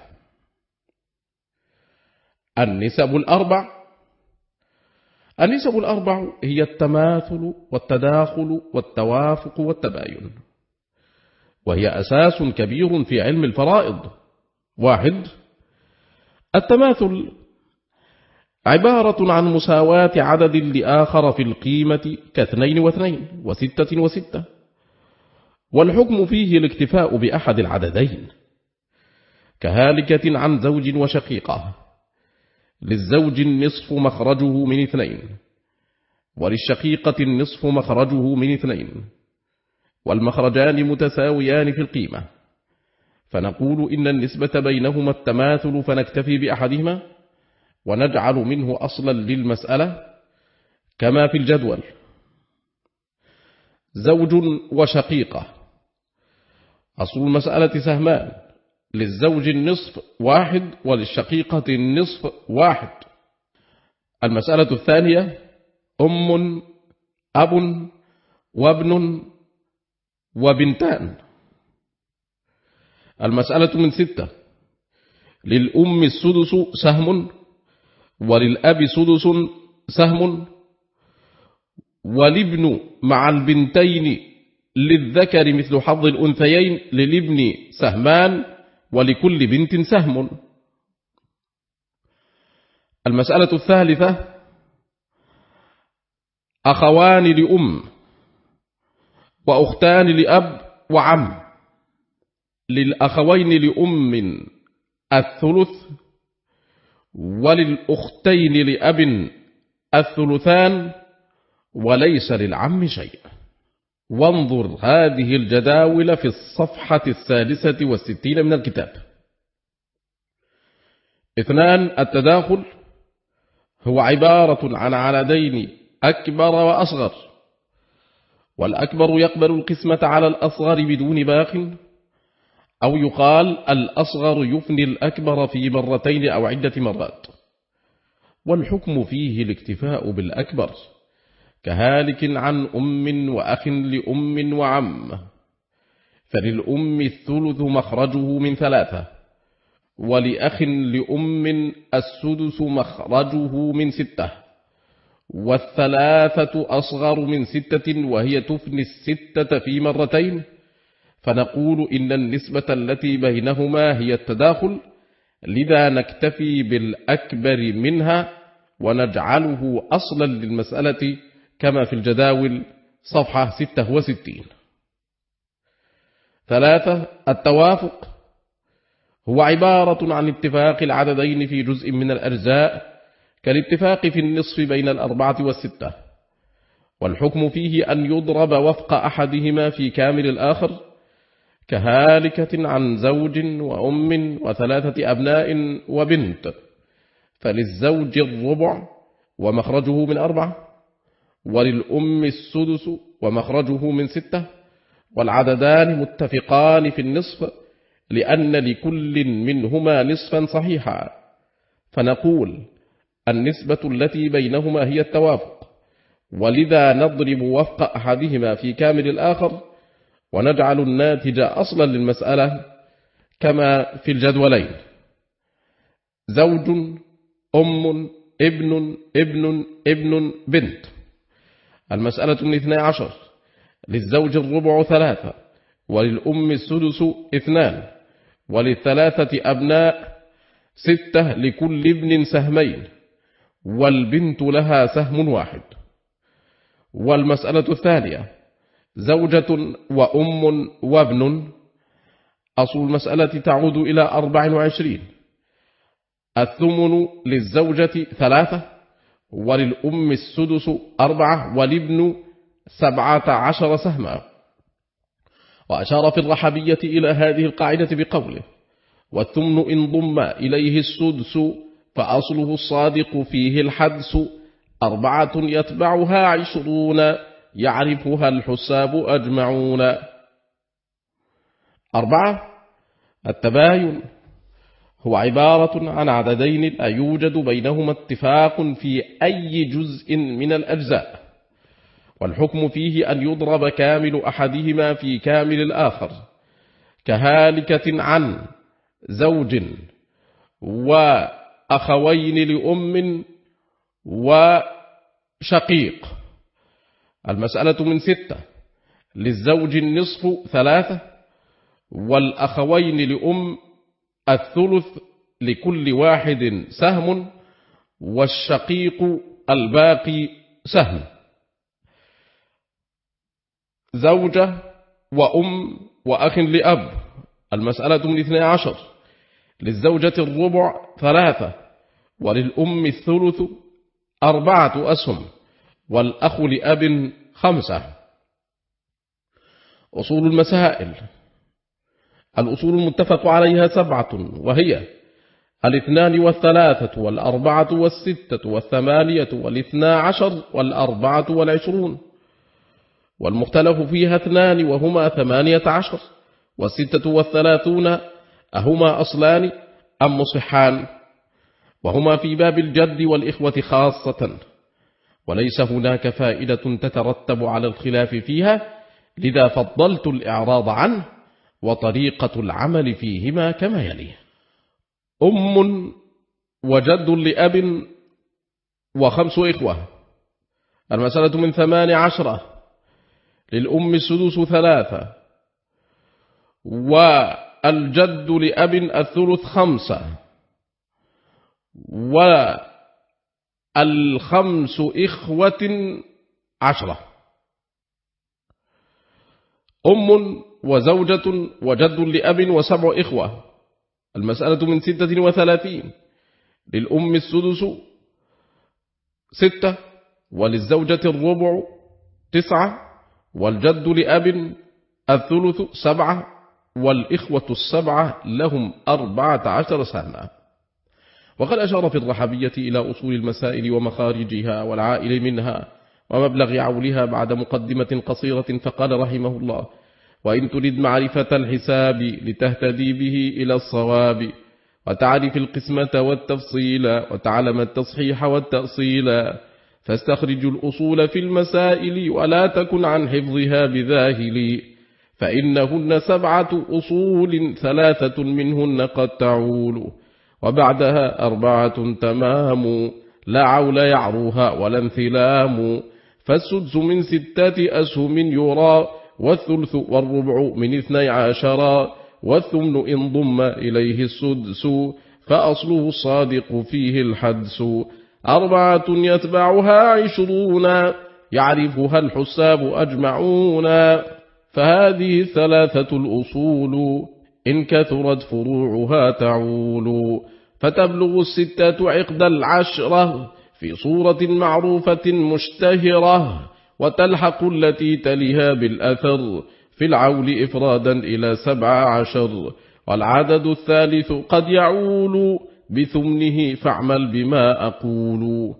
النسب الأربع. النسب الأربع هي التماثل والتداخل والتوافق والتباين، وهي أساس كبير في علم الفرائض. واحد. التماثل عبارة عن مساواة عدد لآخر في القيمة كاثنين واثنين وستة وستة، والحكم فيه الاكتفاء بأحد العددين، كهالكة عن زوج وشقيقة، للزوج النصف مخرجه من اثنين، وللشقيقة النصف مخرجه من اثنين، والمخرجان متساويان في القيمة، فنقول إن النسبة بينهما التماثل، فنكتفي بأحدهما ونجعل منه أصلا للمسألة كما في الجدول. زوج وشقيقة، أصل المسألة سهمان، للزوج النصف واحد وللشقيقة النصف واحد. المسألة الثانية أم أب وابن وبنتان. المسألة من ستة للأم السدس سهم وللأب سدس سهم والابن مع البنتين للذكر مثل حظ الأنثيين للابن سهمان ولكل بنت سهم. المسألة الثالثة أخوان لأم وأختان لأب وعم. للأخوين لأم الثلث وللأختين لأب الثلثان وليس للعم شيء. وانظر هذه الجداول في الصفحة السادسة والستين من الكتاب. اثنان التداخل هو عبارة عن عددين أكبر وأصغر، والأكبر يقبل القسمة على الأصغر بدون باخ، أو يقال الأصغر يفني الأكبر في مرتين أو عدة مرات، والحكم فيه الاكتفاء بالأكبر كهالك عن أم وأخ لأم وعم. فللأم الثلث مخرجه من ثلاثة، ولأخ لأم السدس مخرجه من ستة، والثلاثة أصغر من ستة وهي تفني الستة في مرتين، فنقول إن النسبة التي بينهما هي التداخل، لذا نكتفي بالأكبر منها ونجعله أصلا للمسألة كما في الجداول صفحة ستة وستين. ثلاثة التوافق هو عبارة عن اتفاق العددين في جزء من الأجزاء كالاتفاق في النصف بين الأربعة والستة، والحكم فيه أن يضرب وفق أحدهما في كامل الآخر كهالكة عن زوج وأم وثلاثة أبناء وبنت. فللزوج الربع ومخرجه من أربعة، وللأم السدس ومخرجه من ستة، والعددان متفقان في النصف لأن لكل منهما نصفا صحيحا، فنقول النسبة التي بينهما هي التوافق، ولذا نضرب وفق أحدهما في كامل الآخر ونجعل الناتج أصلا للمسألة كما في الجدولين: زوج أم ابن ابن ابن بنت. المسألة من اثنى عشر للزوج الربع ثلاثة، وللأم السدس اثنان، وللثلاثة أبناء ستة لكل ابن سهمين، والبنت لها سهم واحد. والمسألة الثانية زوجة وأم وابن. أصل المسألة تعود إلى أربع وعشرين. الثمن للزوجة ثلاثة، وللأم السدس أربعة، والابن سبعة عشر سهما. وأشار في الرحبية إلى هذه القاعدة بقوله: والثمن إن ضم إليه السدس فأصله الصادق فيه الحدس، أربعة يتبعها عشرون يعرفها الحساب أجمعون. أربعة التباين هو عبارة عن عددين لا يوجد بينهما اتفاق في أي جزء من الأجزاء، والحكم فيه أن يضرب كامل أحدهما في كامل الآخر كهالكة عن زوج وأخوين لأم وشقيق. المسألة من ستة للزوج النصف ثلاثة، والأخوين لأم الثلث لكل واحد سهم، والشقيق الباقي سهم. زوجة وأم وأخ لأب. المسألة من اثنى عشر للزوجة الربع ثلاثة، وللأم الثلث أربعة أسهم، والأخ لأب خمسة. أصول المسائل: الأصول المتفق عليها سبعة، وهي الاثنان والثلاثة والأربعة والستة والثمانية والاثنى عشر والأربعة والعشرون. والمختلف فيها اثنان وهما ثمانية عشر، والستة والثلاثون أهما أصلان أم مصحان؟ وهما في باب الجد والإخوة خاصة، وليس هناك فائدة تترتب على الخلاف فيها، لذا فضلت الإعراض عنه، وطريقة العمل فيهما كما يلي: أم وجد لأب وخمس إخوة. المسألة من ثمان عشرة. للأم السدس ثلاثة، والجد لأب الثلث خمسة، والخمس إخوة عشرة. أم وزوجة وجد لأب وسبع إخوة. المسألة من ستة وثلاثين. للأم السدس ستة، وللزوجة الربع تسعة، والجد لأب الثلث سبعة، والإخوة السبعة لهم أربعة عشر سنة. وقد أشار في الرحبية إلى أصول المسائل ومخارجها والعائل منها ومبلغ عولها بعد مقدمة قصيرة، فقال رحمه الله: وإن تريد معرفة الحساب لتهتدي به إلى الصواب، وتعرف القسمة والتفصيل، وتعلم التصحيح والتأصيل، فاستخرج الأصول في المسائل، ولا تكن عن حفظها بذاهل، فإنهن سبعة أصول ثلاثة منهن قد تعول، وبعدها أربعة تمام، لا عول يعروها ولا انثلام. فالسدس من ستة أسهم يرى، والثلث والربع من اثني عشرا، والثمن إن ضم إليه السدس، فأصله الصادق فيه الحدس. أربعة يتبعها عشرون، يعرفها الحساب أجمعون، فهذه الثلاثة الأصول، إن كثرت فروعها تعول، فتبلغ الستة عقد العشرة، في صورة معروفة مشتهرة، وتلحق التي تليها بالأثر، في العول إفرادا إلى سبع عشر. والعدد الثالث قد يعول، بثمنه فاعمل بما أقول.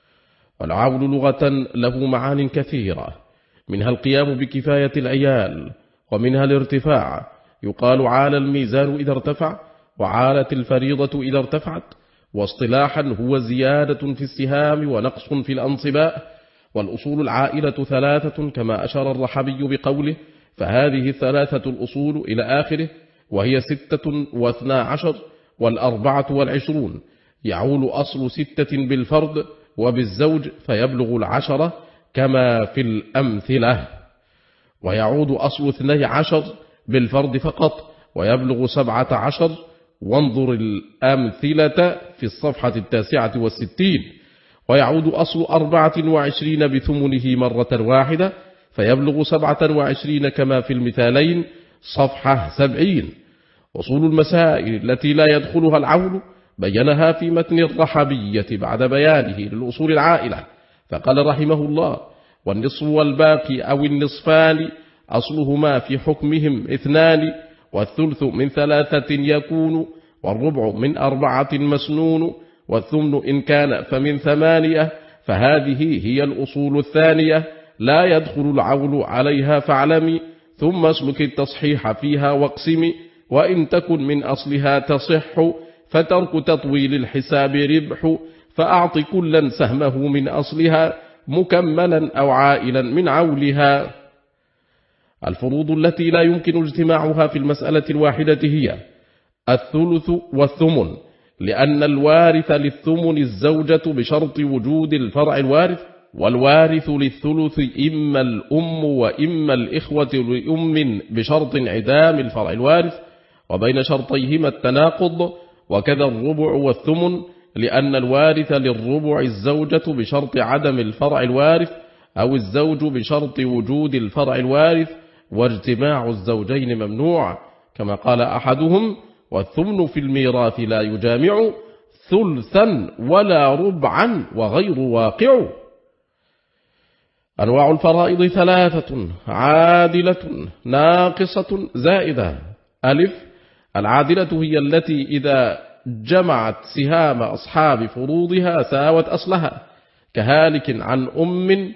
والعول لغة له معان كثيرة، منها القيام بكفاية العيال، ومنها الارتفاع، يقال عال الميزان إذا ارتفع، وعالت الفريضة إذا ارتفعت. واصطلاحا هو زيادة في السهام ونقص في الأنصباء. والأصول العائلة ثلاثة، كما أشار الرحبي بقوله: فهذه الثلاثة الأصول إلى آخره، وهي ستة واثنا عشر والأربعة والعشرون. يعول أصل ستة بالفرد وبالزوج فيبلغ العشرة كما في الأمثلة، ويعود أصل اثني عشر بالفرد فقط ويبلغ سبعة عشر. وانظر الأمثلة في الصفحة التاسعة والستين. ويعود أصل أربعة وعشرين بثمنه مرة واحدة فيبلغ سبعة وعشرين كما في المثالين، صفحة سبعين. أصول المسائل التي لا يدخلها العول بينها في متن الرحبية بعد بيانه للأصول العائلة، فقال رحمه الله: والنصف والباقي أو النصفان أصلهما في حكمهم اثنان، والثلث من ثلاثة يكون، والربع من أربعة مسنون، والثمن إن كان فمن ثمانية. فهذه هي الأصول الثانية، لا يدخل العول عليها فاعلمي، ثم اسلك التصحيح فيها واقسمي، وإن تكن من أصلها تصح، فترك تطويل الحساب ربح، فأعط كلا سهمه من أصلها، مكملا أو عائلا من عولها. الفروض التي لا يمكن اجتماعها في المسألة الواحدة هي الثلث والثمن، لأن الوارث للثمن الزوجة بشرط وجود الفرع الوارث، والوارث للثلث إما الأم وإما الإخوة لأم بشرط انعدام الفرع الوارث، وبين شرطيهما التناقض. وكذا الربع والثمن، لأن الوارث للربع الزوجة بشرط عدم الفرع الوارث، أو الزوج بشرط وجود الفرع الوارث، واجتماع الزوجين ممنوع، كما قال أحدهم: والثمن في الميراث لا يجامع ثلثا ولا ربعا وغير واقع. أنواع الفرائض ثلاثة: عادلة، ناقصة، زائدة. ألف: العادلة هي التي إذا جمعت سهام أصحاب فروضها ساوت أصلها، كهالك عن أم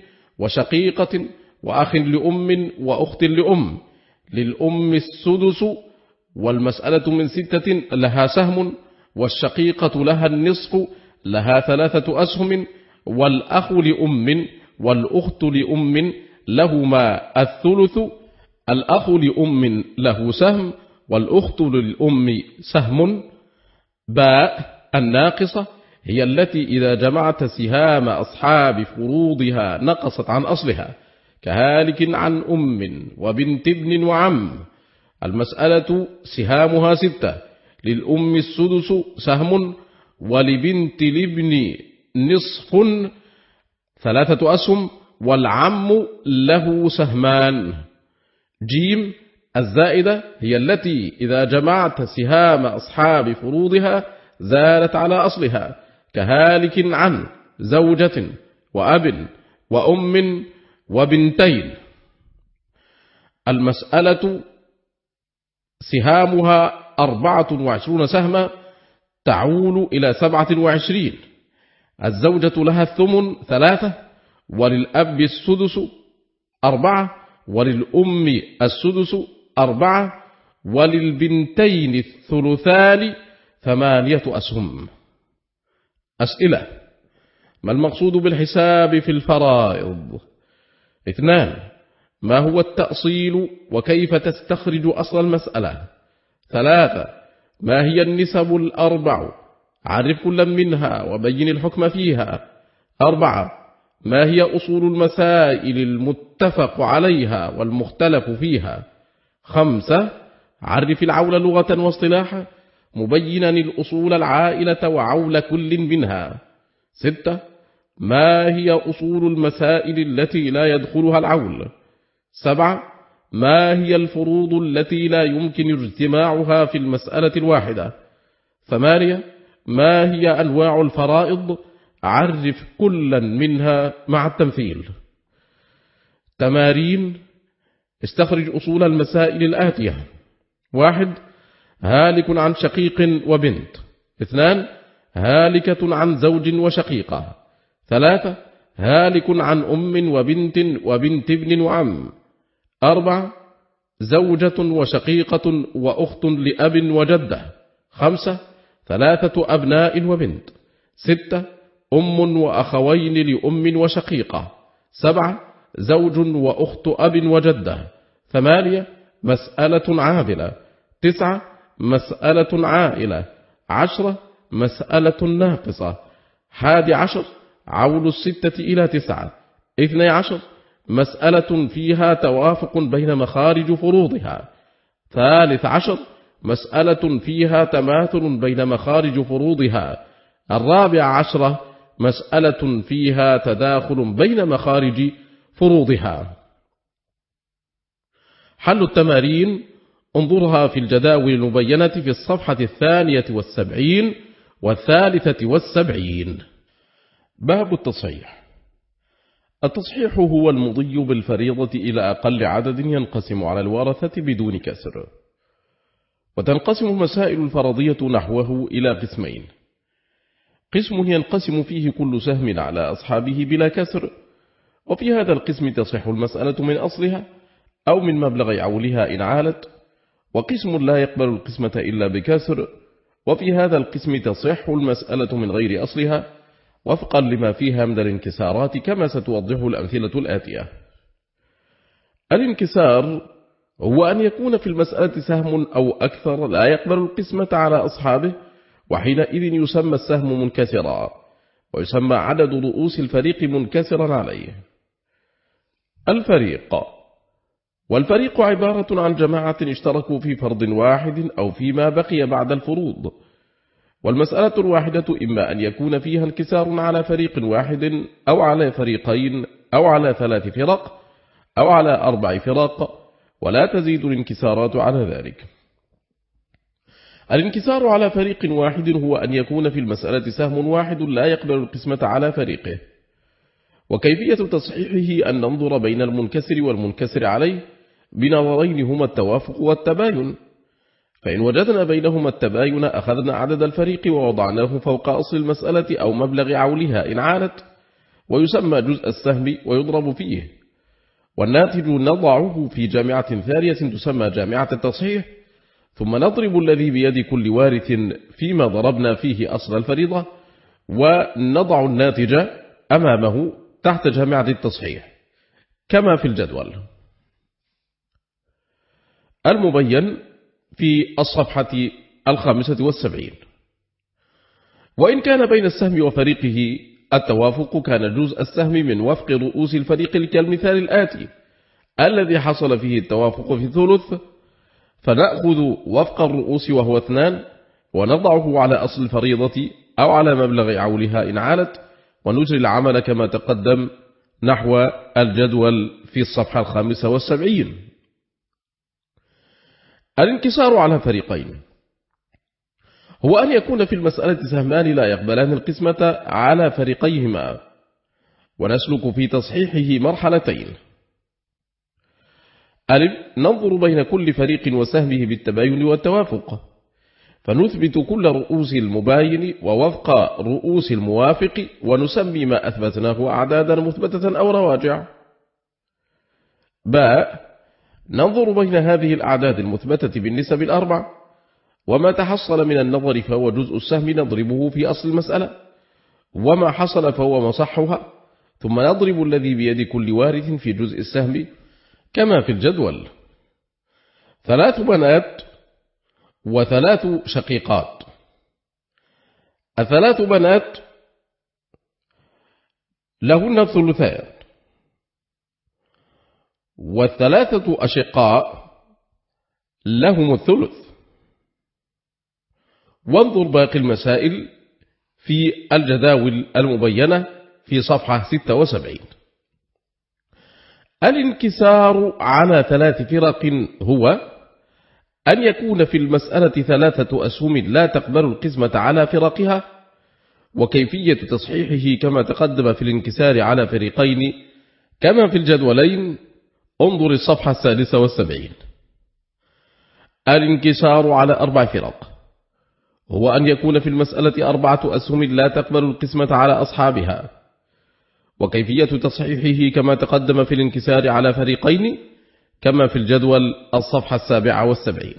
وشقيقة وأخ لأم وأخت لأم. للأم السدس والمسألة من ستة لها سهم، والشقيقة لها النصف لها ثلاثة أسهم، والأخ لأم والأخت لأم لهما الثلث. الأخ لأم له سهم والأخت للأم سهم. باء الناقصة هي التي إذا جمعت سهام أصحاب فروضها نقصت عن أصلها، كهالك عن أم وبنت ابن وعم. المسألة سهامها ستة، للأم السدس سهم، ولبنت الابن نصف ثلاثة أسهم، والعم له سهمان. جيم الزائدة هي التي إذا جمعت سهام أصحاب فروضها زالت على أصلها، كهالك عن زوجة وأب وأم وبنتين. المسألة سهامها أربعة وعشرون سهما تعول إلى سبعة وعشرين. الزوجة لها الثمن ثلاثة، وللأب السدس أربعة، وللأم السدس أربعة، وللبنتين الثلثان ثمانية أسهم. أسئلة: ما المقصود بالحساب في الفرائض؟ اثنان: ما هو التأصيل وكيف تستخرج أصل المسألة؟ ثلاثة: ما هي النسب الأربع؟ عرف كل منها وبين الحكم فيها. أربعة: ما هي أصول المسائل المتفق عليها والمختلف فيها؟ خمسة: عرف العول لغة واصطلاحا مبينا الأصول العائلة وعول كل منها. ستة: ما هي أصول المسائل التي لا يدخلها العول؟ سبعة: ما هي الفروض التي لا يمكن اجتماعها في المسألة الواحدة؟ ثمانية: ما هي أنواع الفرائض؟ عرف كلا منها مع التمثيل. تمارين: استخرج أصول المسائل الآتية. واحد: هالك عن شقيق وبنت. اثنان: هالكة عن زوج وشقيقة. ثلاثة: هالك عن أم وبنت وبنت ابن وعم. أربعة: زوجة وشقيقة وأخت لأب وجدة. خمسة: ثلاثة أبناء وبنت. ستة: أم وأخوين لأم وشقيقة. سبعة: زوج وأخت أب وجدة. ثمانية: مسألة عادلة. تسعة: مسألة عائلة. عشرة: مسألة ناقصة. حادي عشر: عول الستة إلى تسعة. اثني عشر: مسألة فيها توافق بين مخارج فروضها. ثالث عشر: مسألة فيها تماثل بين مخارج فروضها. الرابع عشر: مسألة فيها تداخل بين مخارج فروضها. حل التمارين: انظرها في الجداول المبينة في الصفحة الثانية والسبعين والثالثة والسبعين. باب التصحيح. التصحيح هو المضي بالفريضة إلى أقل عدد ينقسم على الورثة بدون كسر. وتنقسم مسائل الفرضية نحوه إلى قسمين: قسم ينقسم فيه كل سهم على أصحابه بلا كسر، وفي هذا القسم تصح المسألة من أصلها أو من مبلغ عولها إن عالت. وقسم لا يقبل القسمة إلا بكسر، وفي هذا القسم تصح المسألة من غير أصلها وفقا لما فيها من الانكسارات كما ستوضح الأمثلة الآتية. الانكسار هو أن يكون في المسألة سهم أو أكثر لا يقبل القسمة على أصحابه، وحينئذ يسمى السهم منكسرا، ويسمى عدد رؤوس الفريق منكسرا عليه. الفريق: والفريق عبارة عن جماعة اشتركوا في فرض واحد أو فيما بقي بعد الفروض. والمسألة الواحدة إما أن يكون فيها انكسار على فريق واحد أو على فريقين أو على ثلاث فرق أو على أربع فرق، ولا تزيد الانكسارات على ذلك. الانكسار على فريق واحد هو أن يكون في المسألة سهم واحد لا يقبل القسمة على فريقه. وكيفية تصحيحه أن ننظر بين المنكسر والمنكسر عليه بنظرين هما التوافق والتباين، فإن وجدنا بينهما التباين أخذنا عدد الفريق ووضعناه فوق أصل المسألة أو مبلغ عولها إن عالت، ويسمى جزء السهم ويضرب فيه، والناتج نضعه في جامعة ثانية تسمى جامعة التصحيح، ثم نضرب الذي بيد كل وارث فيما ضربنا فيه أصل الفريضة، ونضع الناتج أمامه تحت جامعة التصحيح كما في الجدول المبين في الصفحة الخامسة والسبعين. وإن كان بين السهم وفريقه التوافق كان جزء السهم من وفق رؤوس الفريق كالمثال الآتي الذي حصل فيه التوافق في الثلث، فنأخذ وفق الرؤوس وهو اثنان ونضعه على أصل الفريضة أو على مبلغ عولها إن عالت، ونجري العمل كما تقدم نحو الجدول في الصفحة الخامسة والسبعين. الانكسار على فريقين هو أن يكون في المسألة سهمان لا يقبلان القسمة على فريقيهما، ونسلك في تصحيحه مرحلتين. ألف، ننظر بين كل فريق وسهمه بالتباين والتوافق، فنثبت كل رؤوس المباين ووفق رؤوس الموافق، ونسمي ما أثبتناه أعدادا مثبتة أو رواجع. باء، ننظر بين هذه الأعداد المثبتة بالنسب الأربع، وما تحصل من النظر فهو جزء السهم نضربه في أصل المسألة، وما حصل فهو مصحها، ثم نضرب الذي بيد كل وارث في جزء السهم كما في الجدول. ثلاث بنات وثلاث شقيقات. الثلاث بنات لهن الثلثان، والثلاثة أشقاء لهم الثلث. وانظر باقي المسائل في الجداول المبينة في صفحة ستة وسبعين. الانكسار على ثلاث فرق هو أن يكون في المسألة ثلاثة أسهم لا تقبل القسمة على فرقها، وكيفية تصحيحه كما تقدم في الانكسار على فريقين كما في الجدولين. انظر الصفحة السادسة والسبعين. الانكسار على أربع فرق هو أن يكون في المسألة أربعة أسهم لا تقبل القسمة على أصحابها، وكيفية تصحيحه كما تقدم في الانكسار على فريقين كما في الجدول الصفحة السابعة والسبعين.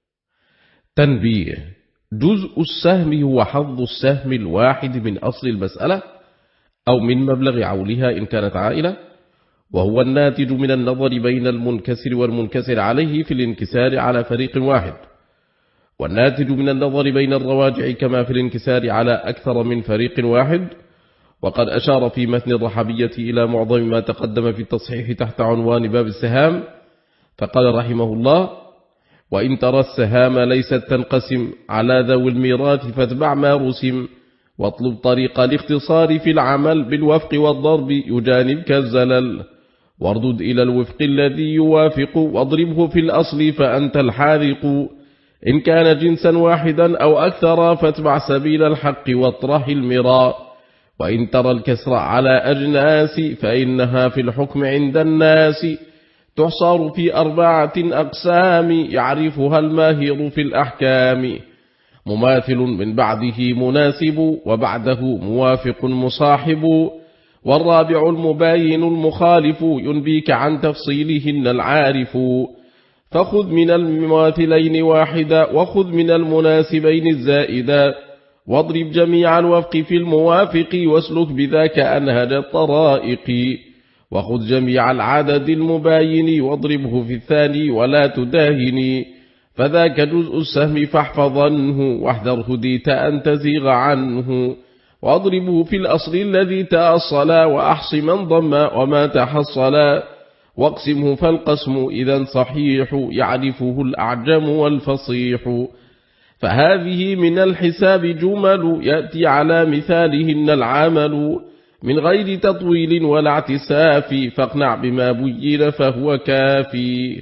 تنبيه: جزء السهم هو حظ السهم الواحد من أصل المسألة أو من مبلغ عولها إن كانت عائلة، وهو الناتج من النظر بين المنكسر والمنكسر عليه في الانكسار على فريق واحد، والناتج من النظر بين الرواجع كما في الانكسار على أكثر من فريق واحد. وقد أشار في متن الرحبية إلى معظم ما تقدم في التصحيح تحت عنوان باب السهام، فقال رحمه الله: وإن ترى السهام ليست تنقسم على ذوي الميراث فاتبع ما رسم، واطلب طريق الاختصار في العمل بالوفق والضرب يجانبك الزلل، واردد إلى الوفق الذي يوافق واضربه في الأصل فأنت الحاذق، إن كان جنسا واحدا أو أكثر فاتبع سبيل الحق واطرح المراء، وإن ترى الكسر على أجناس فإنها في الحكم عند الناس تحصر في أربعة أقسام يعرفها الماهر في الأحكام، مماثل من بعده مناسب وبعده موافق مصاحب، والرابع المباين المخالف ينبيك عن تفصيلهن العارف، فخذ من المماثلين واحدا وخذ من المناسبين الزائدا، واضرب جميع الوفق في الموافق واسلك بذاك أنهج الطرائق، وخذ جميع العدد المباين واضربه في الثاني ولا تداهني، فذاك جزء السهم فاحفظنه واحذر هديت أن تزيغ عنه، واضربه في الأصل الذي تأصلا وأحص من ضم وما تحصلا، واقسمه فالقسم إذا صحيح يعرفه الأعجم والفصيح، فهذه من الحساب جمل يأتي على مثالهن العمل، من غير تطويل ولا اعتساف فاقنع بما بين فهو كافي.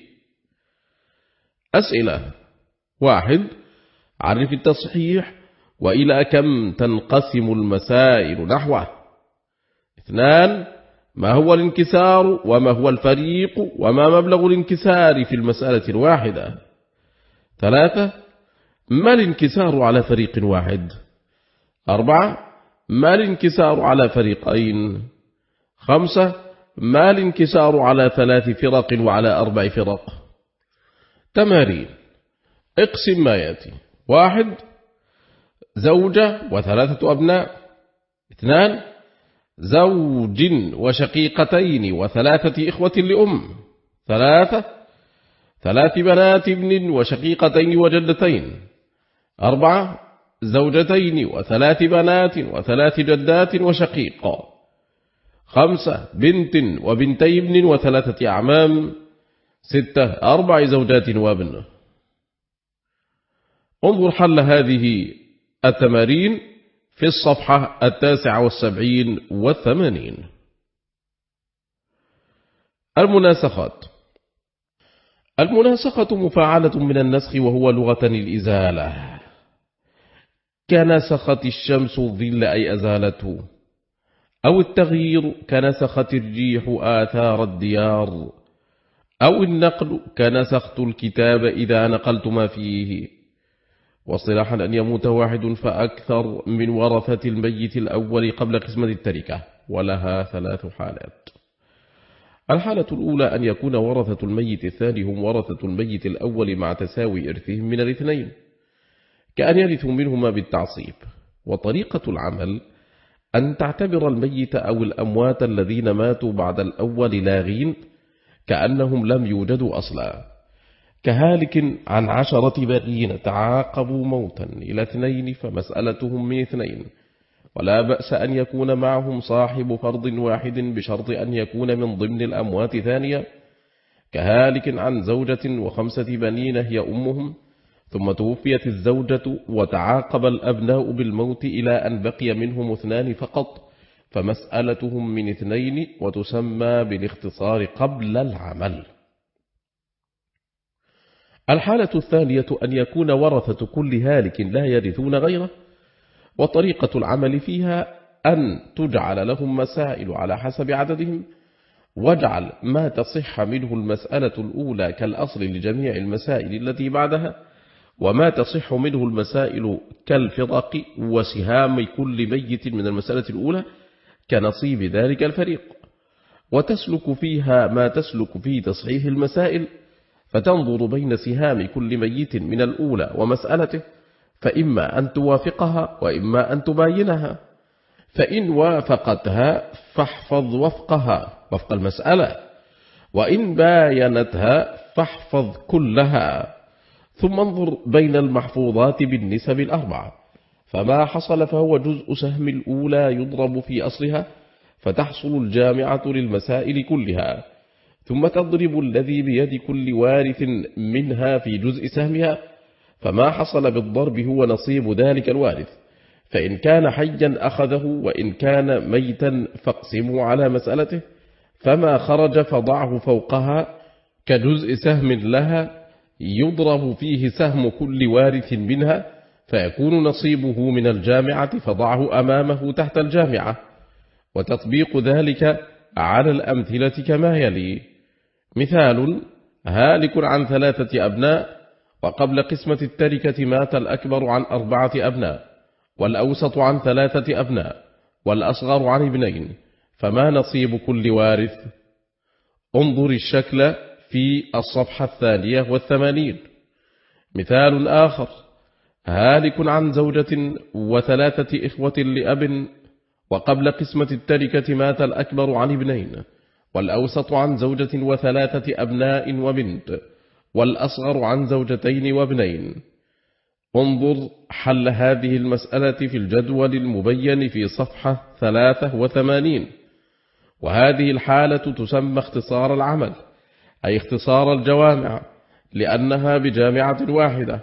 أسئلة: واحد، عرف التصحيح وإلى كم تنقسم المسائل نحوه. اثنان، ما هو الانكسار وما هو الفريق وما مبلغ الانكسار في المسألة الواحدة. ثلاثة، ما الانكسار على فريق واحد. أربعة، ما الانكسار على فريقين. خمسة، ما الانكسار على ثلاث فرق وعلى أربع فرق. تمارين: اقسم ما يأتي: واحد، زوجة وثلاثة أبناء. اثنان، زوج وشقيقتين وثلاثة إخوة لأم. ثلاثة، ثلاث بنات ابن وشقيقتين وجدتين. أربعة، زوجتين وثلاث بنات وثلاث جدات وشقيق. خمسة، بنت وبنتي ابن وثلاثة أعمام. ستة، أربع زوجات وابن. انظر حل هذه التمارين في الصفحة التاسعة والسبعين والثمانين. المناسخات. المناسخة مفاعلة من النسخ، وهو لغة الإزالة، كنسخت الشمس الظل أي أزالته، أو التغيير كنسخت الريح آثار الديار، أو النقل كنسخت الكتاب إذا نقلت ما فيه. واصطلاحا أن يموت واحد فأكثر من ورثة الميت الأول قبل قسمة التركة، ولها ثلاث حالات. الحالة الأولى أن يكون ورثة الميت الثاني هم ورثة الميت الأول مع تساوي إرثهم من الاثنين، كأن يرثوا منهما بالتعصيب. وطريقة العمل أن تعتبر الميت أو الأموات الذين ماتوا بعد الأول لاغين كأنهم لم يوجدوا أصلا، كهالك عن عشرة باقين تعاقبوا موتا إلى اثنين فمسألتهم من اثنين، ولا بأس أن يكون معهم صاحب فرض واحد بشرط أن يكون من ضمن الأموات ثانية، كهالك عن زوجة وخمسة بنين هي أمهم، ثم توفيت الزوجة وتعاقب الأبناء بالموت إلى أن بقي منهم اثنان فقط، فمسألتهم من اثنين، وتسمى بالاختصار قبل العمل. الحالة الثانية أن يكون ورثة كل هالك لا يرثون غيره، وطريقة العمل فيها أن تجعل لهم مسائل على حسب عددهم، واجعل ما تصح منه المسألة الأولى كالأصل لجميع المسائل التي بعدها، وما تصح منه المسائل كالفرق وسهام كل ميت من المسألة الأولى كنصيب ذلك الفريق، وتسلك فيها ما تسلك في تصحيح المسائل، فتنظر بين سهام كل ميت من الأولى ومسألته، فإما أن توافقها وإما أن تباينها، فإن وافقتها فاحفظ وفقها وفق المسألة، وإن باينتها فاحفظ كلها، ثم انظر بين المحفوظات بالنسب الأربعة، فما حصل فهو جزء سهم الأولى يضرب في أصلها، فتحصل الجامعة للمسائل كلها، ثم تضرب الذي بيد كل وارث منها في جزء سهمها، فما حصل بالضرب هو نصيب ذلك الوارث، فإن كان حيا أخذه، وإن كان ميتا فاقسموا على مسألته، فما خرج فضعه فوقها كجزء سهم لها يضرب فيه سهم كل وارث منها، فيكون نصيبه من الجامعة، فضعه أمامه تحت الجامعة. وتطبيق ذلك على الأمثلة كما يلي: مثال: هالك عن ثلاثة أبناء، وقبل قسمة التركة مات الأكبر عن أربعة أبناء، والأوسط عن ثلاثة أبناء، والأصغر عن ابنين، فما نصيب كل وارث؟ انظر الشكل في الصفحة الثانية والثمانين. مثال آخر: هالك عن زوجة وثلاثة إخوة لأب، وقبل قسمة التركة مات الأكبر عن ابنين، والأوسط عن زوجة وثلاثة أبناء وبنت، والأصغر عن زوجتين وابنين. انظر حل هذه المسألة في الجدول المبين في صفحة ثلاثة وثمانين. وهذه الحالة تسمى اختصار العمل، أي اختصار الجوامع، لأنها بجامعة واحدة.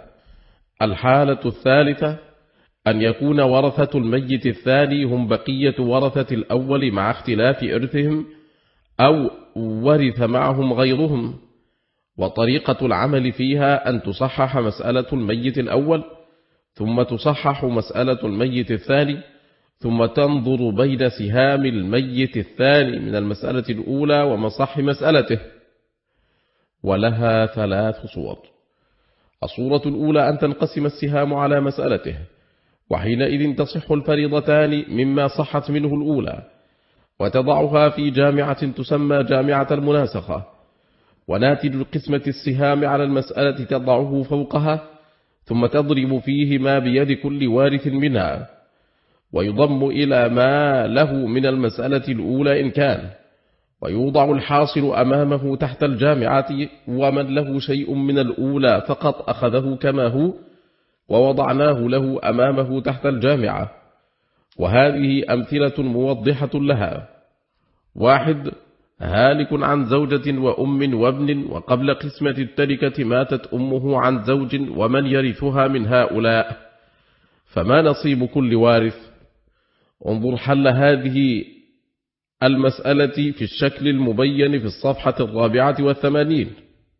الحالة الثالثة أن يكون ورثة الميت الثاني هم بقية ورثة الأول مع اختلاف إرثهم، أو ورث معهم غيرهم. وطريقة العمل فيها أن تصحح مسألة الميت الأول، ثم تصحح مسألة الميت الثاني، ثم تنظر بين سهام الميت الثاني من المسألة الأولى ومصح مسألته. ولها ثلاث صور: الصورة الأولى أن تنقسم السهام على مسألته، وحينئذ تصح الفريضتان مما صحت منه الأولى، وتضعها في جامعة تسمى جامعة المناسخة، وناتج قسمة السهام على المسألة تضعه فوقها، ثم تضرب فيه ما بيد كل وارث منها، ويضم إلى ما له من المسألة الأولى إن كان، ويوضع الحاصل أمامه تحت الجامعة، ومن له شيء من الأولى فقط أخذه كما هو ووضعناه له أمامه تحت الجامعة. وهذه أمثلة موضحة لها: واحد، هالك عن زوجة وأم وابن، وقبل قسمة التركة ماتت أمه عن زوج ومن يرثها من هؤلاء، فما نصيب كل وارث؟ انظر حل هذه المسألة في الشكل المبين في الصفحة الرابعة والثمانين.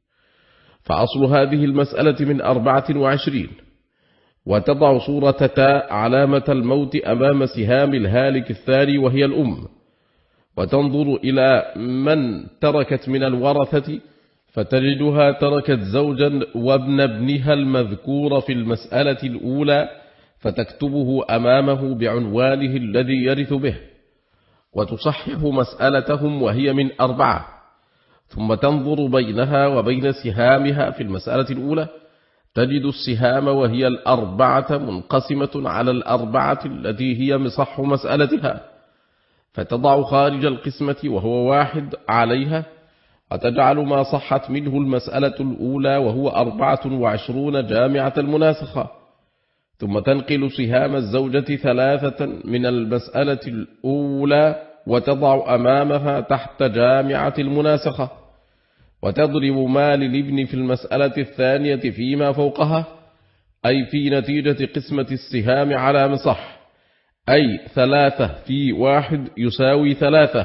فأصل هذه المسألة من أربعة وعشرين، وتضع صورة تاء علامة الموت أمام سهام الهالك الثاني وهي الأم، وتنظر إلى من تركت من الورثة فتجدها تركت زوجا وابن ابنها المذكور في المسألة الأولى، فتكتبه أمامه بعنوانه الذي يرث به، وتصحح مسألتهم وهي من أربعة، ثم تنظر بينها وبين سهامها في المسألة الأولى، تجد السهام وهي الأربعة منقسمة على الأربعة التي هي مصح مسألتها، فتضع خارج القسمة وهو واحد عليها، وتجعل ما صحت منه المسألة الأولى وهو أربعة وعشرون جامعة المناسخة، ثم تنقل سهام الزوجة ثلاثة من المسألة الأولى وتضع أمامها تحت جامعة المناسخة، وتضرب ما للابن في المسألة الثانية فيما فوقها، أي في نتيجة قسمة السهام على مصح، أي ثلاثة في واحد يساوي ثلاثة،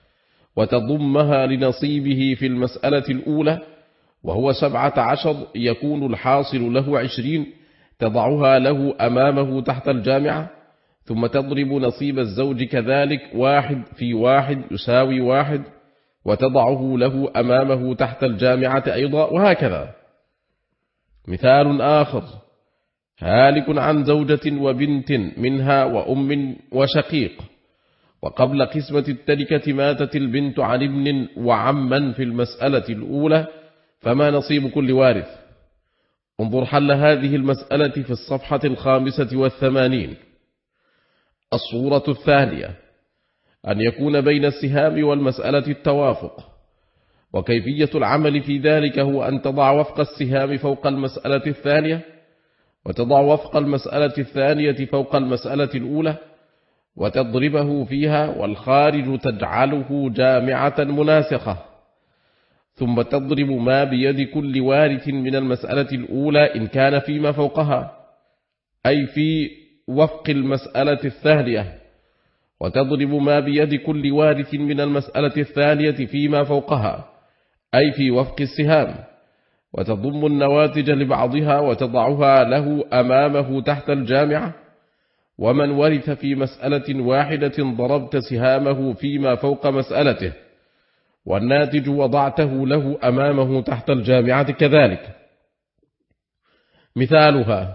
وتضمها لنصيبه في المسألة الأولى وهو سبعة عشر، يكون الحاصل له عشرين، تضعها له أمامه تحت الجامعة، ثم تضرب نصيب الزوج كذلك واحد في واحد يساوي واحد، وتضعه له أمامه تحت الجامعة أيضا، وهكذا. مثال آخر: هالك عن زوجة وبنت منها وأم وشقيق، وقبل قسمة التركة ماتت البنت عن ابن وعما في المسألة الأولى، فما نصيب كل وارث؟ انظر حل هذه المسألة في الصفحة الخامسة والثمانين. الصورة الثانية: أن يكون بين السهام والمسألة التوافق، وكيفية العمل في ذلك هو أن تضع وفق السهام فوق المسألة الثانية، وتضع وفق المسألة الثانية فوق المسألة الأولى، وتضربه فيها، والخارج تجعله جامعة مناسخة، ثم تضرب ما بيد كل وارث من المسألة الأولى إن كان فيما فوقها، أي في وفق المسألة الثانية، وتضرب ما بيد كل وارث من المسألة الثانية فيما فوقها، أي في وفق السهام، وتضم النواتج لبعضها وتضعها له أمامه تحت الجامعة. ومن ورث في مسألة واحدة ضربت سهامه فيما فوق مسألته، والناتج وضعته له أمامه تحت الجامعة كذلك. مثالها: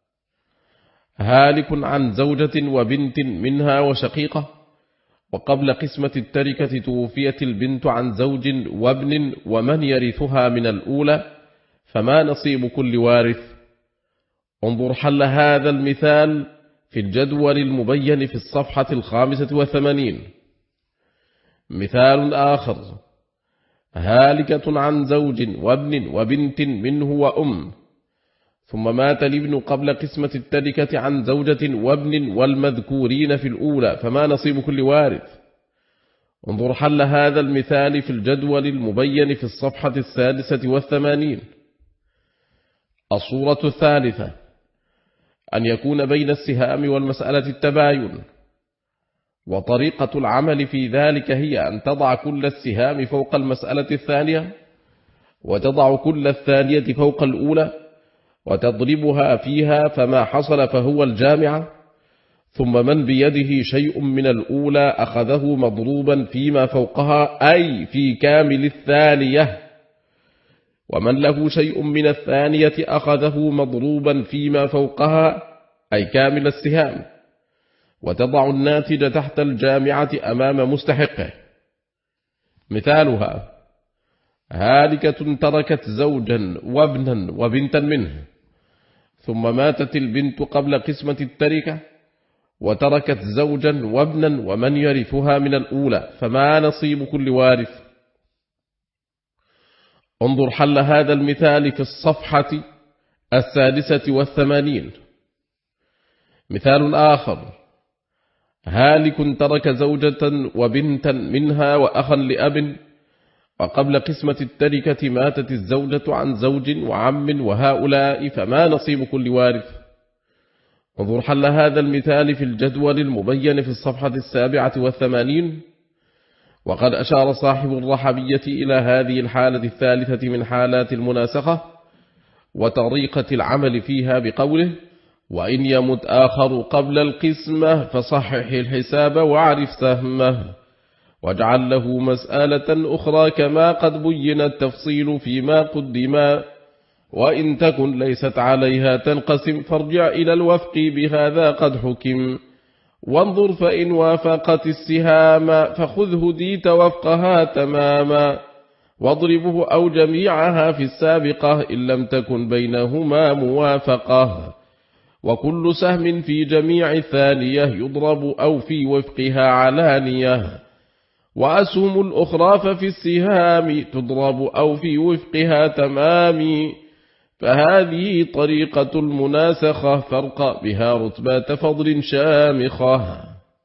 هالك عن زوجة وبنت منها وشقيقة، وقبل قسمة التركة توفيت البنت عن زوج وابن ومن يرثها من الأولى، فما نصيب كل وارث؟ انظر حل هذا المثال في الجدول المبين في الصفحة الخامسة والثمانين. مثال آخر: هالكة عن زوج وابن وبنت منه وأم، ثم مات الابن قبل قسمة التركة عن زوجة وابن والمذكورين في الأولى، فما نصيب كل وارث؟ انظر حل هذا المثال في الجدول المبين في الصفحة السادسة والثمانين. الصورة الثالثة: أن يكون بين السهام والمسألة التباين، وطريقة العمل في ذلك هي أن تضع كل السهام فوق المسألة الثانية، وتضع كل الثانية فوق الأولى، وتضربها فيها، فما حصل فهو الجامعة، ثم من بيده شيء من الأولى أخذه مضروبا فيما فوقها، أي في كامل الثانية، ومن له شيء من الثانية أخذه مضروبا فيما فوقها، أي كامل السهام، وتضع الناتج تحت الجامعة أمام مستحقه. مثالها: هالكة تركت زوجا وابنا وبنتا منه، ثم ماتت البنت قبل قسمة التركة وتركت زوجا وابنا ومن يرثها من الأولى، فما نصيب كل وارث؟ انظر حل هذا المثال في الصفحة السادسة والثمانين. مثال آخر: هالك ترك زوجة وبنتا منها وأخا لأب، وقبل قسمة التركة ماتت الزوجة عن زوج وعم وهؤلاء، فما نصيب كل وارث؟ انظر حل هذا المثال في الجدول المبين في الصفحة السابعة والثمانين. وقد أشار صاحب الرحبية إلى هذه الحالة الثالثة من حالات المناسخة وطريقة العمل فيها بقوله: وإن يمت آخر قبل القسمة فصحح الحساب واعرف سهمه، واجعل له مسألة أخرى كما قد بين التفصيل فيما قدما، وإن تكن ليست عليها تنقسم فارجع إلى الوفق بهذا قد حكم، وانظر فإن وافقت السهام فخذه ديت وفقها تماما، واضربه أو جميعها في السابقة إن لم تكن بينهما موافقة، وكل سهم في جميع الثانية يضرب أو في وفقها علانية، وأسهم الأخرى ففي السهام تضرب أو في وفقها تمام، فهذه طريقة المناسخة فرق بها رتبات فضل شامخة.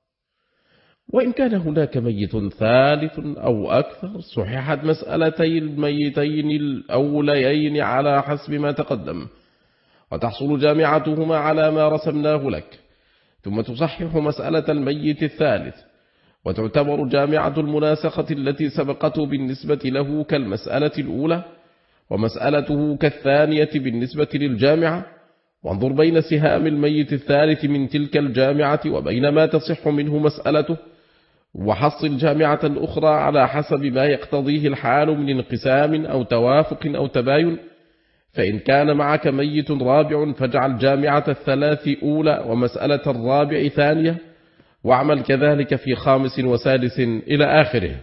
وإن كان هناك ميت ثالث أو أكثر صححت مسألتي الميتين الأوليين على حسب ما تقدم، وتحصل جامعتهما على ما رسمناه لك، ثم تصحح مسألة الميت الثالث، وتعتبر جامعة المناسخة التي سبقته بالنسبة له كالمسألة الأولى، ومسألته كالثانية بالنسبة للجامعة، وانظر بين سهام الميت الثالث من تلك الجامعة وبين ما تصح منه مسألته، وحصل جامعة أخرى على حسب ما يقتضيه الحال من انقسام أو توافق أو تباين. فإن كان معك ميت رابع فاجعل جامعة الثلاث أولى ومسألة الرابع ثانية، واعمل كذلك في خامس وسادس إلى آخره.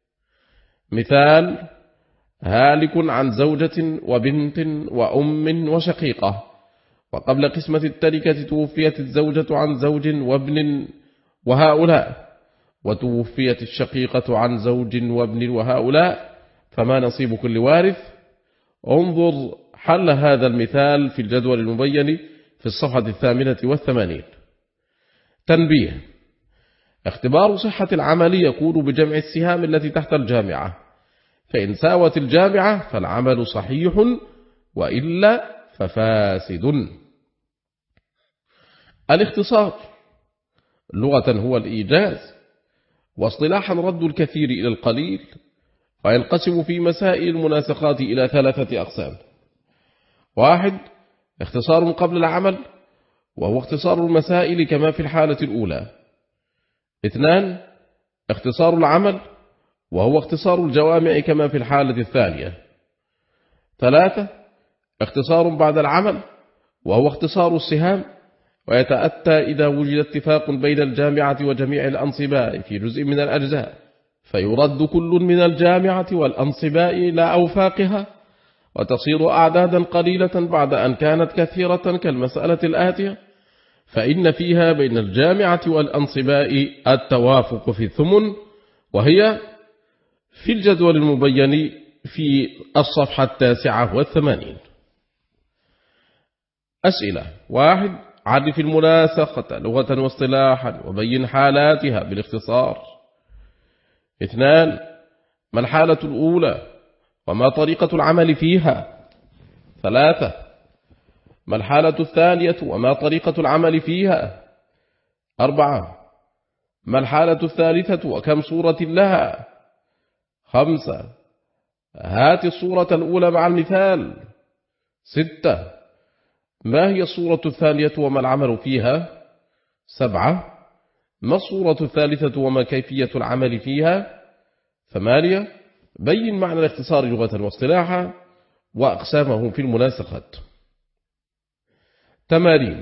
مثال: هالك عن زوجة وبنت وأم وشقيقة، وقبل قسمة التركة توفيت الزوجة عن زوج وابن وهؤلاء، وتوفيت الشقيقة عن زوج وابن وهؤلاء، فما نصيب كل وارث؟ انظر حل هذا المثال في الجدول المبين في الصفحة الثامنة والثمانين. تنبيه: اختبار صحة العمل يكون بجمع السهام التي تحت الجامعة، فإن ساوت الجامعة فالعمل صحيح، وإلا ففاسد. الاختصار لغة هو الإيجاز، واصطلاحا رد الكثير إلى القليل، وينقسم في مسائل المناسخات إلى ثلاثة أقسام: واحد: اختصار قبل العمل، وهو اختصار المسائل كما في الحالة الأولى. اثنان: اختصار العمل، وهو اختصار الجوامع كما في الحالة الثانية. ثلاثة: اختصار بعد العمل، وهو اختصار السهام، ويتأتى إذا وجد اتفاق بين الجامعة وجميع الأنصباء في جزء من الأجزاء، فيرد كل من الجامعة والأنصباء إلى أوفاقها، وتصير أعدادا قليلة بعد أن كانت كثيرة كالمسألة الآتية، فإن فيها بين الجامعة والأنصباء التوافق في الثمن، وهي في الجدول المبين في الصفحة التاسعة والثمانين. أسئلة: واحد: عرف المناسخة لغة واصطلاحا وبين حالاتها بالاختصار. اثنان: ما الحالة الأولى وما طريقة العمل فيها؟ ثلاثة: ما الحالة الثانية وما طريقة العمل فيها؟ أربعة: ما الحالة الثالثة وكم صورة لها؟ خمسة: هات الصورة الأولى مع المثال. ستة: ما هي الصورة الثانية وما العمل فيها؟ سبعة: ما الصورة الثالثة وما كيفية العمل فيها؟ ثمانية: بين معنى الاختصار لغة واصطلاحا وأقسامه في المناسخات. تمارين: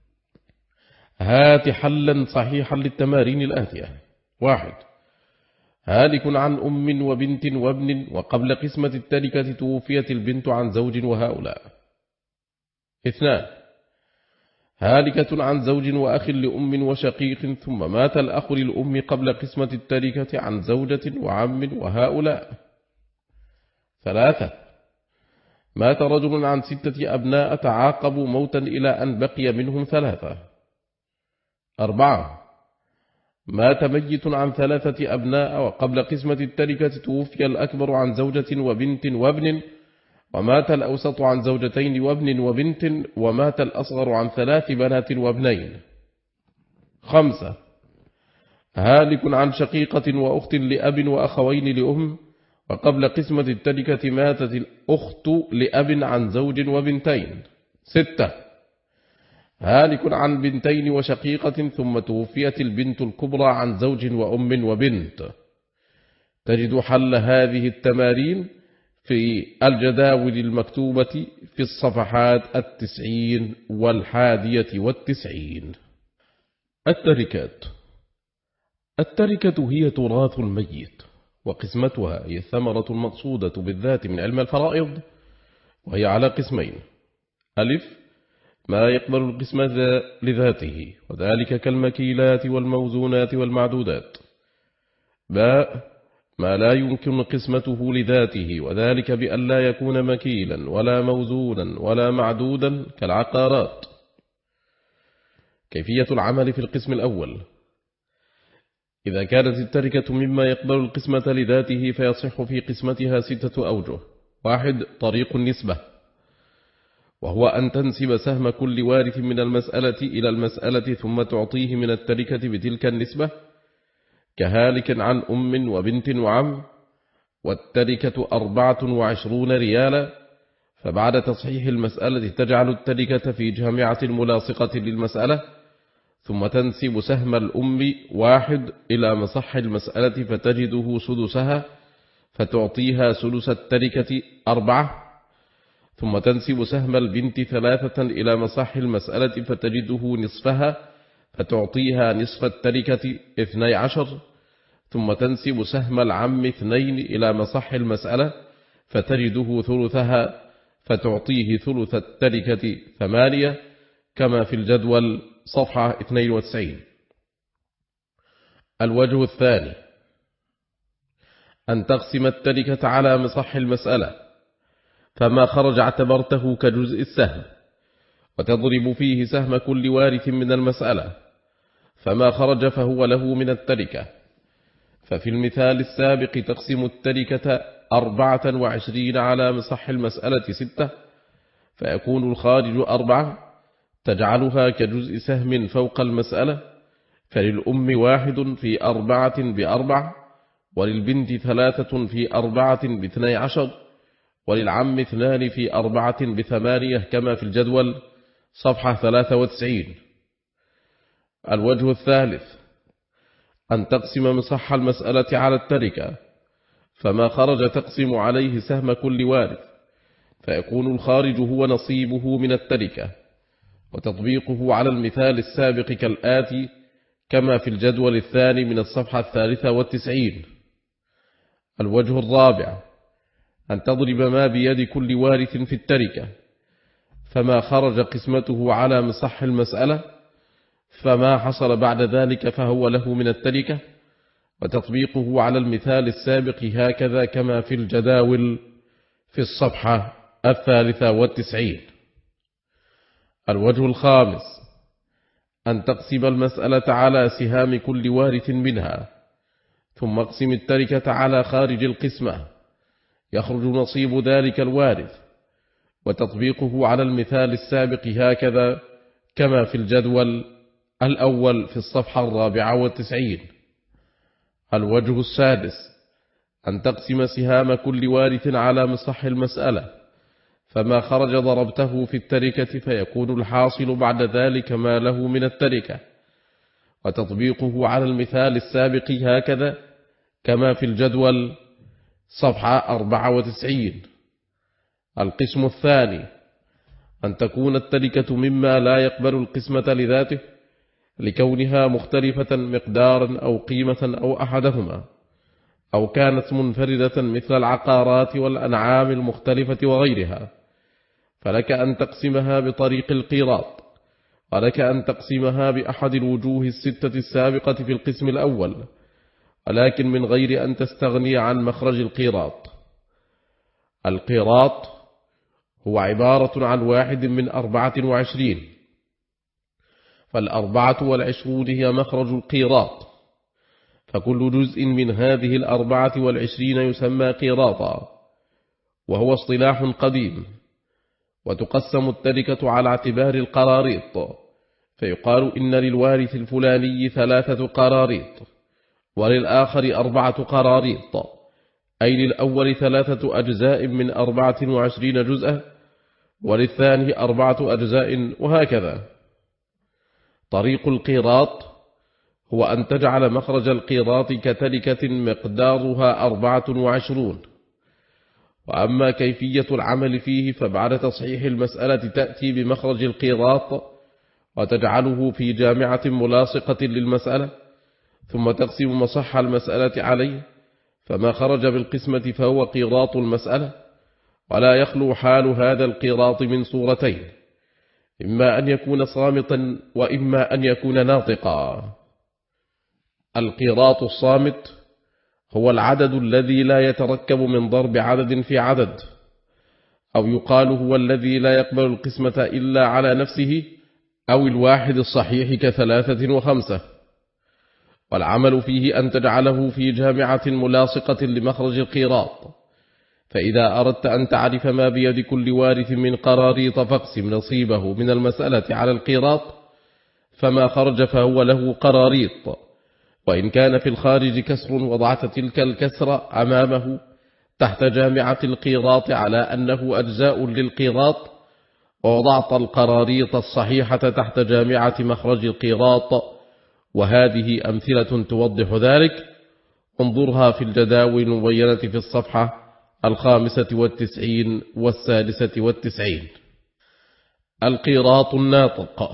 هات حلا صحيحا للتمارين الآتية. واحد: هالك عن أم وبنت وابن، وقبل قسمة التركة توفيت البنت عن زوج وهؤلاء. اثنان: هالكة عن زوج وأخ لأم وشقيق ثم مات الأخ للأم قبل قسمة التركة عن زوجة وعم وهؤلاء. ثلاثة. مات رجل عن ستة أبناء تعاقبوا موتا إلى أن بقي منهم ثلاثة. أربعة. مات ميت عن ثلاثة أبناء وقبل قسمة التركة توفي الأكبر عن زوجة وبنت وابن، ومات الأوسط عن زوجتين وابن وبنت، ومات الأصغر عن ثلاث بنات وابنين. خمسة. هالك عن شقيقة وأخت لأب وأخوين لأم، وقبل قسمة التركة ماتت الأخت لأب عن زوج وبنتين. ستة. هالك عن بنتين وشقيقة ثم توفيت البنت الكبرى عن زوج وأم وبنت. تجد حل هذه التمارين في الجداول المكتوبة في الصفحات التسعين والحادية والتسعين. التركات. التركة هي تراث الميت، وقسمتها هي الثمرة المقصودة بالذات من علم الفرائض، وهي على قسمين: ألف ما يقبل القسمة لذاته، وذلك كالمكيلات والموزونات والمعدودات. باء ما لا يمكن قسمته لذاته، وذلك بأن لا يكون مكيلا ولا موزونا ولا معدودا كالعقارات. كيفية العمل في القسم الأول: إذا كانت التركة مما يقبل القسمة لذاته فيصح في قسمتها ستة أوجه. واحد. طريق النسبة، وهو أن تنسب سهم كل وارث من المسألة إلى المسألة ثم تعطيه من التركة بتلك النسبة، كهالك عن أم وبنت وعم، والتركة أربعة وعشرون ريالا، فبعد تصحيح المسألة تجعل التركة في جامعة ملاصقة للمسألة، ثم تنسب سهم الأم واحد إلى مصح المسألة فتجده سدسها فتعطيها سدس التركة أربعة، ثم تنسب سهم البنت ثلاثة إلى مصح المسألة فتجده نصفها فتعطيها نصف التركة اثني عشر، ثم تنسب سهم العم اثنين إلى مصح المسألة فتجده ثلثها فتعطيه ثلث التركة ثمانية، كما في الجدول صفحة اثنين وتسعين. الوجه الثاني: أن تقسم التركة على مصح المسألة، فما خرج اعتبرته كجزء السهم، وتضرب فيه سهم كل وارث من المسألة، فما خرج فهو له من التركة. ففي المثال السابق تقسم التركة أربعة وعشرين على مصح المسألة ستة، فيكون الخارج أربعة، تجعلها كجزء سهم فوق المسألة، فللأم واحد في أربعة بأربع، وللبنت ثلاثة في أربعة باثني عشر، وللعم اثنان في أربعة بثمانية، كما في الجدول صفحة ثلاثة وتسعين. الوجه الثالث: أن تقسم مصح المسألة على التركة، فما خرج تقسم عليه سهم كل وارث، فيكون الخارج هو نصيبه من التركة، وتطبيقه على المثال السابق كالآتي كما في الجدول الثاني من الصفحة الثالثة والتسعين. الوجه الرابع: أن تضرب ما بيد كل وارث في التركة، فما خرج قسمته على مصح المسألة، فما حصل بعد ذلك فهو له من التركة، وتطبيقه على المثال السابق هكذا كما في الجداول في الصفحة الثالثة والتسعين. الوجه الخامس: أن تقسم المسألة على سهام كل وارث منها، ثم اقسم التركة على خارج القسمة، يخرج نصيب ذلك الوارث، وتطبيقه على المثال السابق هكذا كما في الجدول الأول في الصفحة الرابعة والتسعين. الوجه السادس: أن تقسم سهام كل وارث على مصح المسألة، فما خرج ضربته في التركة، فيكون الحاصل بعد ذلك ما له من التركة، وتطبيقه على المثال السابق هكذا كما في الجدول صفحة أربعة وتسعين. القسم الثاني: أن تكون التركة مما لا يقبل القسمة لذاته، لكونها مختلفة مقدارا أو قيمة أو أحدهما، أو كانت منفردة مثل العقارات والأنعام المختلفة وغيرها، فلك أن تقسمها بطريق القيراط، ولك أن تقسمها بأحد الوجوه الستة السابقة في القسم الأول، ولكن من غير أن تستغني عن مخرج القيراط. القيراط هو عبارة عن واحد من أربعة وعشرين، فالأربعة والعشرون هي مخرج القيراط، فكل جزء من هذه الأربعة والعشرين يسمى قيراطا، وهو اصطلاح قديم. وتقسم التركة على اعتبار القراريط، فيقال إن للوارث الفلاني ثلاثة قراريط، وللآخر أربعة قراريط، أي للأول ثلاثة أجزاء من أربعة وعشرين جزءا، وللثاني أربعة أجزاء، وهكذا. طريق القيراط هو أن تجعل مخرج القيراط كتركة مقدارها أربعة وعشرون. وأما كيفية العمل فيه فبعد تصحيح المسألة تأتي بمخرج القيراط وتجعله في جامعة ملاصقة للمسألة، ثم تقسم مصح المسألة عليه، فما خرج بالقسمة فهو قيراط المسألة. ولا يخلو حال هذا القيراط من صورتين، إما أن يكون صامتا وإما أن يكون ناطقا. القيراط الصامت هو العدد الذي لا يتركب من ضرب عدد في عدد، أو يقال هو الذي لا يقبل القسمة إلا على نفسه، أو الواحد الصحيح كثلاثة وخمسة. والعمل فيه أن تجعله في جامعة ملاصقة لمخرج القيراط. فإذا أردت أن تعرف ما بيد كل وارث من قراريط فاقسم نصيبه من المسألة على القيراط، فما خرج فهو له قراريط. وإن كان في الخارج كسر وضعت تلك الكسر أمامه تحت جامعة القيراط على أنه أجزاء للقيراط، ووضعت القراريط الصحيحة تحت جامعة مخرج القيراط. وهذه أمثلة توضح ذلك، انظرها في الجداول المبينة في الصفحة الخامسة والتسعين والسادسة والتسعين. القيراط الناطق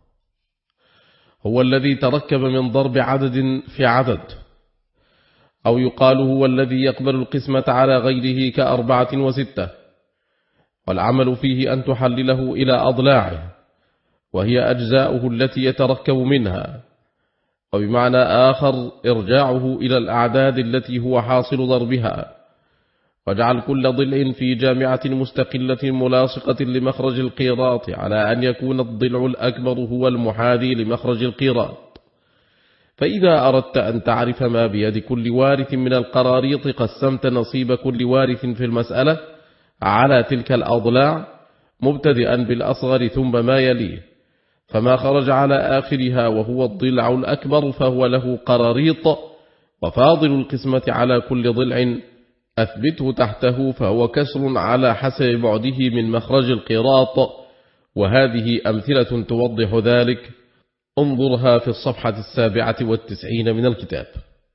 هو الذي تركب من ضرب عدد في عدد، أو يقال هو الذي يقبل القسمة على غيره كأربعة وستة. والعمل فيه أن تحلله إلى أضلاعه، وهي أجزاؤه التي يتركب منها، وبمعنى آخر إرجاعه إلى الأعداد التي هو حاصل ضربها. واجعل كل ضلع في جامعة مستقلة ملاصقة لمخرج القيراط على أن يكون الضلع الأكبر هو المحاذي لمخرج القيراط. فإذا أردت أن تعرف ما بيد كل وارث من القراريط قسمت نصيب كل وارث في المسألة على تلك الأضلاع، مبتدئا بالأصغر ثم ما يليه. فما خرج على آخرها وهو الضلع الأكبر فهو له قراريط، وفاضل القسمة على كل ضلع أثبته تحته فهو كسر على حسب بعده من مخرج القيراط. وهذه أمثلة توضح ذلك، انظرها في الصفحة السابعة والتسعين من الكتاب.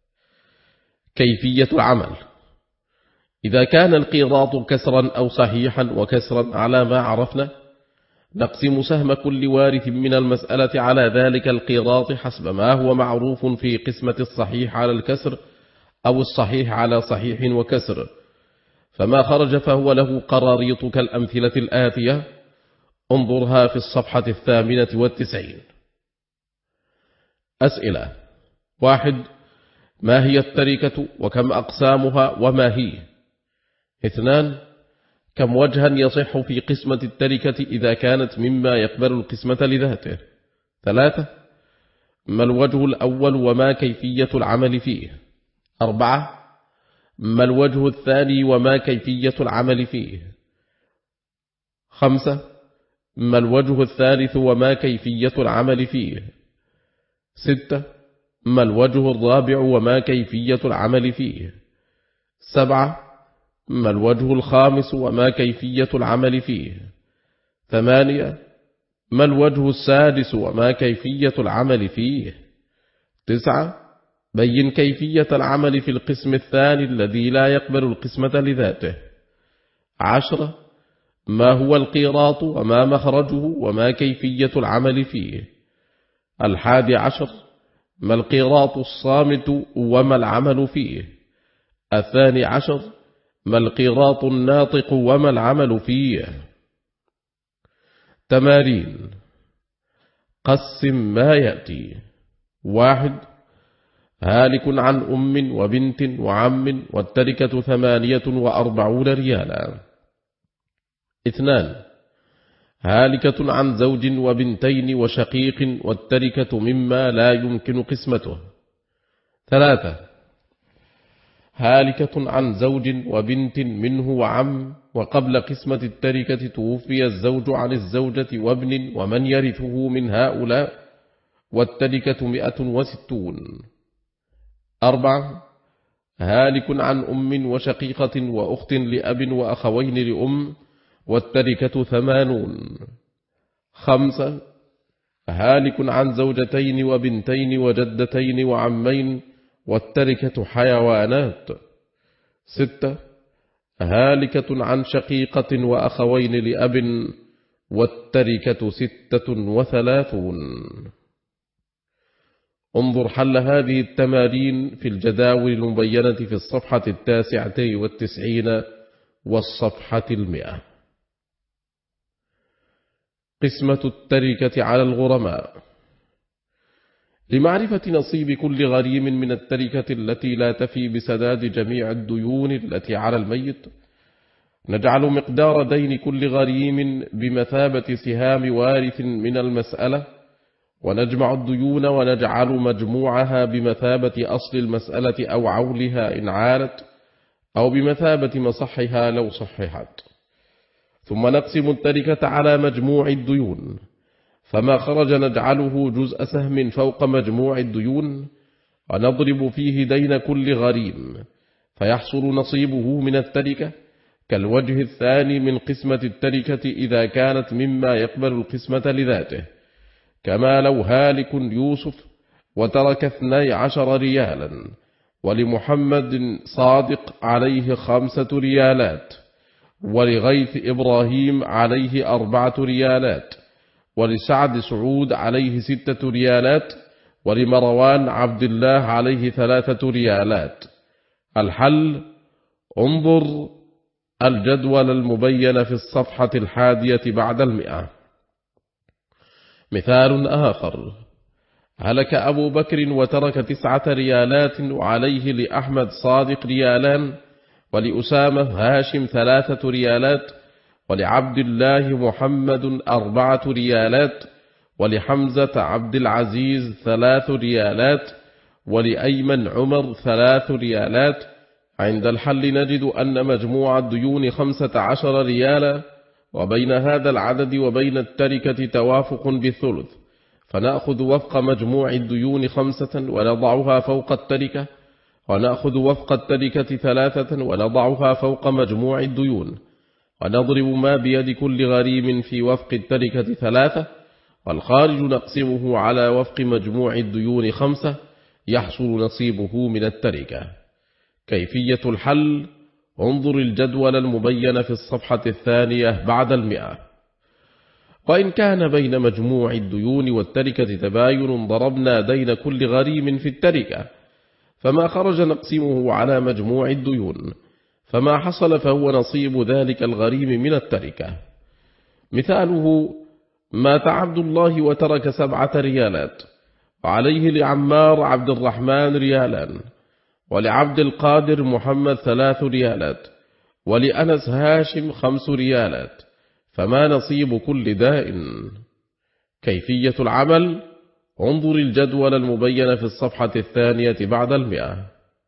كيفية العمل: إذا كان القيراط كسرا أو صحيحا وكسرا على ما عرفنا، نقسم سهم كل وارث من المسألة على ذلك القيراط حسب ما هو معروف في قسمة الصحيح على الكسر أو الصحيح على صحيح وكسر. فما خرج فهو له قراريط كالأمثلة الآتية، انظرها في الصفحة الثامنة والتسعين. أسئلة: واحد. ما هي التركة وكم أقسامها وما هي؟ اثنان. كم وجها يصح في قسمة التركة إذا كانت مما يقبل القسمة لذاته؟ ثلاثة. ما الوجه الأول وما كيفية العمل فيه؟ أربعة. ما الوجه الثاني وما كيفية العمل فيه؟ خمسة. ما الوجه الثالث وما كيفية العمل فيه؟ ستة. ما الوجه الرابع وما كيفية العمل فيه؟ سبعة. ما الوجه الخامس وما كيفية العمل فيه؟ ثمانية. ما الوجه السادس وما كيفية العمل فيه؟ تسعة. بين كيفية العمل في القسم الثاني الذي لا يقبل القسمة لذاته. عشرة. ما هو القيراط وما مخرجه وما كيفية العمل فيه؟ الحادي عشر. ما القيراط الصامت وما العمل فيه؟ الثاني عشر. ما القيراط الناطق وما العمل فيه؟ تمارين: قسم ما يأتي. واحد: هالك عن أم وبنت وعم والتركة ثمانية وأربعون ريالا. اثنان: هالكة عن زوج وبنتين وشقيق والتركة مما لا يمكن قسمته. ثلاثة: هالكة عن زوج وبنت منه وعم وقبل قسمة التركة توفي الزوج عن الزوجة وابن ومن يرثه من هؤلاء والتركة مئة وستون. أربعة: هالك عن أم وشقيقة وأخت لأب وأخوين لأم والتركة ثمانون. خمسة: هالك عن زوجتين وبنتين وجدتين وعمين والتركة حيوانات. ستة: هالكة عن شقيقة وأخوين لأب والتركة ستة وثلاثون. انظر حل هذه التمارين في الجداول المبينة في الصفحة التاسعة والتسعين والصفحة المئة. قسمة التركة على الغرماء. لمعرفة نصيب كل غريم من التركة التي لا تفي بسداد جميع الديون التي على الميت، نجعل مقدار دين كل غريم بمثابة سهام وارث من المسألة، ونجمع الديون ونجعل مجموعها بمثابة أصل المسألة أو عولها إن عالت، أو بمثابة مصحها لو صححت. ثم نقسم التركة على مجموع الديون، فما خرج نجعله جزء سهم فوق مجموع الديون، ونضرب فيه دين كل غريم فيحصل نصيبه من التركة، كالوجه الثاني من قسمة التركة إذا كانت مما يقبل القسمة لذاته، كما لو هالك يوسف وترك اثني عشر ريالا، ولمحمد صادق عليه خمسة ريالات، ولغيث إبراهيم عليه أربعة ريالات، ولسعد سعود عليه ستة ريالات، ولمروان عبد الله عليه ثلاثة ريالات. الحل: انظر الجدول المبين في الصفحة الحادية بعد المئة. مثال آخر: هلك أبو بكر وترك تسعة ريالات وعليه لأحمد صادق ريالان، ولأسامة هاشم ثلاثة ريالات، ولعبد الله محمد أربعة ريالات، ولحمزة عبد العزيز ثلاث ريالات، ولأيمن عمر ثلاث ريالات. عند الحل نجد أن مجموع الديون خمسة عشر ريالا، وبين هذا العدد وبين التركة توافق بالثلث، فنأخذ وفق مجموع الديون خمسة ونضعها فوق التركة، ونأخذ وفق التركة ثلاثة ونضعها فوق مجموع الديون، ونضرب ما بيد كل غريم في وفق التركة ثلاثة، والخارج نقسمه على وفق مجموع الديون خمسة، يحصل نصيبه من التركة. كيفية الحل: انظر الجدول المبين في الصفحة الثانية بعد المئة. وإن كان بين مجموع الديون والتركة تباين، ضربنا دين كل غريم في التركة، فما خرج نقسمه على مجموع الديون، فما حصل فهو نصيب ذلك الغريم من التركة. مثاله: مات عبد الله وترك سبعة ريالات، وعليه لعمار عبد الرحمن ريالان، ولعبد القادر محمد ثلاث ريالات، ولأنس هاشم خمس ريالات، فما نصيب كل دائن؟ كيفية العمل: انظر الجدول المبين في الصفحة الثانية بعد المئة.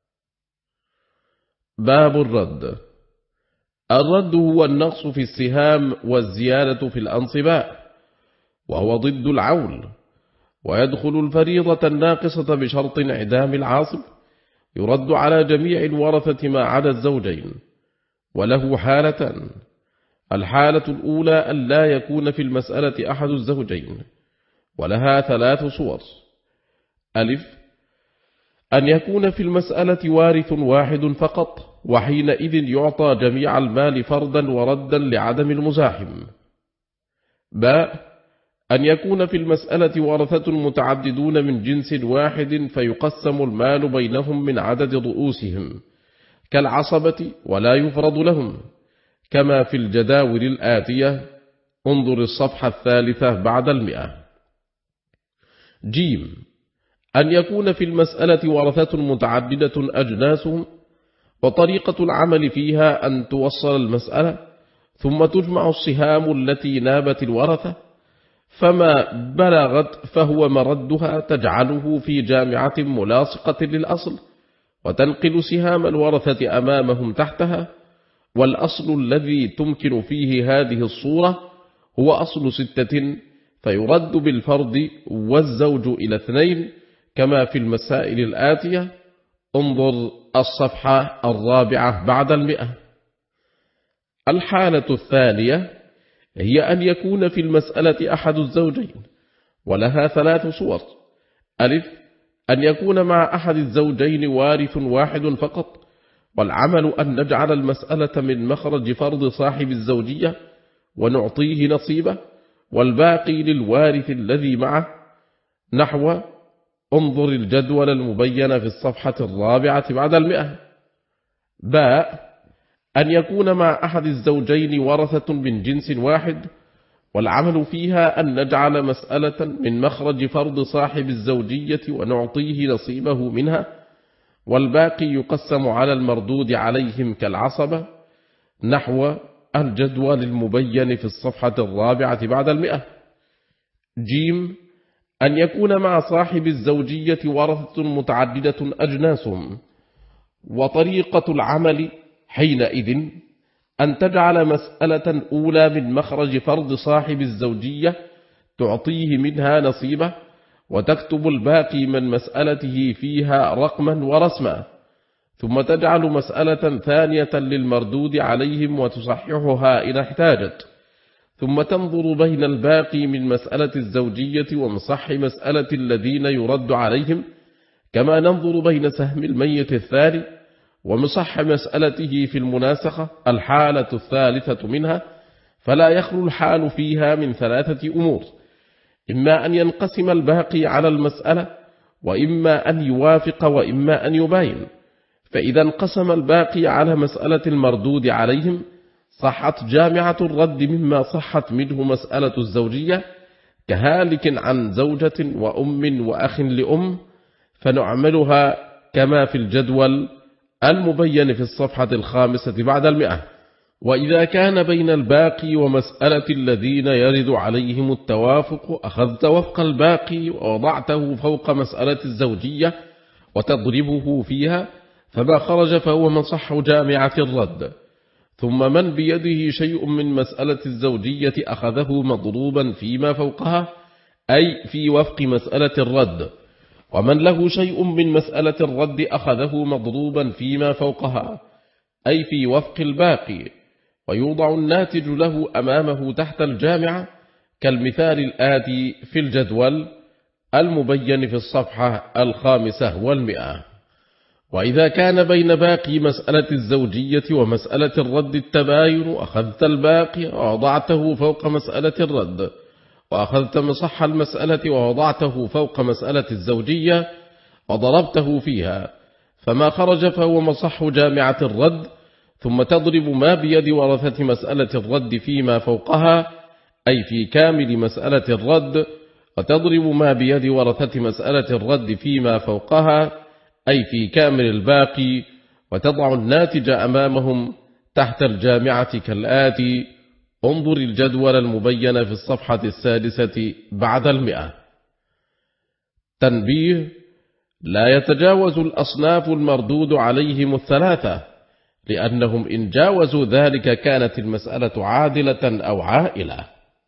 باب الرد. الرد هو النقص في السهام والزيادة في الأنصباء، وهو ضد العول، ويدخل الفريضة الناقصة بشرط انعدام العاصب، يرد على جميع الورثة ما عدا الزوجين، وله حالتان: الحالة الأولى أن لا يكون في المسألة أحد الزوجين، ولها ثلاث صور: ألف، أن يكون في المسألة وارث واحد فقط، وحينئذ يعطى جميع المال فردا وردا لعدم المزاحم. باء، أن يكون في المسألة ورثة متعددون من جنس واحد، فيقسم المال بينهم من عدد رؤوسهم كالعصبة ولا يفرض لهم، كما في الجداول الآتية. انظر الصفحة الثالثة بعد المئة. جيم أن يكون في المسألة ورثة متعددة أجناسهم، وطريقة العمل فيها أن توصل المسألة ثم تجمع السهام التي نابت الورثة، فما بلغت فهو مردها تجعله في جامعة ملاصقة للأصل، وتنقل سهام الورثة أمامهم تحتها. والأصل الذي تمكن فيه هذه الصورة هو أصل ستة، فيرد بالفرد والزوج إلى اثنين كما في المسائل الآتية. انظر الصفحة الرابعة بعد المئة. الحالة الثانية هي أن يكون في المسألة أحد الزوجين، ولها ثلاث صور. ألف، أن يكون مع أحد الزوجين وارث واحد فقط، والعمل أن نجعل المسألة من مخرج فرض صاحب الزوجية ونعطيه نصيبه، والباقي للوارث الذي معه، نحو انظر الجدول المبين في الصفحة الرابعة بعد المئة. باء، أن يكون مع أحد الزوجين ورثة من جنس واحد، والعمل فيها أن نجعل مسألة من مخرج فرض صاحب الزوجية ونعطيه نصيبه منها، والباقي يقسم على المردود عليهم كالعصبة، نحو الجدول المبين في الصفحة الرابعة بعد المئة. جيم، أن يكون مع صاحب الزوجية ورثة متعددة أجناسهم، وطريقة العمل حينئذ أن تجعل مسألة أولى من مخرج فرض صاحب الزوجية تعطيه منها نصيبه، وتكتب الباقي من مسألته فيها رقما ورسما، ثم تجعل مسألة ثانية للمردود عليهم وتصححها إن احتاجت، ثم تنظر بين الباقي من مسألة الزوجية ومصح مسألة الذين يرد عليهم، كما ننظر بين سهم الميت الثاني ومصح مسألته في المناسخة الحالة الثالثة منها. فلا يخلو الحال فيها من ثلاثة أمور: إما أن ينقسم الباقي على المسألة، وإما أن يوافق، وإما أن يباين. فإذا انقسم الباقي على مسألة المردود عليهم صحت جامعة الرد مما صحت منه مسألة الزوجية، كهالك عن زوجة وأم وأخ لأم، فنعملها كما في الجدول المبين في الصفحة الخامسة بعد المئة. وإذا كان بين الباقي ومسألة الذين يرد عليهم التوافق، أخذت وفق الباقي ووضعته فوق مسألة الزوجية وتضربه فيها، فما خرج فهو مصح جامعة الرد. ثم من بيده شيء من مسألة الزوجية أخذه مضروبا فيما فوقها، أي في وفق مسألة الرد، ومن له شيء من مسألة الرد أخذه مضروبا فيما فوقها، أي في وفق الباقي، ويوضع الناتج له أمامه تحت الجامعة كالمثال الآتي في الجدول المبين في الصفحة الخامسة والمئة. وإذا كان بين باقي مسألة الزوجية ومسألة الرد التباين، أخذت الباقي ووضعته فوق مسألة الرد، وأخذت مصح المسألة ووضعته فوق مسألة الزوجية وضربته فيها، فما خرج فهو مصح جامعة الرد. ثم تضرب ما بيد ورثة مسألة الرد فيما فوقها، أي في كامل مسألة الرد، وتضرب ما بيد ورثة مسألة الرد فيما فوقها، أي في كامل الباقي، وتضع الناتج أمامهم تحت الجامعة كالآتي: انظر الجدول المبين في الصفحة السادسة بعد المئة. تنبيه: لا يتجاوز الأصناف المردود عليهم الثلاثة، لأنهم إن جاوزوا ذلك كانت المسألة عادلة أو عائلة.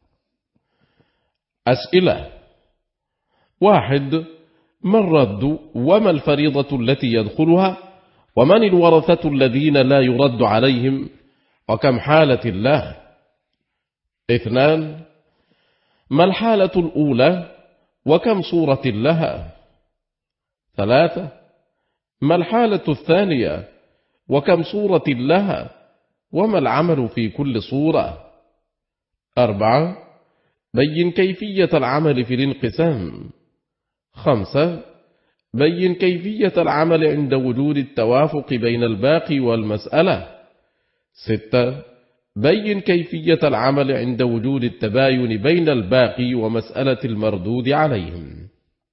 أسئلة: واحد، ما الرد وما الفريضة التي يدخلها، ومن الورثة الذين لا يرد عليهم، وكم حالة له؟ اثنان، ما الحالة الأولى وكم صورة لها؟ ثلاثة، ما الحالة الثانية وكم صورة لها، وما العمل في كل صورة؟ أربعة، بين كيفية العمل في الانقسام. خمسة، بين كيفية العمل عند وجود التوافق بين الباقي والمسألة. ستة، بين كيفية العمل عند وجود التباين بين الباقي ومسألة المردود عليهم.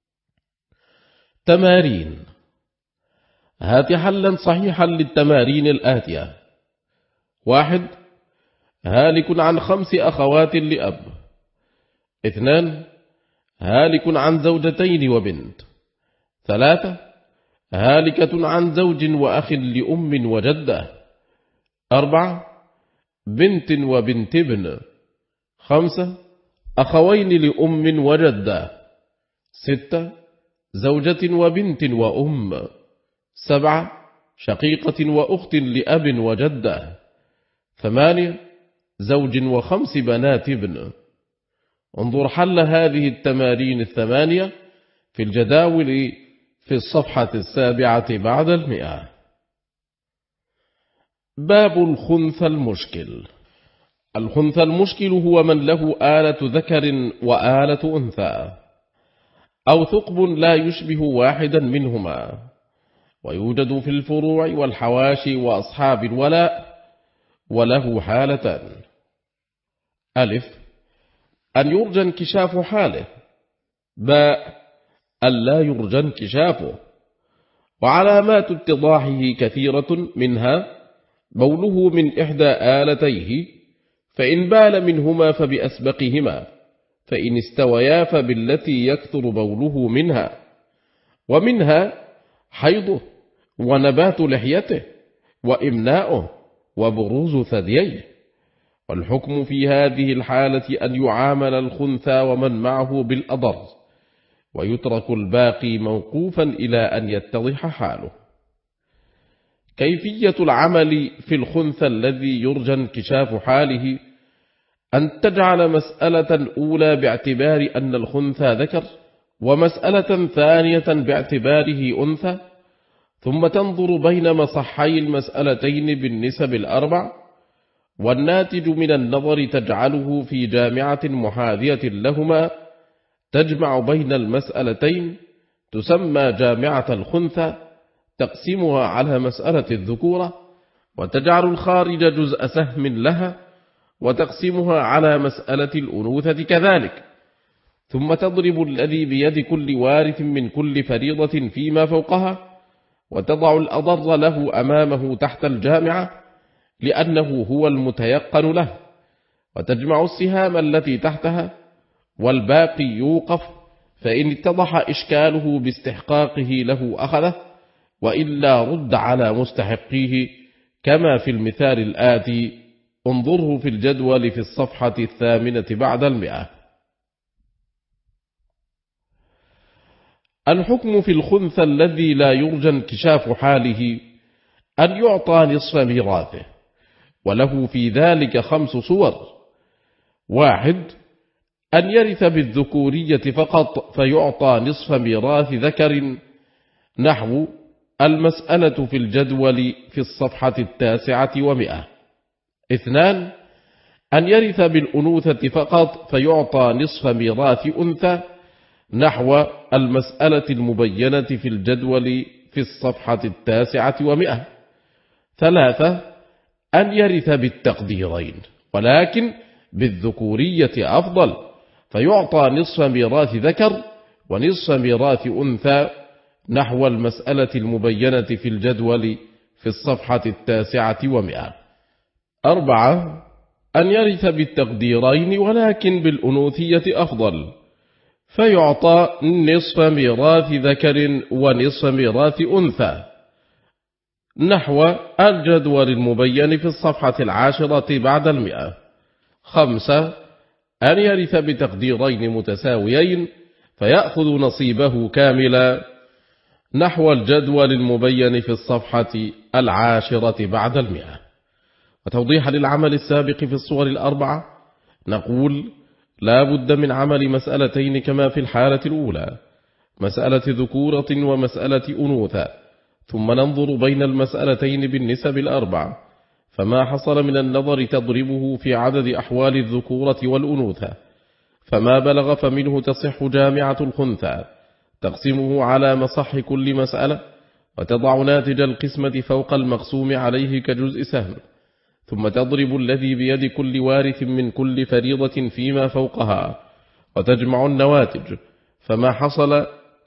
تمارين. هات حلا صحيحا للتمارين الآتية. واحد، هالك عن خمس أخوات لأب. اثنان، هالك عن زوجتين وبنت. ثلاثة، هالكة عن زوج وأخ لأم وجدة. أربعة، بنت وبنت ابن. خمسة، أخوين لأم وجدة. ستة، زوجة وبنت وأم. سبعة، شقيقة وأخت لأب وجدة. ثمانية، زوج وخمس بنات ابن. انظر حل هذه التمارين الثمانية في الجداول في الصفحة السابعة بعد المئة. باب الخنث المشكل. الخنث المشكل هو من له آلة ذكر وآلة أنثى، أو ثقب لا يشبه واحدا منهما، ويوجد في الفروع والحواشي وأصحاب الولاء، وله حالتان: ألف، أن يرجى انكشاف حاله. باء، أن لا يرجى انكشافه. وعلامات اتضاحه كثيرة، منها بوله من إحدى آلتيه، فإن بال منهما فبأسبقهما، فإن استويا فبالتي يكثر بوله منها، ومنها حيضه ونبات لحيته وإمناؤه وبروز ثدييه. والحكم في هذه الحالة أن يعامل الخنثى ومن معه بالأضر، ويترك الباقي موقوفا إلى أن يتضح حاله. كيفية العمل في الخنثى الذي يرجى انكشاف حاله: أن تجعل مسألة أولى باعتبار أن الخنثى ذكر، ومسألة ثانية باعتباره أنثى، ثم تنظر بين مصحي المسألتين بالنسب الأربع، والناتج من النظر تجعله في جامعة محاذية لهما تجمع بين المسألتين، تسمى جامعة الخنثى، تقسمها على مسألة الذكورة، وتجعل الخارج جزء سهم لها، وتقسمها على مسألة الأنوثة كذلك، ثم تضرب الذي بيد كل وارث من كل فريضة فيما فوقها، وتضع الأضر له أمامه تحت الجامعة لأنه هو المتيقن له، وتجمع السهام التي تحتها، والباقي يوقف، فإن اتضح إشكاله باستحقاقه له أخذه، وإلا رد على مستحقيه كما في المثال الآتي، انظره في الجدول في الصفحة الثامنة بعد المئة. الحكم في الخنثى الذي لا يرجى انكشاف حاله أن يعطى نصف ميراثه، وله في ذلك خمس صور: واحد، أن يرث بالذكورية فقط فيعطى نصف ميراث ذكر، نحو المسألة في الجدول في الصفحة التاسعة ومئة. اثنان، أن يرث بالأنوثة فقط فيعطى نصف ميراث أنثى، نحو المسألة المبينة في الجدول في الصفحة التاسعة ومئة. ثلاثة، أن يرث بالتقديرين، ولكن بالذكورية أفضل، فيعطى نصف ميراث ذكر ونصف ميراث أنثى، نحو المسألة المبينة في الجدول في الصفحة التاسعة ومئة. أربعة، أن يرث بالتقديرين ولكن بالأنوثية أفضل، فيعطى نصف ميراث ذكر ونصف ميراث أنثى، نحو الجدول المبين في الصفحة العاشرة بعد المئة. خمسة، أن يرث بتقديرين متساويين فيأخذ نصيبه كاملا، نحو الجدول المبين في الصفحة العاشرة بعد المئة. وتوضيحا للعمل السابق في الصور الأربعة، نقول: لا بد من عمل مسألتين كما في الحالة الأولى، مسألة ذكورة ومسألة أنوثة، ثم ننظر بين المسألتين بالنسب الأربع، فما حصل من النظر تضربه في عدد أحوال الذكورة والأنوثة، فما بلغ فمنه تصح جامعة الخنثى، تقسمه على مصح كل مسألة، وتضع ناتج القسمة فوق المقسوم عليه كجزء سهم، ثم تضرب الذي بيد كل وارث من كل فريضة فيما فوقها، وتجمع النواتج، فما حصل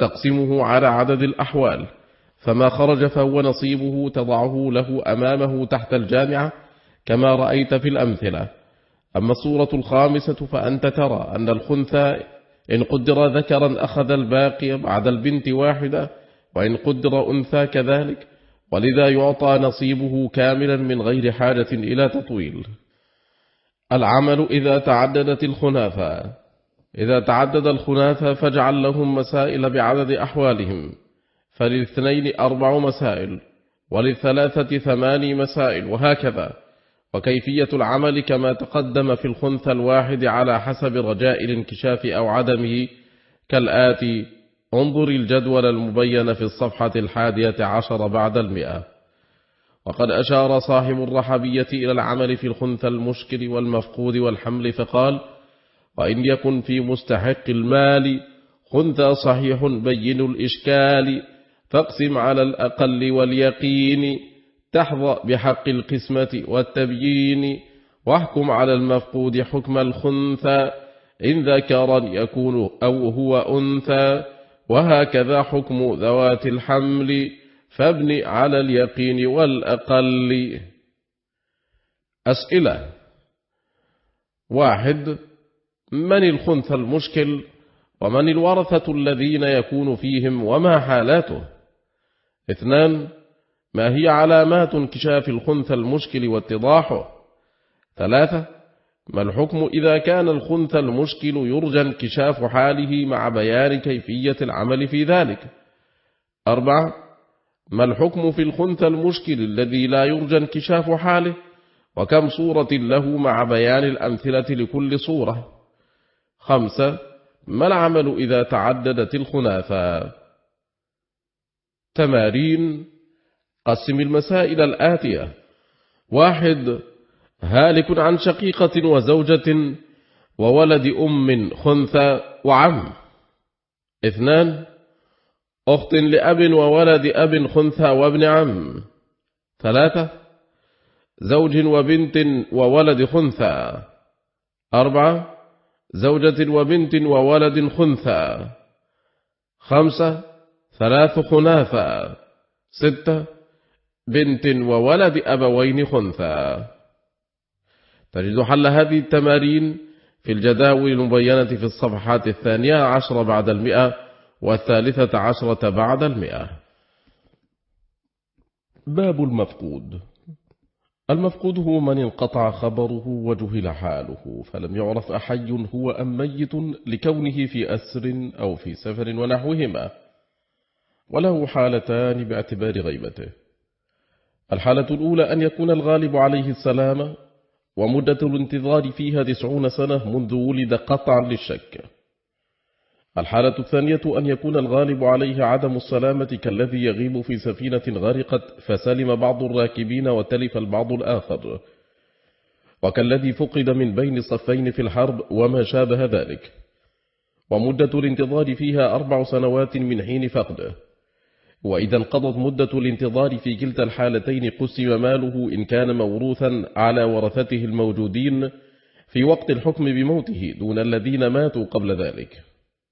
تقسمه على عدد الأحوال، فما خرج فهو نصيبه تضعه له أمامه تحت الجامعة كما رأيت في الأمثلة. أما الصورة الخامسة فأنت ترى أن الخنثى إن قدر ذكرا أخذ الباقي بعد البنت واحدة، وإن قدر أنثى كذلك، ولذا يعطى نصيبه كاملا من غير حاجة إلى تطويل. العمل إذا تعددت الخناثى. إذا تعدد الخناثى فاجعل لهم مسائل بعدد أحوالهم، فللاثنين أربع مسائل وللثلاثة ثماني مسائل، وهكذا. وكيفية العمل كما تقدم في الخنثى الواحد على حسب رجاء الانكشاف أو عدمه كالآتي: انظر الجدول المبين في الصفحة الحادية عشر بعد المئة. وقد أشار صاحب الرحبية إلى العمل في الخنثى المشكل والمفقود والحمل فقال: وإن يكن في مستحق المال خنثى صحيح بين الإشكال، فاقسم على الأقل واليقين، تحظى بحق القسمة والتبيين، واحكم على المفقود حكم الخنثى، إن ذكرا يكون أو هو أنثى، وهكذا حكم ذوات الحمل، فابن على اليقين والأقل. أسئلة: واحد، من الخنثى المشكل؟ ومن الورثة الذين يكون فيهم وما حالاته؟ اثنان، ما هي علامات انكشاف الخنثى المشكل واتضاحه؟ ثلاثة، ما الحكم إذا كان الخنثى المشكل يرجى انكشاف حاله مع بيان كيفية العمل في ذلك؟ أربعة، ما الحكم في الخنثى المشكل الذي لا يرجى انكشاف حاله؟ وكم صورة له مع بيان الأمثلة لكل صورة؟ خمسة، ما العمل إذا تعددت الخناثى؟ تمارين: قسم المسائل الآتية: واحد، هالك عن شقيقة وزوجة وولد أم خنثى وعم. اثنان، أخت لأب وولد أب خنثى وابن عم. ثلاثة، زوج وبنت وولد خنثى. أربعة، زوجة وبنت وولد خنثى. خمسة، ثلاث خناثى. ستة، بنت وولد أبوين خنثى. تجد حل هذه التمارين في الجداول المبينة في الصفحات الثانية عشر بعد المئة والثالثة عشرة بعد المئة. باب المفقود. المفقود هو من انقطع خبره وجهل حاله، فلم يعرف أحي هو أم ميت لكونه في أسر أو في سفر ونحوهما، وله حالتان باعتبار غيبته. الحالة الأولى أن يكون الغالب عليه السلامة، ومدة الانتظار فيها تسعون سنة منذ ولد قطعا للشك. الحالة الثانية أن يكون الغالب عليه عدم السلامة، كالذي يغيب في سفينة غرقت فسلم بعض الراكبين وتلف البعض الآخر، وكالذي فقد من بين صفين في الحرب وما شابه ذلك. ومدة الانتظار فيها أربع سنوات من حين فقده. وإذا انقضت مدة الانتظار في كلتا الحالتين قسم ماله إن كان موروثا على ورثته الموجودين في وقت الحكم بموته دون الذين ماتوا قبل ذلك.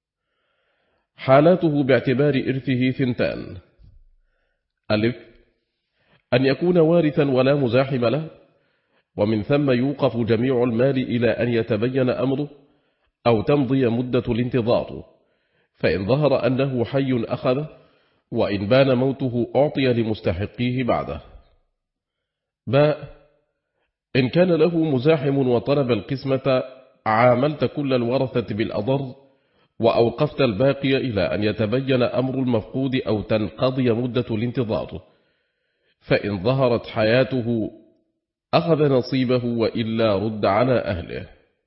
حالاته باعتبار إرثه ثنتان: ألف، أن يكون وارثا ولا مزاحم له، ومن ثم يوقف جميع المال إلى أن يتبين أمره أو تمضي مدة الانتظار، فإن ظهر أنه حي أخذه، وإن بان موته أعطي لمستحقيه بعده. باء، إن كان له مزاحم وطلب القسمة عاملت كل الورثة بالأضر، وأوقفت الباقي إلى أن يتبين أمر المفقود أو تنقضي مدة الانتظار، فإن ظهرت حياته أخذ نصيبه وإلا رد على أهله.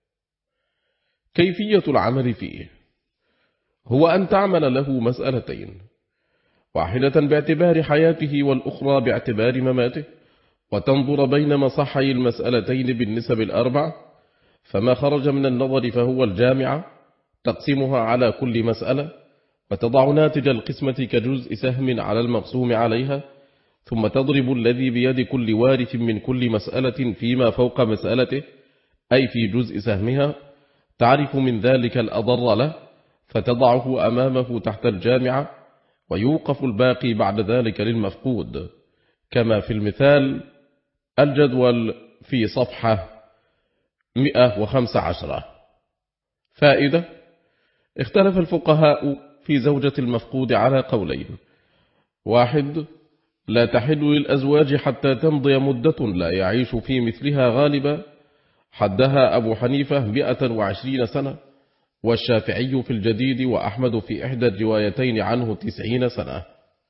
كيفية العمل فيه: هو أن تعمل له مسألتين، واحدة باعتبار حياته والأخرى باعتبار مماته، وتنظر بين مصحي المسألتين بالنسب الأربع، فما خرج من النظر فهو الجامعة، تقسمها على كل مسألة، وتضع ناتج القسمة كجزء سهم على المقسوم عليها، ثم تضرب الذي بيد كل وارث من كل مسألة فيما فوق مسألته، أي في جزء سهمها، تعرف من ذلك الأضر له، فتضعه أمامه تحت الجامعة، ويوقف الباقي بعد ذلك للمفقود، كما في المثال الجدول في صفحة مئة وخمسة عشر. فائدة: اختلف الفقهاء في زوجة المفقود على قولين: واحد، لا تحل للأزواج حتى تمضي مدة لا يعيش في مثلها غالبا، حدها أبو حنيفة مئة وعشرين سنة، والشافعي في الجديد، وأحمد في إحدى الروايتين عنه تسعين سنة.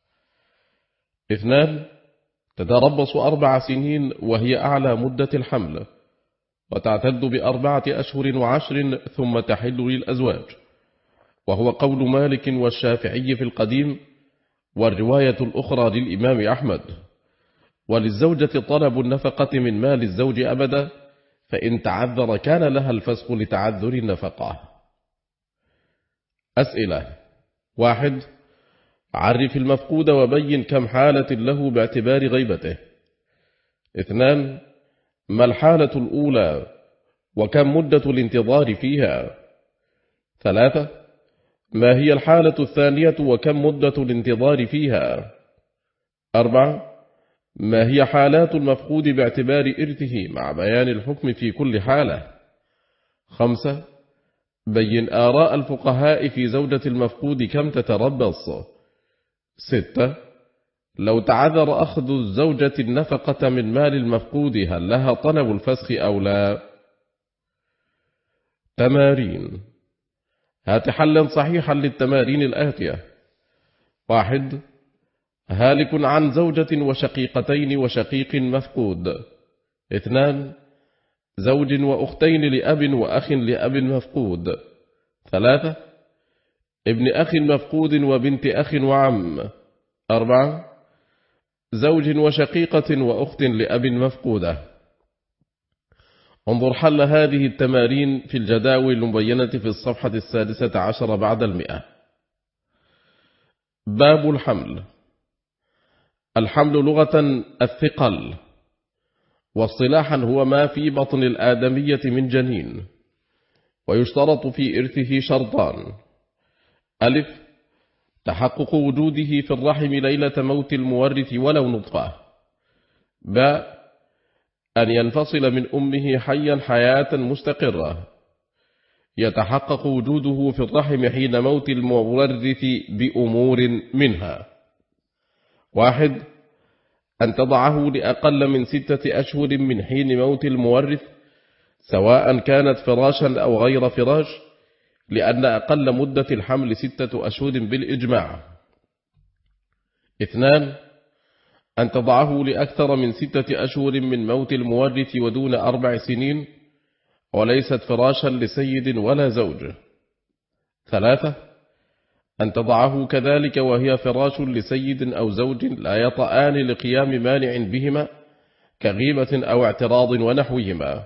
اثنان، تتربص أربع سنين وهي أعلى مدة الحمل، وتعتد بأربعة أشهر وعشر ثم تحل للأزواج، وهو قول مالك والشافعي في القديم، والرواية الأخرى للإمام أحمد. وللزوجة طلب النفقة من مال الزوج أبدا، فإن تعذر كان لها الفسخ لتعذر النفقة. أسئلة: واحد، عرف المفقود وبين كم حالة له باعتبار غيبته. اثنان، ما الحالة الأولى وكم مدة الانتظار فيها؟ ثلاثة، ما هي الحالة الثانية وكم مدة الانتظار فيها؟ أربعة، ما هي حالات المفقود باعتبار إرثه مع بيان الحكم في كل حالة؟ خمسة، بين آراء الفقهاء في زوجة المفقود كم تتربص؟ ستة، لو تعذر أخذ الزوجة النفقة من مال المفقود هل لها طلب الفسخ أو لا؟ تمارين: هات حلا صحيحا للتمارين الآتية. واحد، هالك عن زوجة وشقيقتين وشقيق مفقود. اثنان، زوج وأختين لأب وأخ لأب مفقود. ثلاثة، ابن أخ مفقود وبنت أخ وعم. أربعة، زوج وشقيقة وأخت لأب مفقودة. انظر حل هذه التمارين في الجداول المبينة في الصفحة السادسة عشر بعد المئة. باب الحمل. الحمل لغة الثقل، واصطلاحا هو ما في بطن الآدمية من جنين، ويشترط في إرثه شرطان: ألف، تحقق وجوده في الرحم ليلة موت المورث ولو نطفة. باء، أن ينفصل من أمه حيا حياة مستقرة، يتحقق وجوده في الرحم حين موت المورث بأمور منها: واحد، أن تضعه لأقل من ستة أشهر من حين موت المورث، سواء كانت فراشا أو غير فراش، لأن أقل مدة الحمل ستة أشهر بالإجماع. اثنان، أن تضعه لأكثر من ستة أشهر من موت المورث ودون أربع سنين، وليست فراشا لسيد ولا زوج. ثلاثة، أن تضعه كذلك وهي فراش لسيد أو زوج لا يطآن لقيام مانع بهما كغيبة أو اعتراض ونحوهما.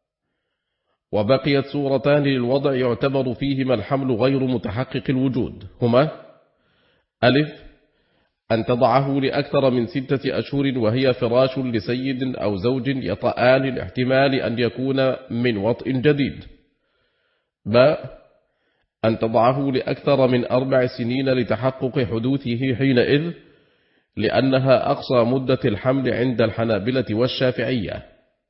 وبقيت صورتان للوضع يعتبر فيهما الحمل غير متحقق الوجود، هما: ألف، أن تضعه لأكثر من ستة أشهر وهي فراش لسيد أو زوج يطآن الاحتمال أن يكون من وطء جديد. باء، أن تضعه لأكثر من أربع سنين لتحقق حدوثه حينئذ، لأنها أقصى مدة الحمل عند الحنابلة والشافعية.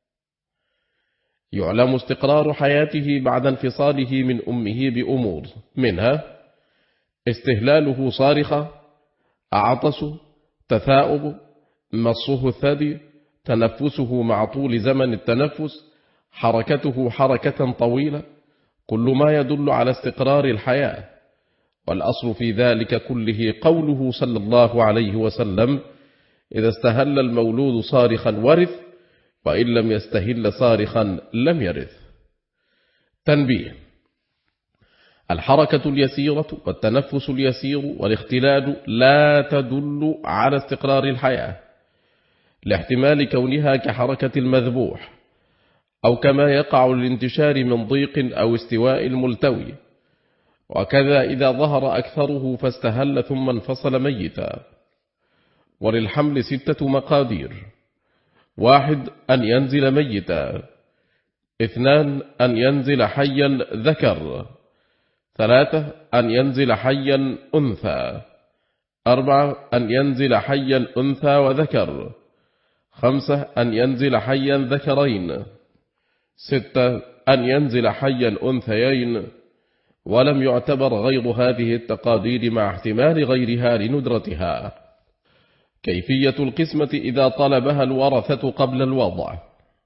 يعلم استقرار حياته بعد انفصاله من أمه بأمور، منها: استهلاله صارخة، عطس، تثاؤب، مصه الثدي، تنفسه مع طول زمن التنفس، حركته حركة طويلة، كل ما يدل على استقرار الحياة. والأصل في ذلك كله قوله صلى الله عليه وسلم: إذا استهل المولود صارخا ورث، وإن لم يستهل صارخا لم يرث. تنبيه: الحركة اليسيرة والتنفس اليسير والاختلال لا تدل على استقرار الحياة، لاحتمال كونها كحركة المذبوح، أو كما يقع الانتشار من ضيق أو استواء الملتوي. وكذا إذا ظهر أكثره فاستهل ثم انفصل ميتا. وللحمل ستة مقادير: واحد، أن ينزل ميتا. اثنان، أن ينزل حيا ذكر. ثلاثة أن ينزل حيا أنثى. أربعة أن ينزل حيا أنثى وذكر. خمسة أن ينزل حيا ذكرين. ستة أن ينزل حيا أنثيين، ولم يعتبر غير هذه التقادير مع احتمال غيرها لندرتها. كيفية القسمة إذا طلبها الورثة قبل الوضع.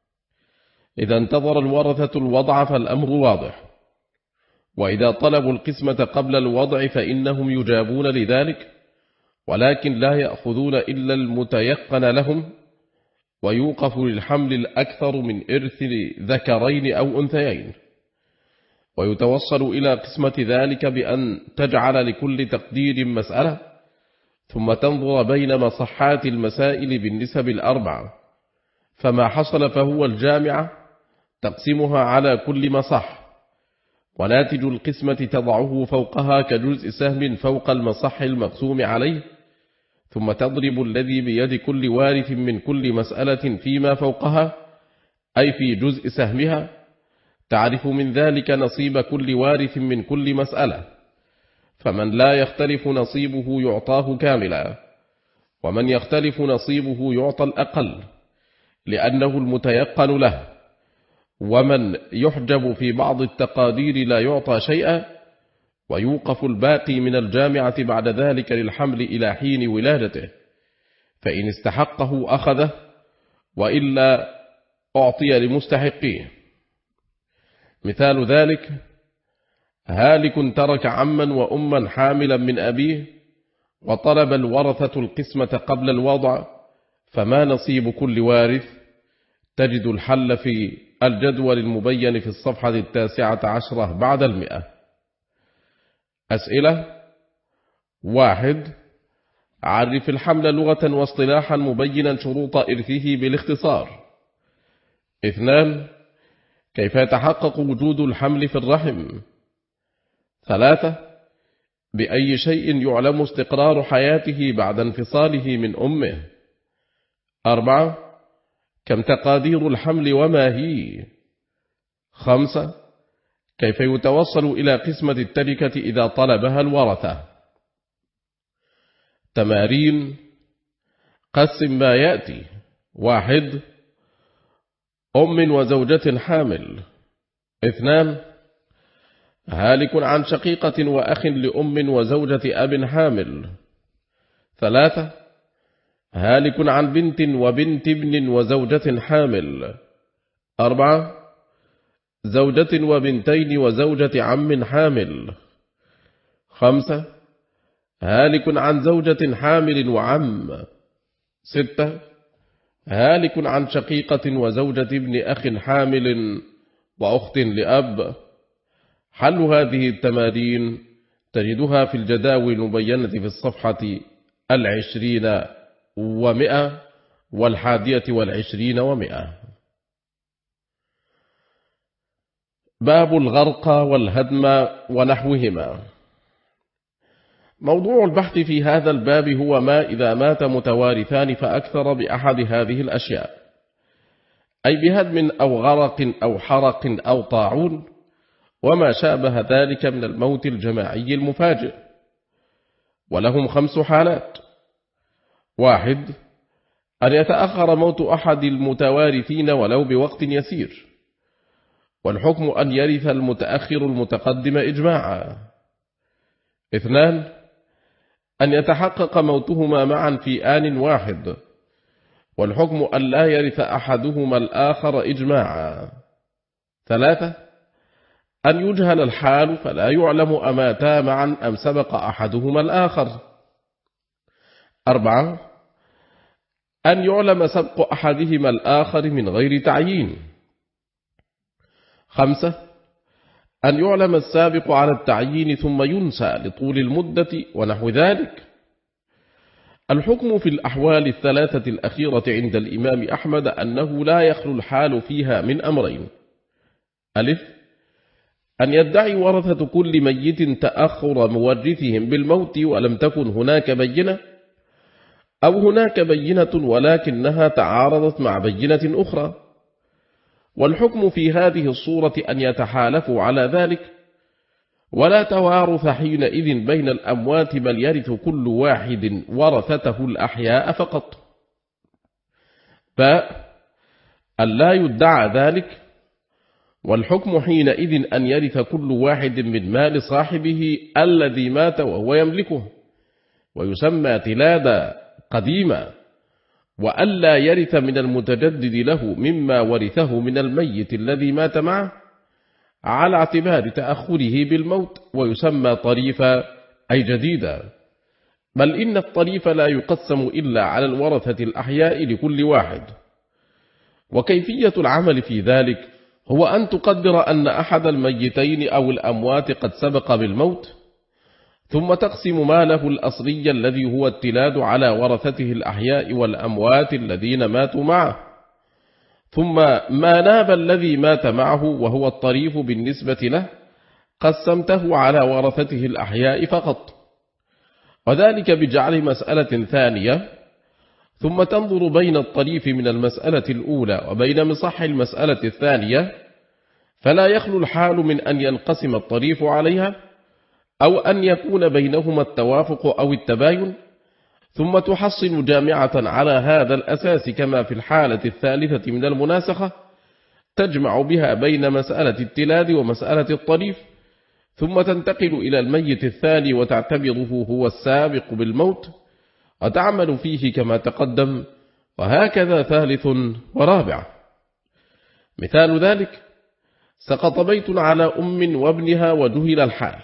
إذا انتظر الورثة الوضع فالأمر واضح، وإذا طلبوا القسمة قبل الوضع فإنهم يجابون لذلك، ولكن لا يأخذون إلا المتيقن لهم، ويوقف للحمل الأكثر من إرث ذكرين أو أنثيين، ويتوصل إلى قسمة ذلك بأن تجعل لكل تقدير مسألة، ثم تنظر بين مصحات المسائل بالنسب الأربعة، فما حصل فهو الجامعة تقسمها على كل مصح، وناتج القسمة تضعه فوقها كجزء سهم فوق المصح المقسوم عليه، ثم تضرب الذي بيد كل وارث من كل مسألة فيما فوقها، أي في جزء سهمها، تعرف من ذلك نصيب كل وارث من كل مسألة، فمن لا يختلف نصيبه يعطاه كاملا، ومن يختلف نصيبه يعطى الأقل لأنه المتيقن له، ومن يحجب في بعض التقادير لا يعطى شيئا، ويوقف الباقي من الجامعة بعد ذلك للحمل إلى حين ولادته، فإن استحقه أخذه، وإلا أعطي لمستحقيه. مثال ذلك: هالك ترك عما وأما حاملا من أبيه، وطلب الورثة القسمة قبل الوضع، فما نصيب كل وارث؟ تجد الحل في الجدول المبين في الصفحة التاسعة عشرة بعد المئة. أسئلة: واحد. عرف الحمل لغة واصطلاحا مبينا شروط إرثه بالاختصار. اثنان. كيف يتحقق وجود الحمل في الرحم؟ ثلاثة. بأي شيء يعلم استقرار حياته بعد انفصاله من أمه؟ أربعة. كم تقادير الحمل وما هي؟ خمسة. كيف يتوصل إلى قسمة التركة إذا طلبها الورثة؟ تمارين: قسم ما يأتي. واحد. أم وزوجة حامل. اثنان. هالك عن شقيقة وأخ لأم وزوجة أب حامل. ثلاثة. هالك عن بنت وبنت ابن وزوجة حامل. أربعة. زوجة وبنتين وزوجة عم حامل. خمسة. هالك عن زوجة حامل وعم. ستة. هالك عن شقيقة وزوجة ابن أخ حامل وأخت لأب. حل هذه التمارين تجدها في الجداول المبينة في الصفحة العشرين ومئة والحادية والعشرين ومئة. باب الغرق والهدم ونحوهما. موضوع البحث في هذا الباب هو ما إذا مات متوارثان فأكثر بأحد هذه الأشياء، أي بهدم أو غرق أو حرق أو طاعون وما شابه ذلك من الموت الجماعي المفاجئ. ولهم خمس حالات. واحد. أن يتأخر موت أحد المتوارثين ولو بوقت يسير، والحكم أن يرث المتأخر المتقدم إجماعا. اثنان. أن يتحقق موتهما معا في آن واحد، والحكم أن لا يرث أحدهما الآخر إجماعا. ثلاثة. أن يجهل الحال فلا يعلم أماتا معا أم سبق أحدهما الآخر. أربعة. أن يعلم سبق أحدهما الآخر من غير تعيين. خمسة. أن يعلم السابق على التعيين ثم ينسى لطول المدة ونحو ذلك. الحكم في الأحوال الثلاثة الأخيرة عند الإمام أحمد أنه لا يخلو الحال فيها من أمرين: ألف. أن يدعي ورثة كل ميت تأخر مورثهم بالموت ولم تكن هناك بينة، أو هناك بينة ولكنها تعارضت مع بينة أخرى. والحكم في هذه الصورة أن يتحالفوا على ذلك، ولا توارث حينئذ بين الأموات بل يرث كل واحد ورثته الأحياء فقط. فأن لا يدعى ذلك، والحكم حينئذ أن يرث كل واحد من مال صاحبه الذي مات وهو يملكه، ويسمى تلادا قديما، وألا يرث من المتجدد له مما ورثه من الميت الذي مات معه على اعتبار تأخره بالموت، ويسمى طريفا أي جديدا. بل إن الطريف لا يقسم إلا على الورثة الأحياء لكل واحد. وكيفية العمل في ذلك هو أن تقدر أن أحد الميتين أو الأموات قد سبق بالموت، ثم تقسم ماله الأصلي الذي هو التلاد على ورثته الأحياء والأموات الذين ماتوا معه، ثم ما ناب الذي مات معه وهو الطريف بالنسبة له قسمته على ورثته الأحياء فقط، وذلك بجعل مسألة ثانية، ثم تنظر بين الطريف من المسألة الأولى وبين مصح المسألة الثانية، فلا يخلو الحال من أن ينقسم الطريف عليها، أو أن يكون بينهما التوافق أو التباين، ثم تحصل جامعة على هذا الأساس كما في الحالة الثالثة من المناسخة، تجمع بها بين مسألة التلاد ومسألة الطريف، ثم تنتقل إلى الميت الثاني وتعتبره هو السابق بالموت، وتعمل فيه كما تقدم، وهكذا ثالث ورابع. مثال ذلك: سقط بيت على أم وابنها وجهل الحال،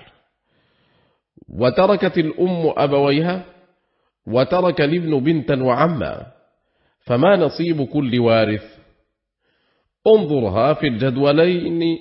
وتركت الأم أبويها، وترك الابن بنتا وعما، فما نصيب كل وارث؟ انظرها في الجدولين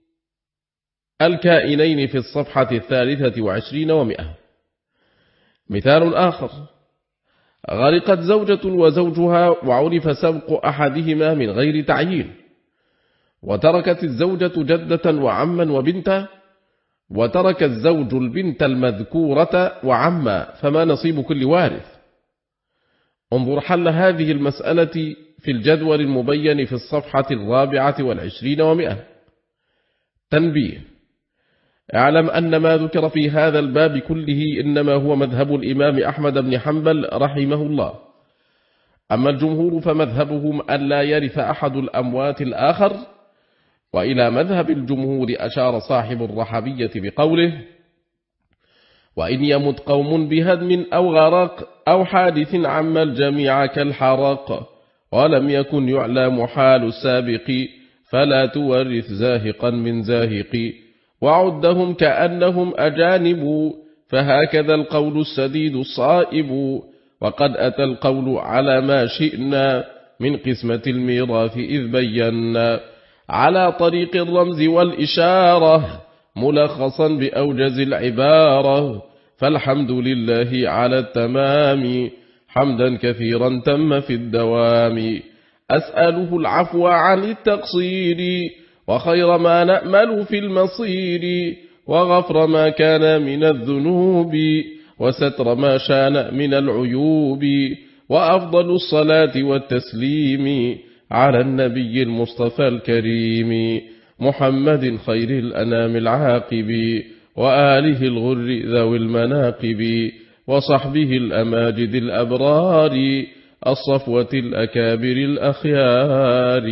الكائنين في الصفحة الثالثة وعشرين ومئة. مثال آخر: غرقت زوجة وزوجها وعرف سبق أحدهما من غير تعيين، وتركت الزوجة جدة وعما وبنتا، وترك الزوج البنت المذكورة وعما، فما نصيب كل وارث؟ انظر حل هذه المسألة في الجدول المبين في الصفحة الرابعة والعشرين ومئة. تنبيه: اعلم أن ما ذكر في هذا الباب كله إنما هو مذهب الإمام أحمد بن حنبل رحمه الله. أما الجمهور فمذهبهم أن لا يرث أحد الأموات الآخر، وإلى مذهب الجمهور أشار صاحب الرحبية بقوله: وإن يمت قوم بهدم أو غرق أو حادث عم الجميع كالحرق، ولم يكن يعلم حال السابق، فلا تورث زاهقا من زاهق، وعدهم كأنهم أجانب، فهكذا القول السديد الصائب، وقد أتى القول على ما شئنا من قسمة الميراث إذ بينا، على طريق الرمز والإشارة ملخصا بأوجز العبارة، فالحمد لله على التمام حمدا كثيرا تم في الدوام، أسأله العفو عن التقصير وخير ما نأمل في المصير، وغفر ما كان من الذنوب وستر ما شان من العيوب، وأفضل الصلاة والتسليم على النبي المصطفى الكريم محمد خير الأنام العاقب، وآله الغر ذوي المناقب، وصحبه الأماجد الأبرار الصفوة الأكابر الأخيار.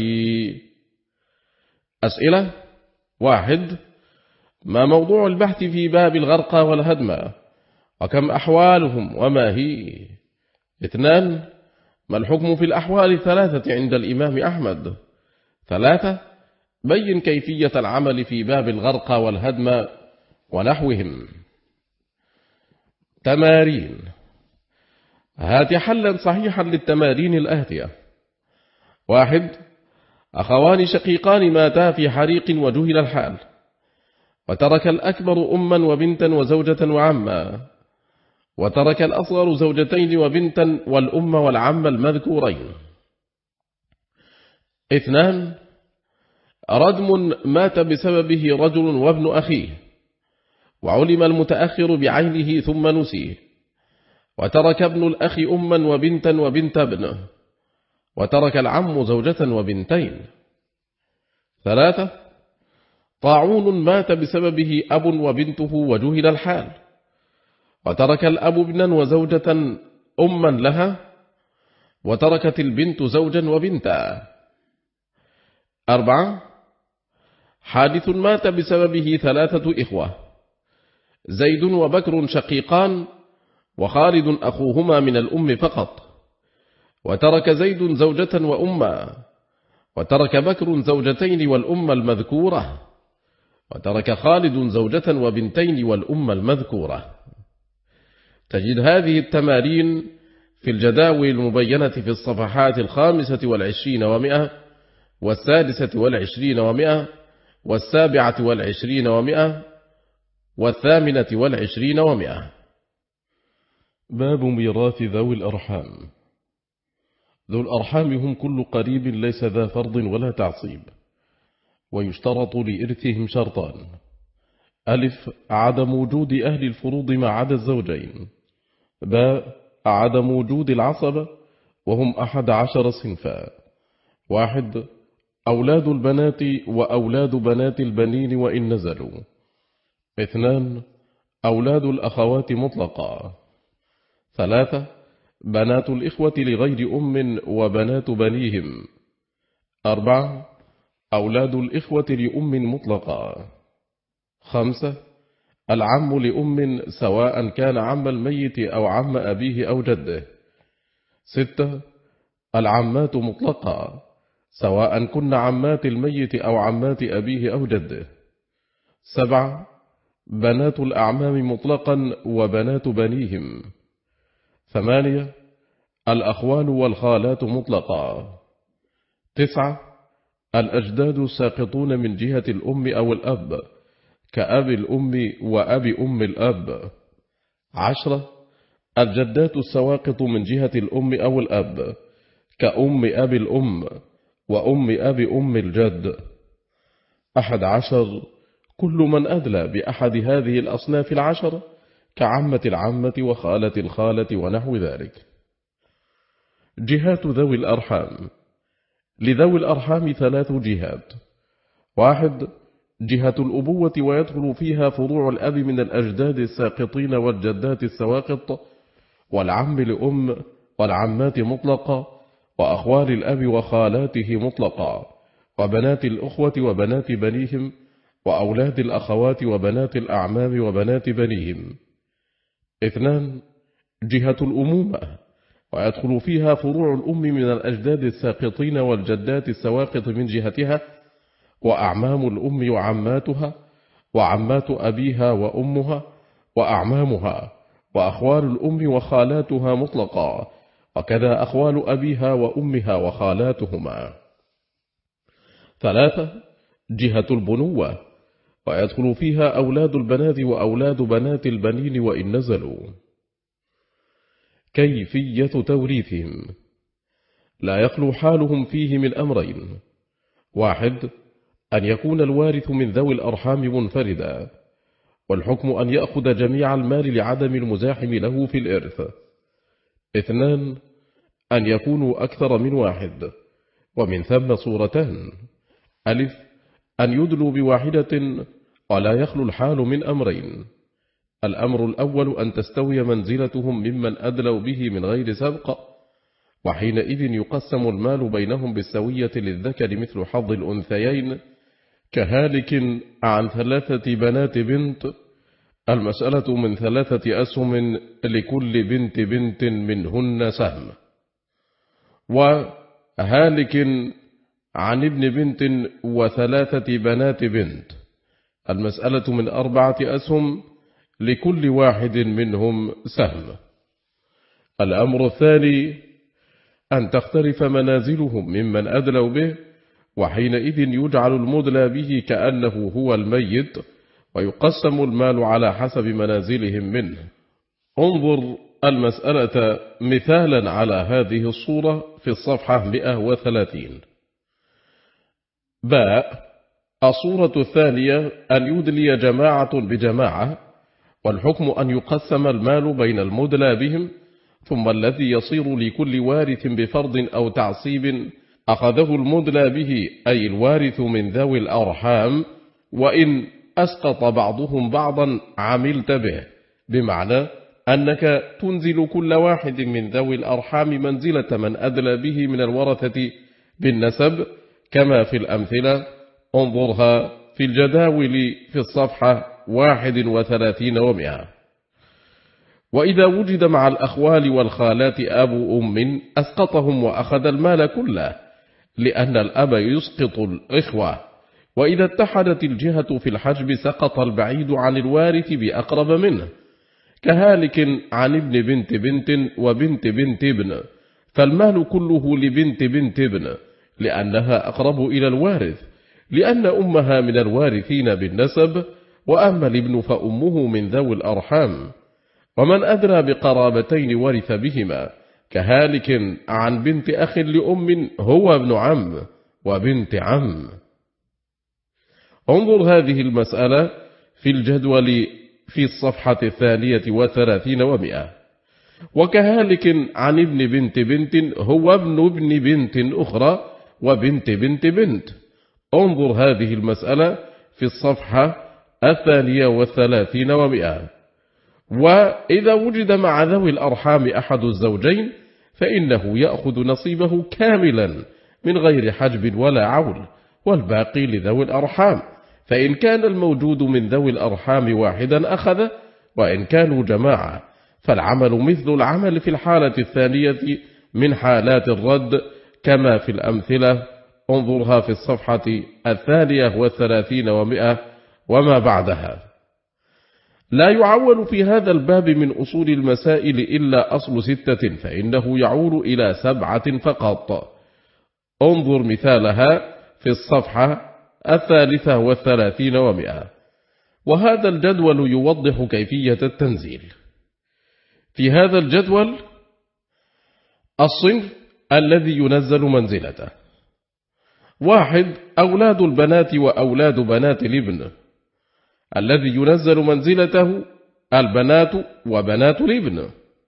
أسئلة: واحد: ما موضوع البحث في باب الغرق والهدم، وكم أحوالهم وما هي؟ اثنان: ما الحكم في الأحوال الثلاثة عند الإمام أحمد؟ ثلاثة: بين كيفية العمل في باب الغرق والهدم ونحوهم. تمارين: هات حلا صحيحا للتمارين الآتية. واحد: أخوان شقيقان ماتا في حريق وجهل الحال، وترك الأكبر أما وبنتا وزوجة وعما، وترك الأصغر زوجتين وبنتا والأم والعم المذكورين. اثنان: ردم مات بسببه رجل وابن أخيه، وعلم المتأخر بعينه ثم نسيه، وترك ابن الأخ أما وبنتا وبنت ابنه، وترك العم زوجة وبنتين. ثلاثة: طاعون مات بسببه أب وبنته وجهل الحال، وترك الأب ابنا وزوجة أما لها، وتركت البنت زوجا وبنتا. أربعة، حادث مات بسببه ثلاثة إخوة، زيد وبكر شقيقان، وخالد أخوهما من الأم فقط، وترك زيد زوجة وأما، وترك بكر زوجتين والأم المذكورة، وترك خالد زوجة وبنتين والأم المذكورة. تجد هذه التمارين في الجداول المبينة في الصفحات الخامسة والعشرين ومئة، والسادسة والعشرين ومئة، والسابعة والعشرين ومئة، والثامنة والعشرين ومئة. باب ميراث ذوي الأرحام. ذو الأرحام هم كل قريب ليس ذا فرض ولا تعصيب، ويشترط لإرثهم شرطان: ألف، عدم وجود أهل الفروض ما عدا الزوجين، باء، عدم وجود العصبة وهم أحد عشر صنفا: واحد، أولاد البنات وأولاد بنات البنين وإن نزلوا. اثنان، أولاد الأخوات مطلقا. ثلاثة، بنات الإخوة لغير أم وبنات بنيهم. أربعة، أولاد الإخوة لأم مطلقا. خمسة، العم لأم سواء كان عم الميت أو عم أبيه أو جده. ستة، العمات مطلقا سواء كن عمات الميت أو عمات أبيه أو جده. سبعة، بنات الأعمام مطلقا وبنات بنيهم. ثمانية، الأخوال والخالات مطلقا. تسعة، الأجداد الساقطون من جهة الأم أو الأب كأب الأم وأب أم الأب. عشرة، الجدات السواقط من جهة الأم أو الأب كأم أب الأم وأم أب أم الجد. أحد عشر، كل من أدلى بأحد هذه الأصناف العشر كعمة العمة وخالة الخالة ونحو ذلك. جهات ذوي الأرحام. لذوي الأرحام ثلاث جهات: واحد، جهة الأبوة ويدخل فيها فروع الأب من الأجداد الساقطين والجدات السواقط والعم لأم والعمات مطلقة وأخوال الأب وخالاته مطلقة وبنات الأخوة وبنات بنيهم وأولاد الأخوات وبنات الأعمام وبنات بنيهم. اثنان، جهة الأمومة ويدخل فيها فروع الأم من الأجداد الساقطين والجدات السواقط من جهتها وأعمام الأم وعماتها وعمات أبيها وأمها وأعمامها وأخوال الأم وخالاتها مطلقا، وكذا أخوال أبيها وأمها وخالاتهما. ثلاثة، جهة البنوة ويدخل فيها أولاد البنات وأولاد بنات البنين وإن نزلوا. كيفية توريثهم. لا يخلو حالهم فيه من أمرين: واحد، أن يكون الوارث من ذوي الأرحام منفردا، والحكم أن يأخذ جميع المال لعدم المزاحم له في الإرث. اثنان، أن يكونوا أكثر من واحد، ومن ثم صورتان: ألف، أن يدلوا بواحدة ولا يخلو الحال من أمرين: الأمر الأول أن تستوي منزلتهم ممن أدلوا به من غير سبق، وحينئذ يقسم المال بينهم بالسوية للذكر مثل حظ الأنثيين كهالك عن ثلاثة بنات بنت، المسألة من ثلاثة أسهم لكل بنت بنت منهن سهم، وهالك عن ابن بنت وثلاثة بنات بنت، المسألة من أربعة أسهم لكل واحد منهم سهم. الأمر الثاني أن تختلف منازلهم ممن أدلوا به، وحينئذ يجعل المدلى به كأنه هو الميت، ويقسم المال على حسب منازلهم منه. انظر المسألة مثالا على هذه الصورة في الصفحة مئة وثلاثين. باء، الصورة الثانية أن يدلي جماعة بجماعة، والحكم أن يقسم المال بين المدلى بهم، ثم الذي يصير لكل وارث بفرض أو تعصيب أخذه المدلى به أي الوارث من ذوي الأرحام وإن أسقط بعضهم بعضا عملت به، بمعنى أنك تنزل كل واحد من ذوي الأرحام منزلة من أدلى به من الورثة بالنسب، كما في الأمثلة انظرها في الجداول في الصفحة واحد وثلاثين ومئة. وإذا وجد مع الأخوال والخالات أبو أم أسقطهم وأخذ المال كله، لأن الأب يسقط الإخوة. وإذا اتحدت الجهة في الحجب سقط البعيد عن الوارث بأقرب منه، كهالك عن ابن بنت بنت وبنت بنت ابن، فالمال كله لبنت بنت ابن لأنها أقرب إلى الوارث، لأن أمها من الوارثين بالنسب، وأما الابن فأمه من ذوي الأرحام. ومن أدرى بقرابتين ورث بهما، كهالك عن بنت أخ لأم هو ابن عم وبنت عم. انظر هذه المسألة في الجدول في الصفحة الثانية وثلاثين ومئة. وكهالك عن ابن بنت بنت هو ابن ابن بنت أخرى وبنت بنت بنت. انظر هذه المسألة في الصفحة الثانية والثلاثين ومئة. وإذا وجد مع ذوي الأرحام أحد الزوجين فإنه يأخذ نصيبه كاملا من غير حجب ولا عول، والباقي لذوي الأرحام، فإن كان الموجود من ذوي الأرحام واحدا أخذ، وإن كانوا جماعة فالعمل مثل العمل في الحالة الثانية من حالات الرد، كما في الأمثلة انظرها في الصفحة الثانية والثلاثين ومئة وما بعدها. لا يعول في هذا الباب من أصول المسائل إلا أصل ستة، فإنه يعول إلى سبعة فقط. انظر مثالها في الصفحة الثالثة والثلاثين ومئة. وهذا الجدول يوضح كيفية التنزيل. في هذا الجدول الصنف الذي ينزل منزلته: واحد، أولاد البنات وأولاد بنات الابن، الذي ينزل منزلته البنات وبنات الابن.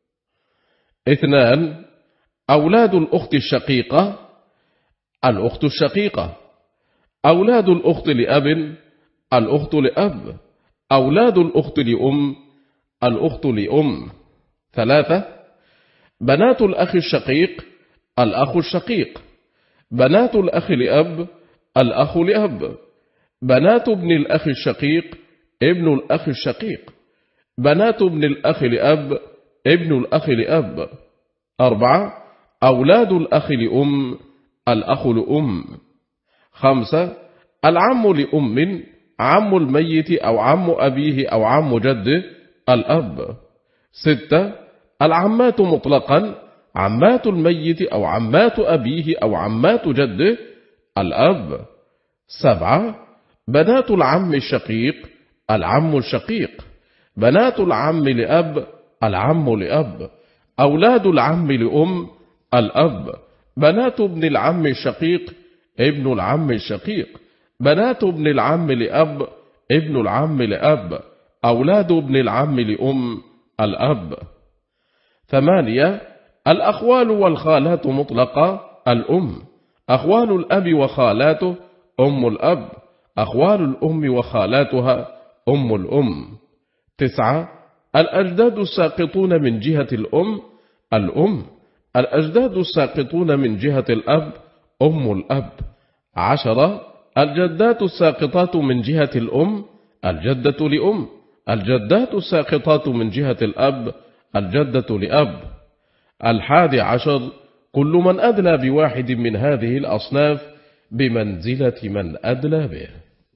اثنان، أولاد الأخت الشقيقة، الأخت الشقيقة، أولاد الأخت لأب، الأخت لأب، أولاد الأخت لأم، الأخت لأم. ثلاثة، بنات الأخ الشقيق، الأخ الشقيق، بنات الأخ لأب، الأخ لأب، بنات ابن الأخ الشقيق، ابن الأخ الشقيق، بنات ابن الأخ لأب، ابن الأخ لأب. أربعة، أولاد الأخ لأم، الأخ لأم. خمسة، العم لأم، عم الميت أو عم أبيه أو عم جده، الأب. ستة، العمات مطلقا، عمات الميت أو عمات أبيه أو عمات جده، الأب. سبعة، بنات العم الشقيق، العم الشقيق، بنات العم لأب، العم لأب، أولاد العم لأم، الأب، بنات ابن العم الشقيق، ابن العم الشقيق، بنات ابن العم لأب، ابن العم لأب، أولاد ابن العم لأم، الأب. ثمانية، الأخوال والخالات مطلقة، الأم، أخوال الأب وخالاته، أم الأب، أخوال الأم وخالاتها، أم الأم. تسعة، الأجداد الساقطون من جهة الأم، الأم، الأجداد الساقطون من جهة الأب، أم الأب. عشرة، الجدات الساقطات من جهة الأم، الجدة لأم، الجدات الساقطات من جهة الأب، الجدة لأب. الحادي عشر، كل من أدلى بواحد من هذه الأصناف بمنزلة من أدلى به.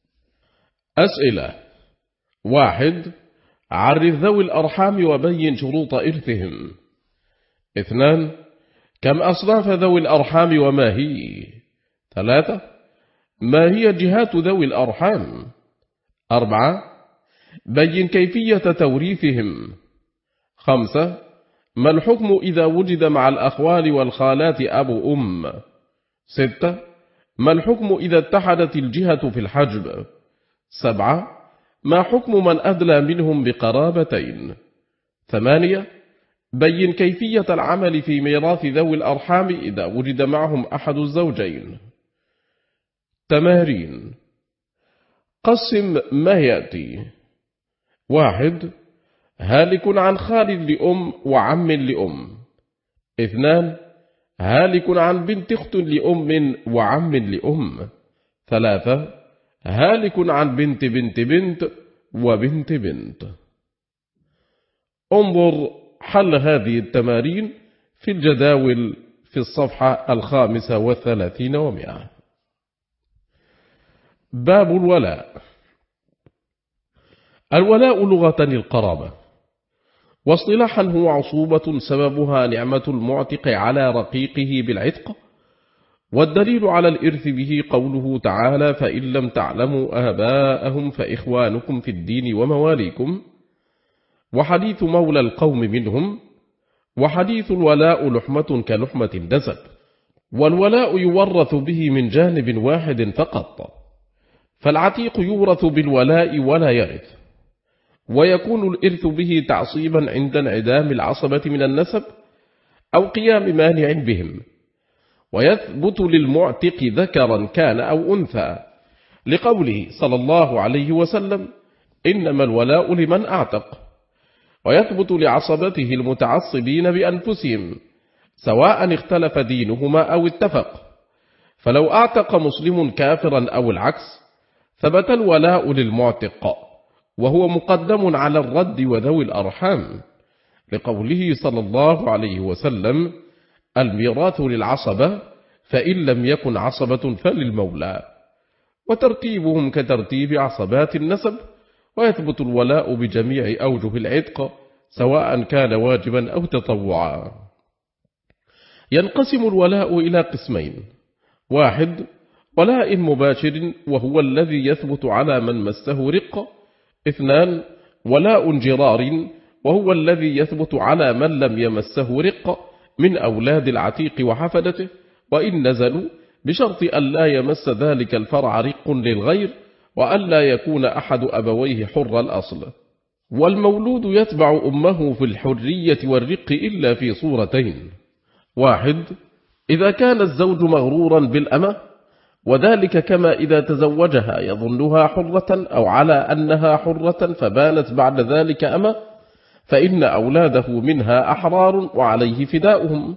أسئلة: واحد، عرف ذوي الأرحام وبين شروط إرثهم. اثنان، كم أصناف ذوي الأرحام وما هي؟ ثلاثة، ما هي جهات ذوي الأرحام؟ أربعة، بين كيفية توريثهم. خمسة، ما الحكم إذا وجد مع الأخوال والخالات أبو أم؟ ستة، ما الحكم إذا اتحدت الجهة في الحجب؟ سبعة، ما حكم من أدلى منهم بقرابتين؟ ثمانية، بين كيفية العمل في ميراث ذوي الأرحام إذا وجد معهم أحد الزوجين. تمارين: قسم ما يأتي. واحد، هالك عن خال لأم وعم لأم. اثنان، هالك عن بنت أخت لأم وعم لأم. ثلاثة، هالك عن بنت بنت بنت وبنت بنت. انظر حل هذه التمارين في الجداول في الصفحة الخامسة والثلاثين ومئة. باب الولاء. الولاء لغة القرابة، واصطلاحا هو عصوبة سببها نعمة المعتق على رقيقه بالعتق، والدليل على الإرث به قوله تعالى: فإن لم تعلموا آباءهم فإخوانكم في الدين ومواليكم، وحديث مولى القوم منهم، وحديث الولاء لحمة كلحمة النسب. والولاء يورث به من جانب واحد فقط، فالعتيق يورث بالولاء ولا يرث، ويكون الإرث به تعصيبا عند انعدام العصبة من النسب أو قيام مانع بهم، ويثبت للمعتق ذكرا كان أو أنثى، لقوله صلى الله عليه وسلم: إنما الولاء لمن أعتق. ويثبت لعصبته المتعصبين بأنفسهم سواء اختلف دينهما أو اتفق، فلو أعتق مسلم كافرا أو العكس ثبت الولاء للمعتق، وهو مقدم على الرد وذوي الأرحام، لقوله صلى الله عليه وسلم: الميراث للعصبة، فإن لم يكن عصبة فللمولى. وترتيبهم كترتيب عصبات النسب، ويثبت الولاء بجميع أوجه العتق سواء كان واجبا أو تطوعا. ينقسم الولاء إلى قسمين: واحد، ولاء مباشر وهو الذي يثبت على من مسه رق. اثنان، ولاء جرار وهو الذي يثبت على من لم يمسه رق من أولاد العتيق وحفدته، وإن نزلوا، بشرط أن لا يمس ذلك الفرع رق للغير، وأن لا يكون أحد أبويه حر الأصل. والمولود يتبع أمه في الحرية والرق إلا في صورتين: واحد، إذا كان الزوج مغرورا بالأمة، وذلك كما إذا تزوجها يظنها حرة أو على أنها حرة فبانت بعد ذلك أمة، فإن أولاده منها أحرار وعليه فداؤهم.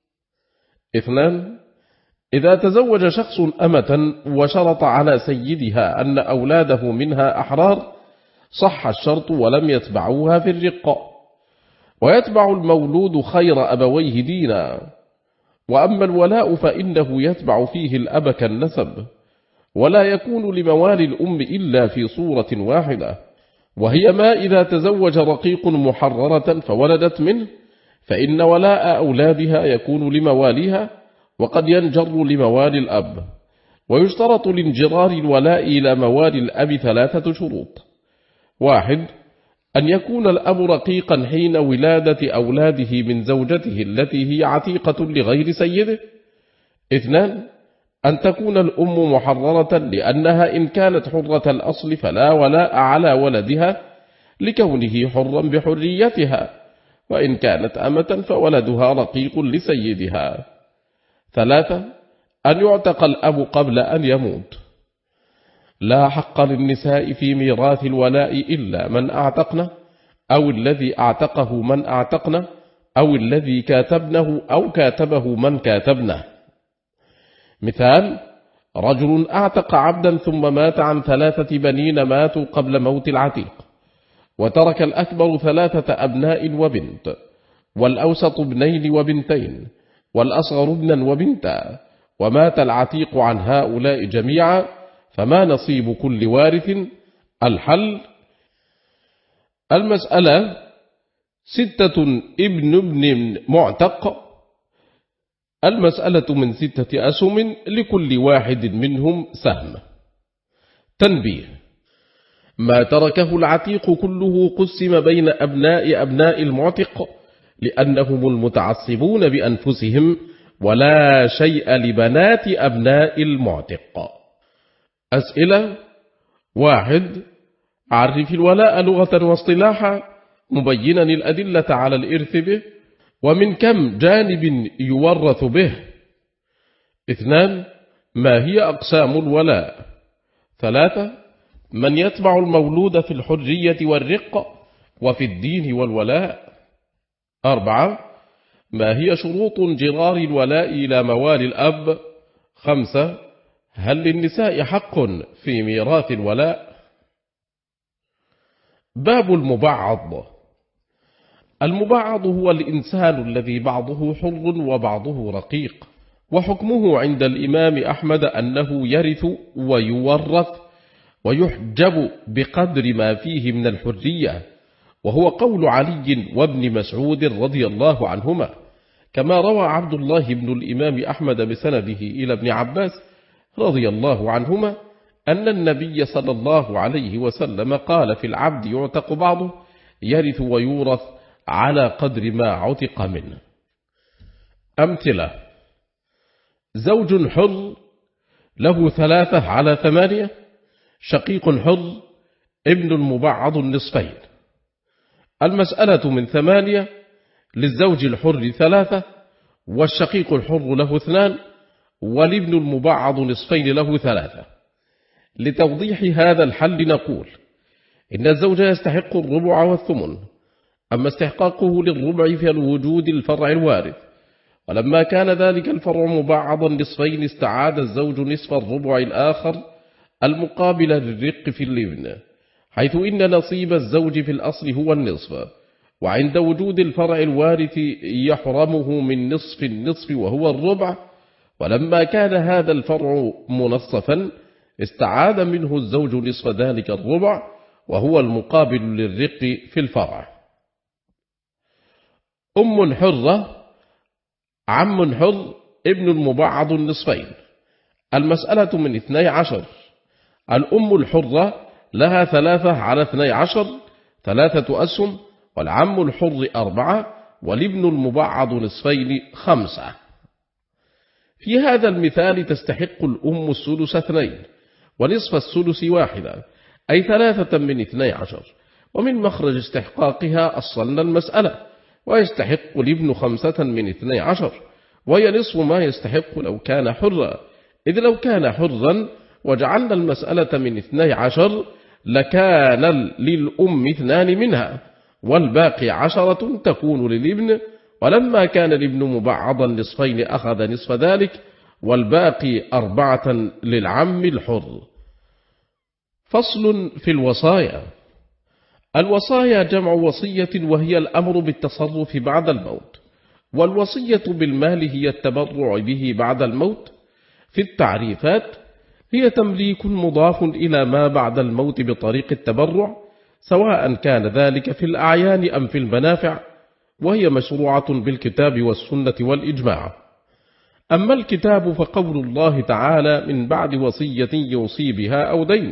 اثنان، إذا تزوج شخص أمة وشرط على سيدها أن أولاده منها أحرار صح الشرط ولم يتبعوها في الرق، ويتبع المولود خير أبويه دينا. وأما الولاء فإنه يتبع فيه الأب كالنسب، ولا يكون لموالي الأم إلا في صورة واحدة، وهي ما إذا تزوج رقيق محررة فولدت منه، فإن ولاء أولادها يكون لمواليها، وقد ينجر لموالي الأب. ويشترط لانجرار الولاء إلى موالي الأب ثلاثة شروط: واحد، أن يكون الأب رقيقا حين ولادة أولاده من زوجته التي هي عتيقة لغير سيده. اثنان، أن تكون الأم محررة، لأنها إن كانت حرة الأصل فلا ولاء على ولدها لكونه حرا بحريتها، وإن كانت أمة فولدها رقيق لسيدها. ثلاثة، أن يعتق الأب قبل أن يموت. لا حق للنساء في ميراث الولاء إلا من أعتقنه، أو الذي أعتقه من أعتقنه، أو الذي كاتبنه أو كاتبه من كاتبنه. مثال: رجل أعتق عبدا ثم مات عن ثلاثة بنين ماتوا قبل موت العتيق، وترك الأكبر ثلاثة أبناء وبنت، والأوسط ابنين وبنتين، والأصغر ابنا وبنتا، ومات العتيق عن هؤلاء جميعا، فما نصيب كل وارث؟ الحل: المسألة ستة ابن ابن معتق، المسألة من ستة أسهم لكل واحد منهم سهم. تنبيه: ما تركه العتيق كله قسم بين أبناء أبناء المعتق، لأنهم المتعصبون بأنفسهم، ولا شيء لبنات أبناء المعتق. أسئلة: واحد، عرف الولاء لغة واصطلاحا مبينا الأدلة على الإرث به، ومن كم جانب يورث به. اثنان، ما هي أقسام الولاء؟ ثلاثة، من يتبع المولود في الحرية والرق وفي الدين والولاء. أربعة، ما هي شروط انجرار الولاء إلى موالي الأب. خمسة، هل للنساء حق في ميراث الولاء؟ باب المبعض. المبعض هو الإنسان الذي بعضه حر وبعضه رقيق، وحكمه عند الإمام أحمد أنه يرث ويورث ويحجب بقدر ما فيه من الحرية، وهو قول علي وابن مسعود رضي الله عنهما، كما روى عبد الله بن الإمام أحمد بسنده إلى ابن عباس رضي الله عنهما أن النبي صلى الله عليه وسلم قال في العبد يعتق بعضه يرث ويورث على قدر ما عتق منه. أمثلة: زوج حر له ثلاثة على ثمانية، شقيق حر، ابن المبعض النصفين. المسألة من ثمانية، للزوج الحر ثلاثة، والشقيق الحر له اثنان، والابن المبعض نصفين له ثلاثة. لتوضيح هذا الحل نقول إن الزوج يستحق الربع والثمن، أما استحقاقه للربع فالوجود الفرع الوارث، ولما كان ذلك الفرع مبعضا نصفين استعاد الزوج نصف الربع الآخر المقابل للرق في الابن، حيث إن نصيب الزوج في الأصل هو النصف، وعند وجود الفرع الوارث يحرمه من نصف النصف وهو الربع، ولما كان هذا الفرع منصفا استعاد منه الزوج نصف ذلك الربع وهو المقابل للرق في الفرع. أم حرة، عم حر، ابن المبعض النصفين. المسألة من اثني عشر، الأم الحرة لها ثلاثة على اثني عشر، ثلاثة أسهم، والعم الحر أربعة، والابن المبعض نصفين خمسة. في هذا المثال تستحق الأم السدس اثنين، ونصف السدس واحدة، أي ثلاثة من اثني عشر، ومن مخرج استحقاقها أصلنا المسألة، ويستحق الابن خمسة من اثني عشر، وهي نصف ما يستحق لو كان حرا، إذ لو كان حرا وجعلنا المسألة من اثني عشر لكان للأم اثنان منها، والباقي عشرة تكون للابن، ولما كان الابن مبعضا نصفين أخذ نصف ذلك، والباقي أربعة للعم الحر. فصل في الوصايا. الوصايا جمع وصية، وهي الأمر بالتصرف بعد الموت، والوصية بالمال هي التبرع به بعد الموت. في التعريفات هي تمليك مضاف إلى ما بعد الموت بطريق التبرع، سواء كان ذلك في الأعيان أم في المنافع، وهي مشروعة بالكتاب والسنة والإجماع. أما الكتاب فقول الله تعالى من بعد وصية يوصي بها أو دين،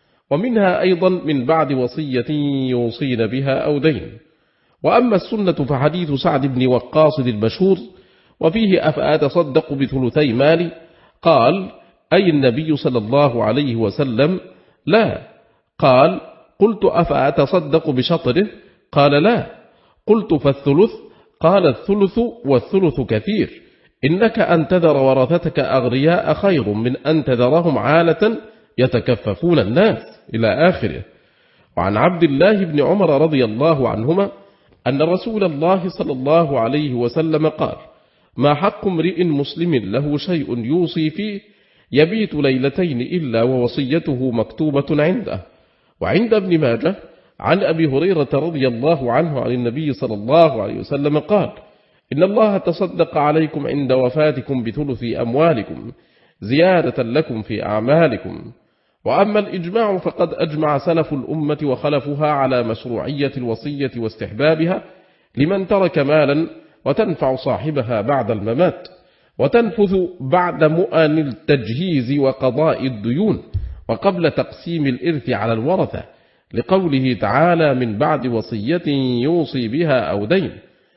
ومنها أيضا من بعد وصية يوصين بها أو دين. وأما السنة فحديث سعد بن وقاص المشهور، وفيه أفأتصدق بثلثي مالي، قال أي النبي صلى الله عليه وسلم لا، قال قلت أفأتصدق بشطره، قال لا، قلت فالثلث، قال الثلث والثلث كثير، إنك أن تذر ورثتك أغرياء خير من أن تذرهم عالة يتكففون الناس، إلى آخره. وعن عبد الله بن عمر رضي الله عنهما أن رسول الله صلى الله عليه وسلم قال ما حق امرئ مسلم له شيء يوصي فيه يبيت ليلتين إلا ووصيته مكتوبة عنده. وعند ابن ماجه عن أبي هريرة رضي الله عنه عن النبي صلى الله عليه وسلم قال إن الله تصدق عليكم عند وفاتكم بثلث أموالكم زيادة لكم في أعمالكم. وأما الإجماع فقد أجمع سلف الأمة وخلفها على مشروعية الوصية واستحبابها لمن ترك مالا وتنفع صاحبها بعد الممات، وتنفذ بعد مؤن التجهيز وقضاء الديون، وقبل تقسيم الإرث على الورثة، لقوله تعالى من بعد وصية يوصي بها أو دين.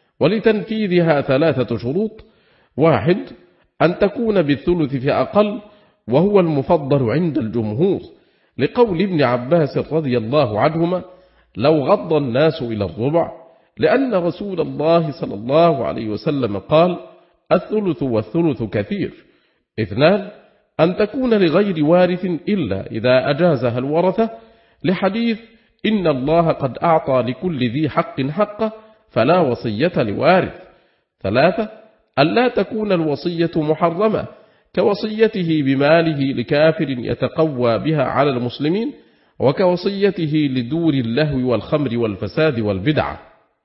ولتنفيذها ثلاثة شروط: واحد، أن تكون بالثلث في أقل، وهو المفضل عند الجمهور، لقول ابن عباس رضي الله عنهما لو غض الناس إلى الربع، لأن رسول الله صلى الله عليه وسلم قال الثلث والثلث كثير. اثنان، أن تكون لغير وارث إلا إذا أجازها الورثة، لحديث إن الله قد أعطى لكل ذي حق حقه فلا وصية لوارث. ثلاثة ألا تكون الوصية محرمة كوصيته بماله لكافر يتقوى بها على المسلمين، وكوصيته لدور اللهو والخمر والفساد والبدعة.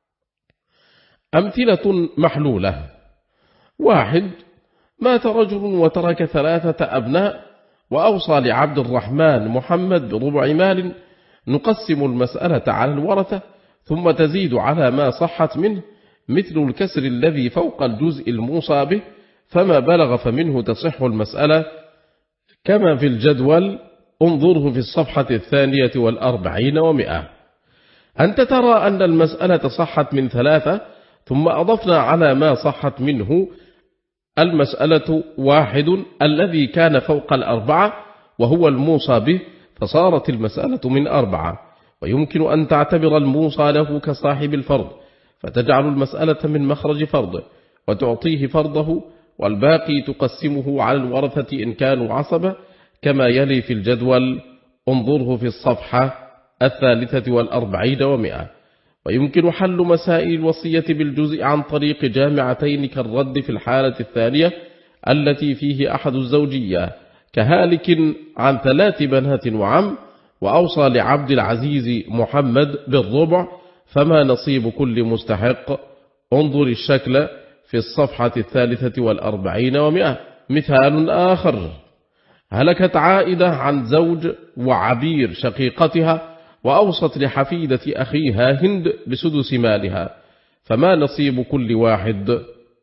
أمثلة محلولة: واحد، مات رجل وترك ثلاثة أبناء وأوصى لعبد الرحمن محمد بربع مال، نقسم المسألة على الورثة ثم تزيد على ما صحت منه، مثل الكسر الذي فوق الجزء الموصى به، فما بلغ فمنه تصح المسألة كما في الجدول، انظره في الصفحة الثانية والأربعين ومئة. أنت ترى أن المسألة صحت من ثلاثة، ثم أضفنا على ما صحت منه المسألة واحد الذي كان فوق الأربعة وهو الموصى به، فصارت المسألة من أربعة. ويمكن أن تعتبر الموصى له كصاحب الفرض، فتجعل المسألة من مخرج فرضه وتعطيه فرضه، والباقي تقسمه على الورثة إن كانوا عصبة كما يلي في الجدول، انظره في الصفحة الثالثة والأربعين ومئة. ويمكن حل مسائل الوصية بالجزء عن طريق جامعتين كالرد في الحالة الثانية التي فيه أحد الزوجية، كهالك عن ثلاث بنات وعم وأوصى لعبد العزيز محمد بالربع، فما نصيب كل مستحق، انظر الشكل في الصفحة الثالثة والأربعين ومئة. مثال آخر: هلكت عائدة عن زوج وعبير شقيقتها وأوصت لحفيدة أخيها هند بسدس مالها، فما نصيب كل واحد،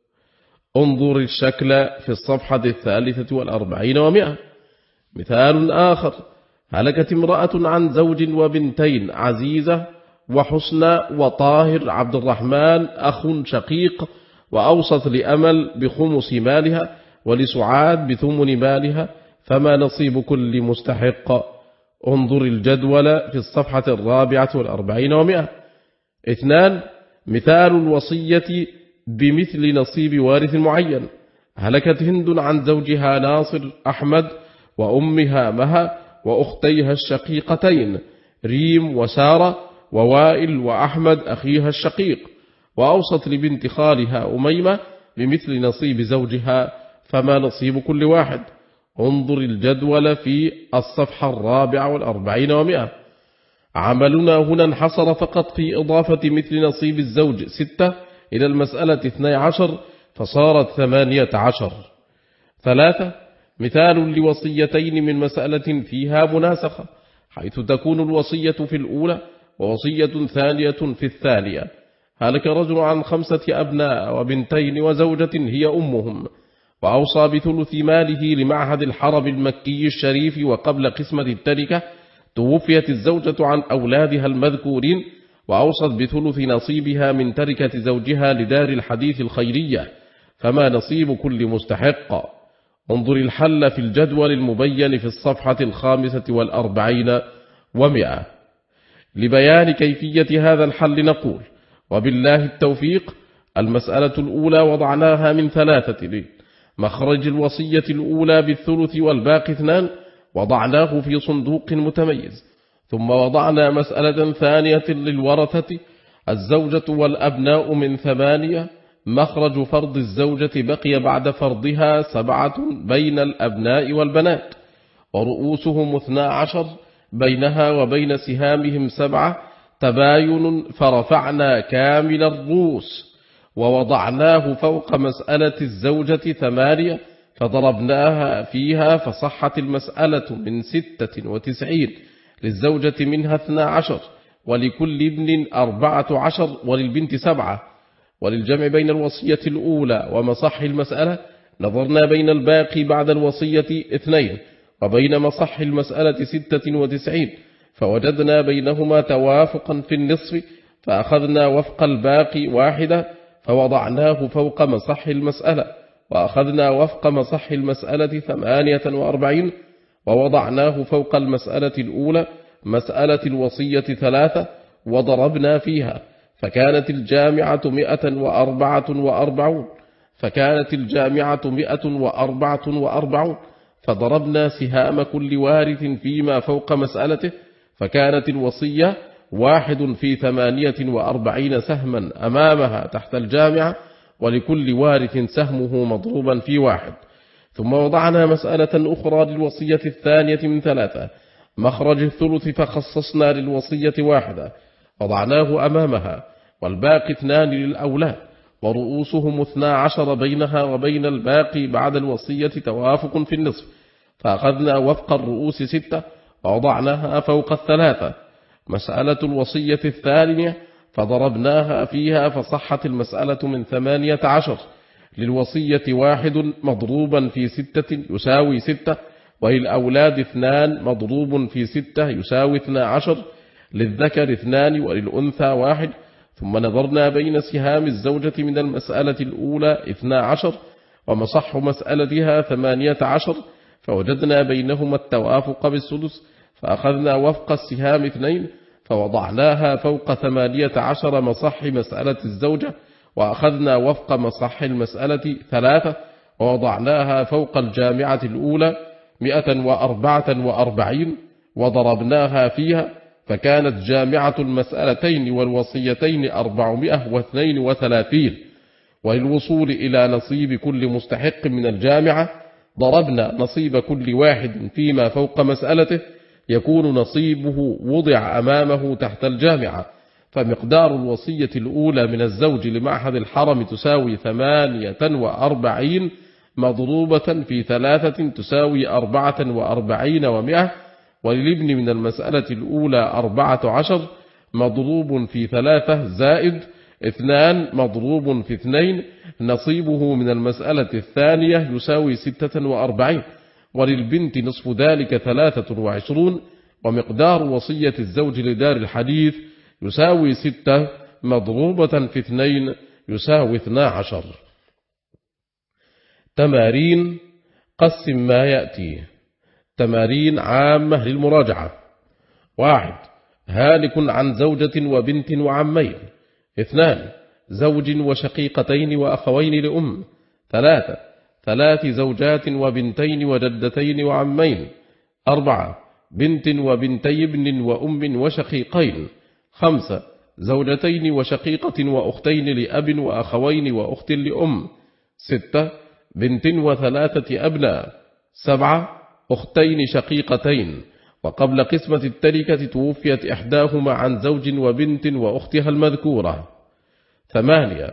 انظر الشكل في الصفحة الثالثة والأربعين ومئة. مثال آخر: هلكت امرأة عن زوج وبنتين عزيزة وحسنى وطاهر عبد الرحمن أخ شقيق، وأوصت لأمل بخمس مالها ولسعاد بثمن مالها، فما نصيب كل مستحق، انظر الجدول في الصفحة الرابعة والأربعين ومئة. اثنان، مثال الوصية بمثل نصيب وارث معين: هلكت هند عن زوجها ناصر أحمد وأمها مها وأختيها الشقيقتين ريم وسارة ووائل وأحمد أخيها الشقيق، وأوصت لبنت خالها أميمة بمثل نصيب زوجها، فما نصيب كل واحد، انظر الجدول في الصفحة الرابعة والأربعين ومئة. عملنا هنا انحصر فقط في إضافة مثل نصيب الزوج ستة إلى المسألة اثني عشر، فصارت ثمانية عشر. ثلاثة، مثال لوصيتين من مسألة فيها مناسخة، حيث تكون الوصية في الأولى ووصية ثانية في الثانية. هلك رجل عن خمسة أبناء وبنتين وزوجة هي أمهم، وأوصى بثلث ماله لمعهد الحرم المكي الشريف، وقبل قسمة التركة توفيت الزوجة عن أولادها المذكورين، وأوصت بثلث نصيبها من تركة زوجها لدار الحديث الخيرية، فما نصيب كل مستحق، انظر الحل في الجدول المبين في الصفحة الخامسة والأربعين ومئة. لبيان كيفية هذا الحل نقول: وبالله التوفيق. المسألة الأولى وضعناها من ثلاثة: مخرج الوصية الأولى بالثلث والباقي اثنان، وضعناه في صندوق متميز. ثم وضعنا مسألة ثانية للورثة: الزوجة والأبناء من ثمانية، مخرج فرض الزوجة بقي بعد فرضها سبعة بين الأبناء والبنات، ورؤوسهم اثنا عشر، بينها وبين سهامهم سبعة، تباين، فرفعنا كامل الرؤوس، ووضعناه فوق مسألة الزوجة ثمانية، فضربناها فيها فصحت المسألة من ستة وتسعين، للزوجة منها اثنا عشر، ولكل ابن أربعة عشر، وللبنت سبعة. وللجمع بين الوصية الأولى ومصح المسألة نظرنا بين الباقي بعد الوصية اثنين وبين مصح المسألة ستة وتسعين، فوجدنا بينهما توافقا في النصف، فأخذنا وفق الباقي واحدة فوضعناه فوق مصح المسألة، وأخذنا وفق مصح المسألة ثمانية وأربعين ووضعناه فوق المسألة الأولى مسألة الوصية ثلاثة، وضربنا فيها فكانت الجامعة مئة وأربعة وأربعون فكانت الجامعة مئة وأربعة وأربعون فضربنا سهام كل وارث فيما فوق مسألته، فكانت الوصية واحد في ثمانية وأربعين سهما أمامها تحت الجامعة، ولكل وارث سهمه مضروبا في واحد. ثم وضعنا مسألة أخرى للوصية الثانية من ثلاثة، مخرج الثلث، فخصصنا للوصية واحدة وضعناه أمامها، والباقي اثنان للأولاد، ورؤوسهم اثنا عشر بينها وبين الباقي بعد الوصية توافق في النصف، فأخذنا وفق الرؤوس ستة ووضعناها فوق الثلاثة. مسألة الوصية الثانية فضربناها فيها فصحت المسألة من ثمانية عشر، للوصية واحد مضروبا في ستة يساوي ستة، وللأولاد اثنان مضروب في ستة يساوي اثنا عشر، للذكر اثنان وللأنثى واحد. ثم نظرنا بين سهام الزوجة من المسألة الأولى اثنا عشر ومصح مسألتها ثمانية عشر، فوجدنا بينهما التوافق بالسدس، فأخذنا وفق السهام اثنين فوضعناها فوق ثمانية عشر مصح مسألة الزوجة، وأخذنا وفق مصح المسألة ثلاثة ووضعناها فوق الجامعة الأولى مئة وأربعة وأربعين وضربناها فيها، فكانت جامعة المسألتين والوصيتين أربعمائة واثنين وثلاثين. وللوصول إلى نصيب كل مستحق من الجامعة ضربنا نصيب كل واحد فيما فوق مسألته، يكون نصيبه وضع أمامه تحت الجامعة، فمقدار الوصية الأولى من الزوج لمعهد الحرم تساوي ثمانية وأربعين مضروبة في ثلاثة تساوي أربعة وأربعين ومئة، وللابن من المسألة الأولى أربعة عشر مضروب في ثلاثة زائد اثنان مضروب في اثنين، نصيبه من المسألة الثانية يساوي ستة وأربعين، وللبنت نصف ذلك ثلاثة وعشرون، ومقدار وصية الزوج لدار الحديث يساوي ستة مضروبة في اثنين يساوي اثنا عشر. تمارين قسم ما يأتي. تمارين عامة للمراجعة. واحد، هالك عن زوجة وبنت وعمين. اثنان، زوج وشقيقتين وأخوين لأم. ثلاثة، ثلاث زوجات وبنتين وجدتين وعمين. أربعة، بنت وبنتي ابن وأم وشقيقين. خمسة، زوجتين وشقيقة وأختين لأب وأخوين وأخت لأم. ستة، بنت وثلاثة أبناء. سبعة، أختين شقيقتين، وقبل قسمة التركة توفيت إحداهما عن زوج وبنت وأختها المذكورة. ثمانية،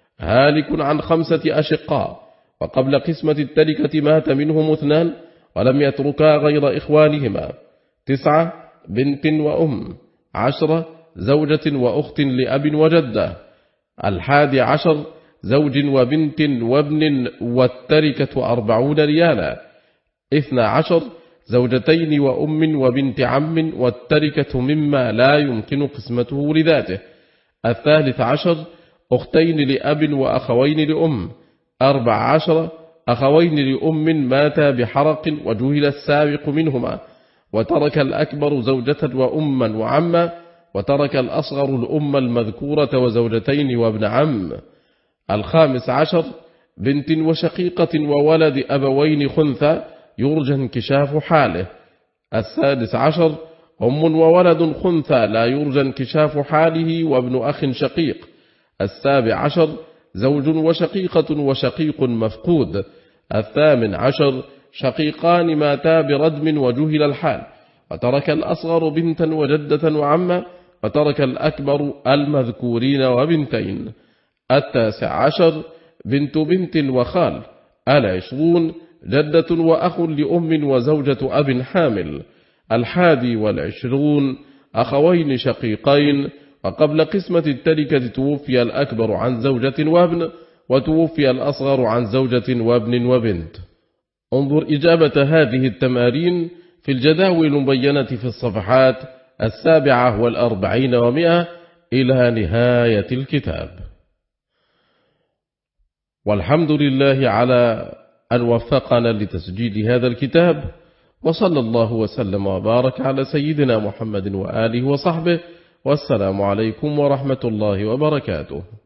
هالك عن خمسة أشقاء، وقبل قسمة التركة مات منهم اثنان ولم يتركا غير إخوانهما. تسعة، بنت وأم. عشرة، زوجة وأخت لأب وجدة. الحادي عشر، زوج وبنت وابن والتركة أربعون ريالا. اثنى عشر، زوجتين وأم وبنت عم والتركة مما لا يمكن قسمته لذاته. الثالث عشر، أختين لأب وأخوين لأم. أربع عشر، أخوين لأم ماتا بحرق وجهل السابق منهما، وترك الأكبر زوجة وأما وعما، وترك الأصغر الأم المذكورة وزوجتين وابن عم. الخامس عشر، بنت وشقيقة وولد أبوين خنثى يرجى انكشاف حاله. السادس عشر، أم وولد خنثى لا يرجى انكشاف حاله وابن أخ شقيق. السابع عشر، زوج وشقيقة وشقيق مفقود. الثامن عشر، شقيقان ماتا بردم وجهل الحال، وترك الأصغر بنتا وجدة وعما، وترك الأكبر المذكورين وبنتين. التاسع عشر، بنت بنت وخال. العشرون، جدة وأخ لأم وزوجة أب حامل. الحادي والعشرون، أخوين شقيقين، وقبل قسمة التركة توفي الأكبر عن زوجة وابن، وتوفي الأصغر عن زوجة وابن وبنت. انظر إجابة هذه التمارين في الجداول المبينة في الصفحات السابعة والأربعين ومئة إلى نهاية الكتاب. والحمد لله على أن وفقنا لتسجيل هذا الكتاب، وصلى الله وسلم وبارك على سيدنا محمد وآله وصحبه، والسلام عليكم ورحمة الله وبركاته.